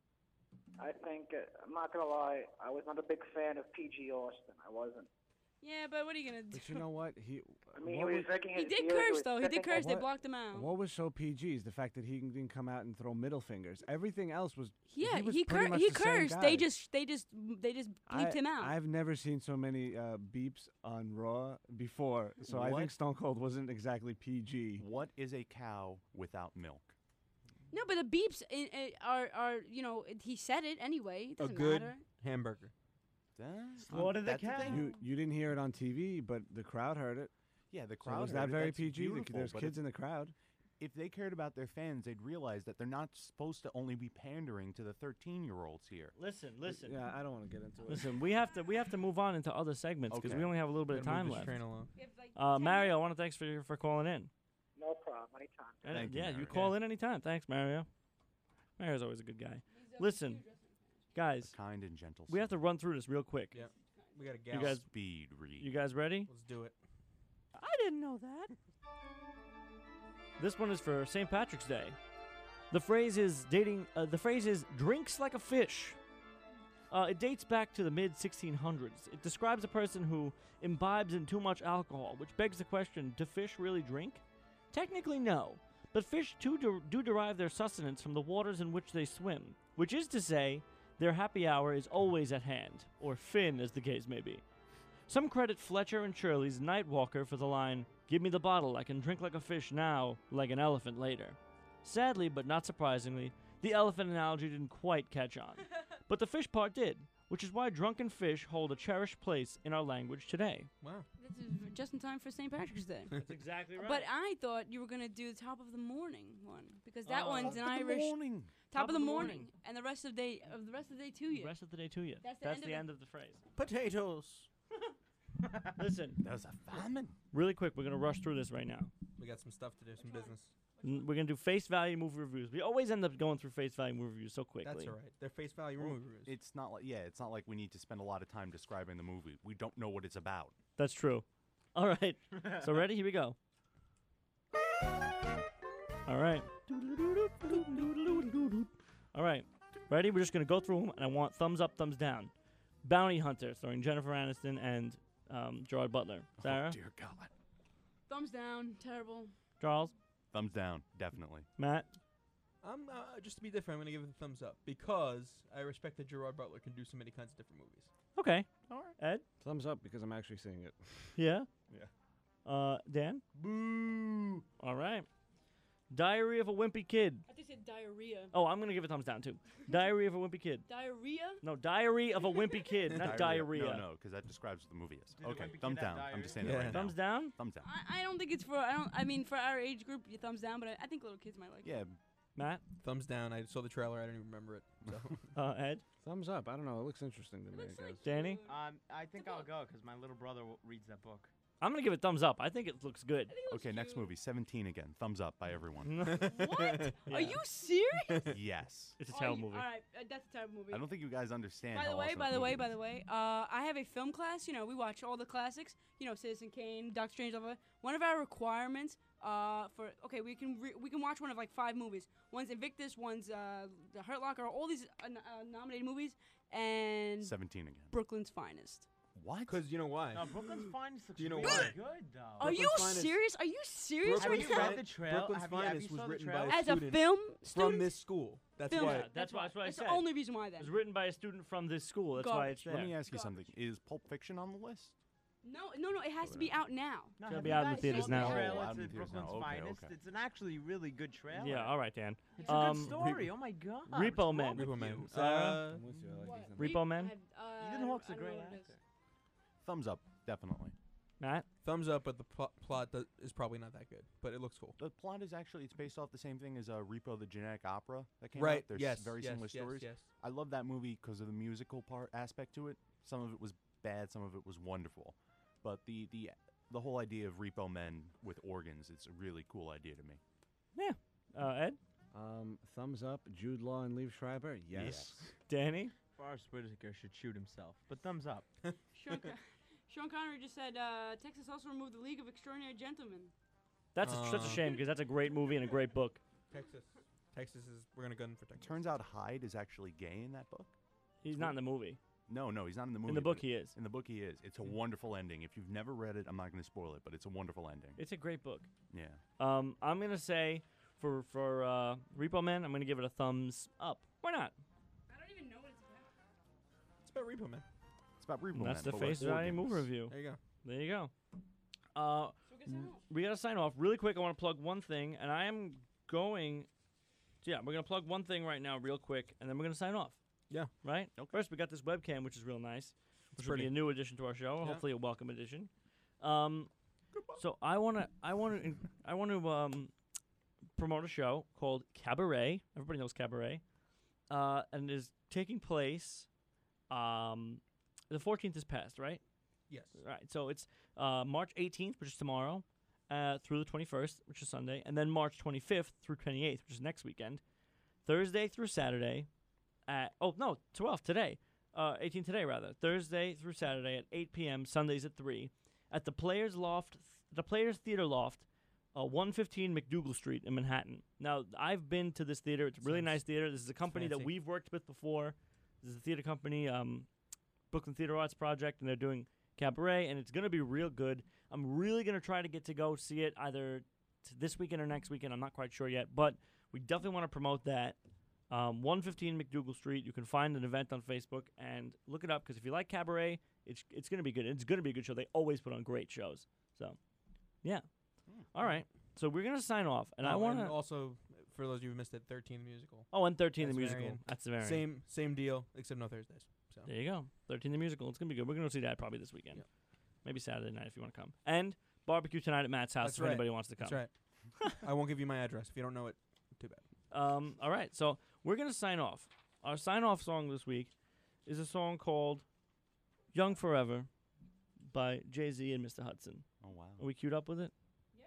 I think I'm not gonna lie. I was not a big fan of PG Austin. I wasn't. Yeah, but what are you gonna do? But you know what? I mean, he what was was- drinking He his did beer, curse was though. He did sipping- curse. They What- blocked him out. What was so PG is the fact that he didn't come out and throw middle fingers. Everything else was. Yeah, he was he pretty much he the same cursed. guy. They just bleeped him out. I've never seen so many beeps on Raw before, so I What? think Stone Cold wasn't exactly PG. What is a cow without milk? No, but the beeps are he said it anyway. It A doesn't good matter. hamburger. Slaughter the That's cow. thing. You didn't hear it on TV, but the crowd heard it. Yeah, the So crowd. was heard that it. very That's PG? beautiful, There's but kids in the crowd. If they cared about their fans, they'd realize that they're not supposed to only be pandering to the 13-year-olds here. Listen. Yeah, I don't want to get into it. Listen, we have to move on into other segments because Okay. we only have a little bit of Gotta move time this left. train along. Mario, I want to thanks for calling in. No problem. Anytime. And, Thank you, yeah, you Mario. call in anytime. Thanks, Mario. Mario's always a good guy. Listen, guys, Kind and gentle. we have to run through this real quick. Yeah. We got a You gal. guys, Speed read. you guys ready? Let's do it. I didn't know that. This one is for St. Patrick's Day. The phrase is drinks like a fish. It dates back to the mid 1600s. It describes a person who imbibes in too much alcohol, which begs the question: do fish really drink? Technically, no, but fish too do derive their sustenance from the waters in which they swim, which is to say, their happy hour is always at hand, or fin, as the case may be. Some credit Fletcher and Shirley's Nightwalker for the line, "Give me the bottle, I can drink like a fish now, like an elephant later." Sadly, but not surprisingly, the elephant analogy didn't quite catch on. But the fish part did, which is why drunken fish hold a cherished place in our language today. Wow. This is just in time for St. Patrick's Day. That's exactly right. But I thought you were gonna do the top of the morning one because that Oh. one's an Top of the Irish morning. top of the morning, and the rest of the day to you. Rest of the day to you. That's That's the the end end of of the phrase. Potatoes. Listen, There's a famine. really quick, we're going to rush through this right now. We got some stuff to do, some business. We're going to do face value movie reviews. We always end up going through face value movie reviews so quickly. That's all right. They're face value movie reviews. It's not like we need to spend a lot of time describing the movie. We don't know what it's about. That's true. All right. So ready? Here we go. All right. All right. Ready? We're just going to go through them, and I want thumbs up, thumbs down. Bounty Hunter, starring Jennifer Aniston and Gerard Butler. Sarah? Oh, dear God. Thumbs down. Terrible. Charles? Thumbs down, definitely. Matt? I'm just to be different. I'm gonna give it a thumbs up because I respect that Gerard Butler can do so many kinds of different movies. Okay. All right. Ed? Thumbs up because I'm actually seeing it. Yeah? Yeah. Dan? Boo. All right. Diary of a Wimpy Kid. I think you said diarrhea. Oh, I'm going to give it a thumbs down, too. Diary of a Wimpy Kid. Diarrhea? No, Diary of a Wimpy Kid, not diarrhea. No, because that describes what the movie is. Did the Okay, wimpy thumbs kid have down. I'm just saying diarrhea? that right Thumbs now. down? Thumbs down. I don't think it's for. I mean, for our age group, you thumbs down. But I think little kids might like it. Yeah, Matt? Thumbs down. I saw the trailer. I don't even remember it. So. Ed? Thumbs up. I don't know. It looks interesting to me, looks I like guess. Danny? I think I'll go because my little brother reads that book. I'm going to give it thumbs up. I think it looks good. I think it looks Okay, next cute. movie, 17 again. Thumbs up by everyone. What? Yeah. Are you serious? Yes. It's a terrible movie. All right, that's a terrible movie. I don't think you guys understand. By the how way, awesome by that the way, movie by is. the way, I have a film class. You know, we watch all the classics. You know, Citizen Kane, Doctor Strange. All that. One of our requirements we can watch one of like 5 movies. One's Invictus, one's The Hurt Locker, all these nominated movies, and 17 again. Brooklyn's Finest. What? Because you know why? No, Brooklyn's Finest looks Do you know really why? good, though. Are you Brooklyn's Finest- serious? Are you serious Have right you now? read the trailer? Brooklyn's Have you Finest saw was the written trailer? by a As a student film from student? this school. That's Film. why. Yeah, that's what I That's said. the only reason why It then. was written by a student from this school. That's why it's there. Let me ask you Garbage. something. Is Pulp Fiction on the list? No, it has to be out now. No, It'll have be you out in the guys theaters seen the now. trailer Oh, out to in the theaters now. Brooklyn's Okay, Finest? okay. It's an actually really good trailer. Yeah, all right, Dan. It's a good story. Oh my god. Repo What's Man. wrong with Repo you? Man. Sarah? I'm with you. I like these numbers. Repo Man? Ethan Hawke's a great actor. Thumbs up, definitely. Matt? Thumbs up, but the plot is probably not that good. But it looks cool. The plot is actually it's based off the same thing as Repo the Genetic Opera that came Right. out. There's Yes. very yes, similar yes, stories. Yes. I love that movie because of the musical part aspect to it. Some of it was bad, some of it was wonderful. But the whole idea of Repo Men with organs, it's a really cool idea to me. Yeah. Ed? Thumbs up. Jude Law and Liev Schreiber. Yes. Danny? Forrest Whitaker should shoot himself. But thumbs up. Sean Connery just said Texas also removed the League of Extraordinary Gentlemen. That's a shame because that's a great movie and a great book. Texas is. We're gonna gun for Texas. Turns out Hyde is actually gay in that book. He's not in the movie. No, he's not in the movie. In the book, but he is. In the book, he is. It's a wonderful ending. If you've never read it, I'm not going to spoil it, but it's a wonderful ending. It's a great book. Yeah. I'm gonna say for Repo Man, I'm gonna give it a thumbs up. Why not? I don't even know what it's about. It's about Repo Man. It's about Repo And that's Man, the but with Face Value Move organs. review. There you go. There you go. So we can sign off. We gotta sign off really quick. I want to plug one thing, and I am going. Yeah, we're gonna plug one thing right now, real quick, and then we're gonna sign off. Yeah. Right. Okay. First, we got this webcam, which is real nice. Which will be pretty. a new addition to our show. Yeah. Hopefully, a welcome addition. So I want to promote a show called Cabaret. Everybody knows Cabaret, and it is taking place. The 14th is past, right? Yes. Right. So it's March 18th, which is tomorrow, through the 21st, which is Sunday, and then March 25th through 28th, which is next weekend. Thursday through Saturday. 12th today. 18 today rather. Thursday through Saturday at 8 p.m. Sundays at 3 at the Players Theater Loft, 115 McDougal Street in Manhattan. Now I've been to this theater. It's a really nice theater. This is a company that fancy. we've worked with before. This is a theater company, Brooklyn Theater Arts Project, and they're doing Cabaret, and it's going to be real good. I'm really going to try to get to go see it either this weekend or next weekend. I'm not quite sure yet, but we definitely want to promote that. 115 McDougal Street. You can find an event on Facebook and look it up because if you like Cabaret, it's going to be good. It's going to be a good show. They always put on great shows. So, yeah. All right. So we're going to sign off, and I want to also for those of you who missed it, 13 the musical. Oh, and 13 the That's musical. Marion. That's the variant. Same deal, except no Thursdays. So There you go. 13 the musical. It's going to be good. We're going to see that probably this weekend. Yep. Maybe Saturday night if you want to come. And barbecue tonight at Matt's house That's if right. anybody wants to come. That's right. I won't give you my address if you don't know it. Too bad. All right. So we're going to sign off. Our sign-off song this week is a song called Young Forever by Jay-Z and Mr. Hudson. Oh, wow. Are we queued up with it? Yeah.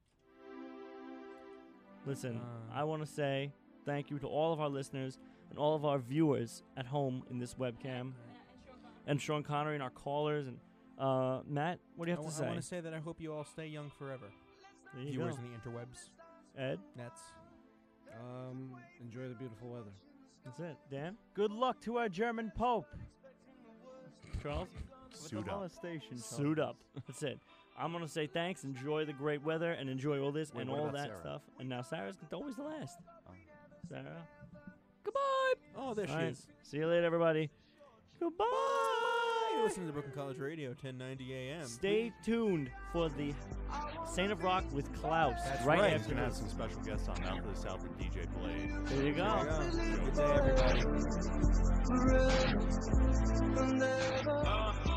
Listen, I want to say thank you to all of our listeners and all of our viewers at home in this webcam. And Sean Connery and our callers. And Matt, what do you have to say? I want to say that I hope you all stay young forever. There you Viewers go. in the interwebs. Ed? Nets. Enjoy the beautiful weather. That's it. Dan? Good luck to our German Pope. Charles? Suit up. Molestation Suit up. That's it. I'm going to say thanks, enjoy the great weather, and enjoy all this Wait, and what all about that Sarah? stuff. And now Sarah's always the last. Oh. Sarah. Goodbye. Oh, there she All right. is. See you later, everybody. Goodbye. You're listening to Brooklyn College Radio, 1090 AM. Stay tuned for the Saint of Rock with Klaus. That's right right. after We're gonna have this. some special guests on Mouth of the South and DJ Blade. There you go. Good day, everybody.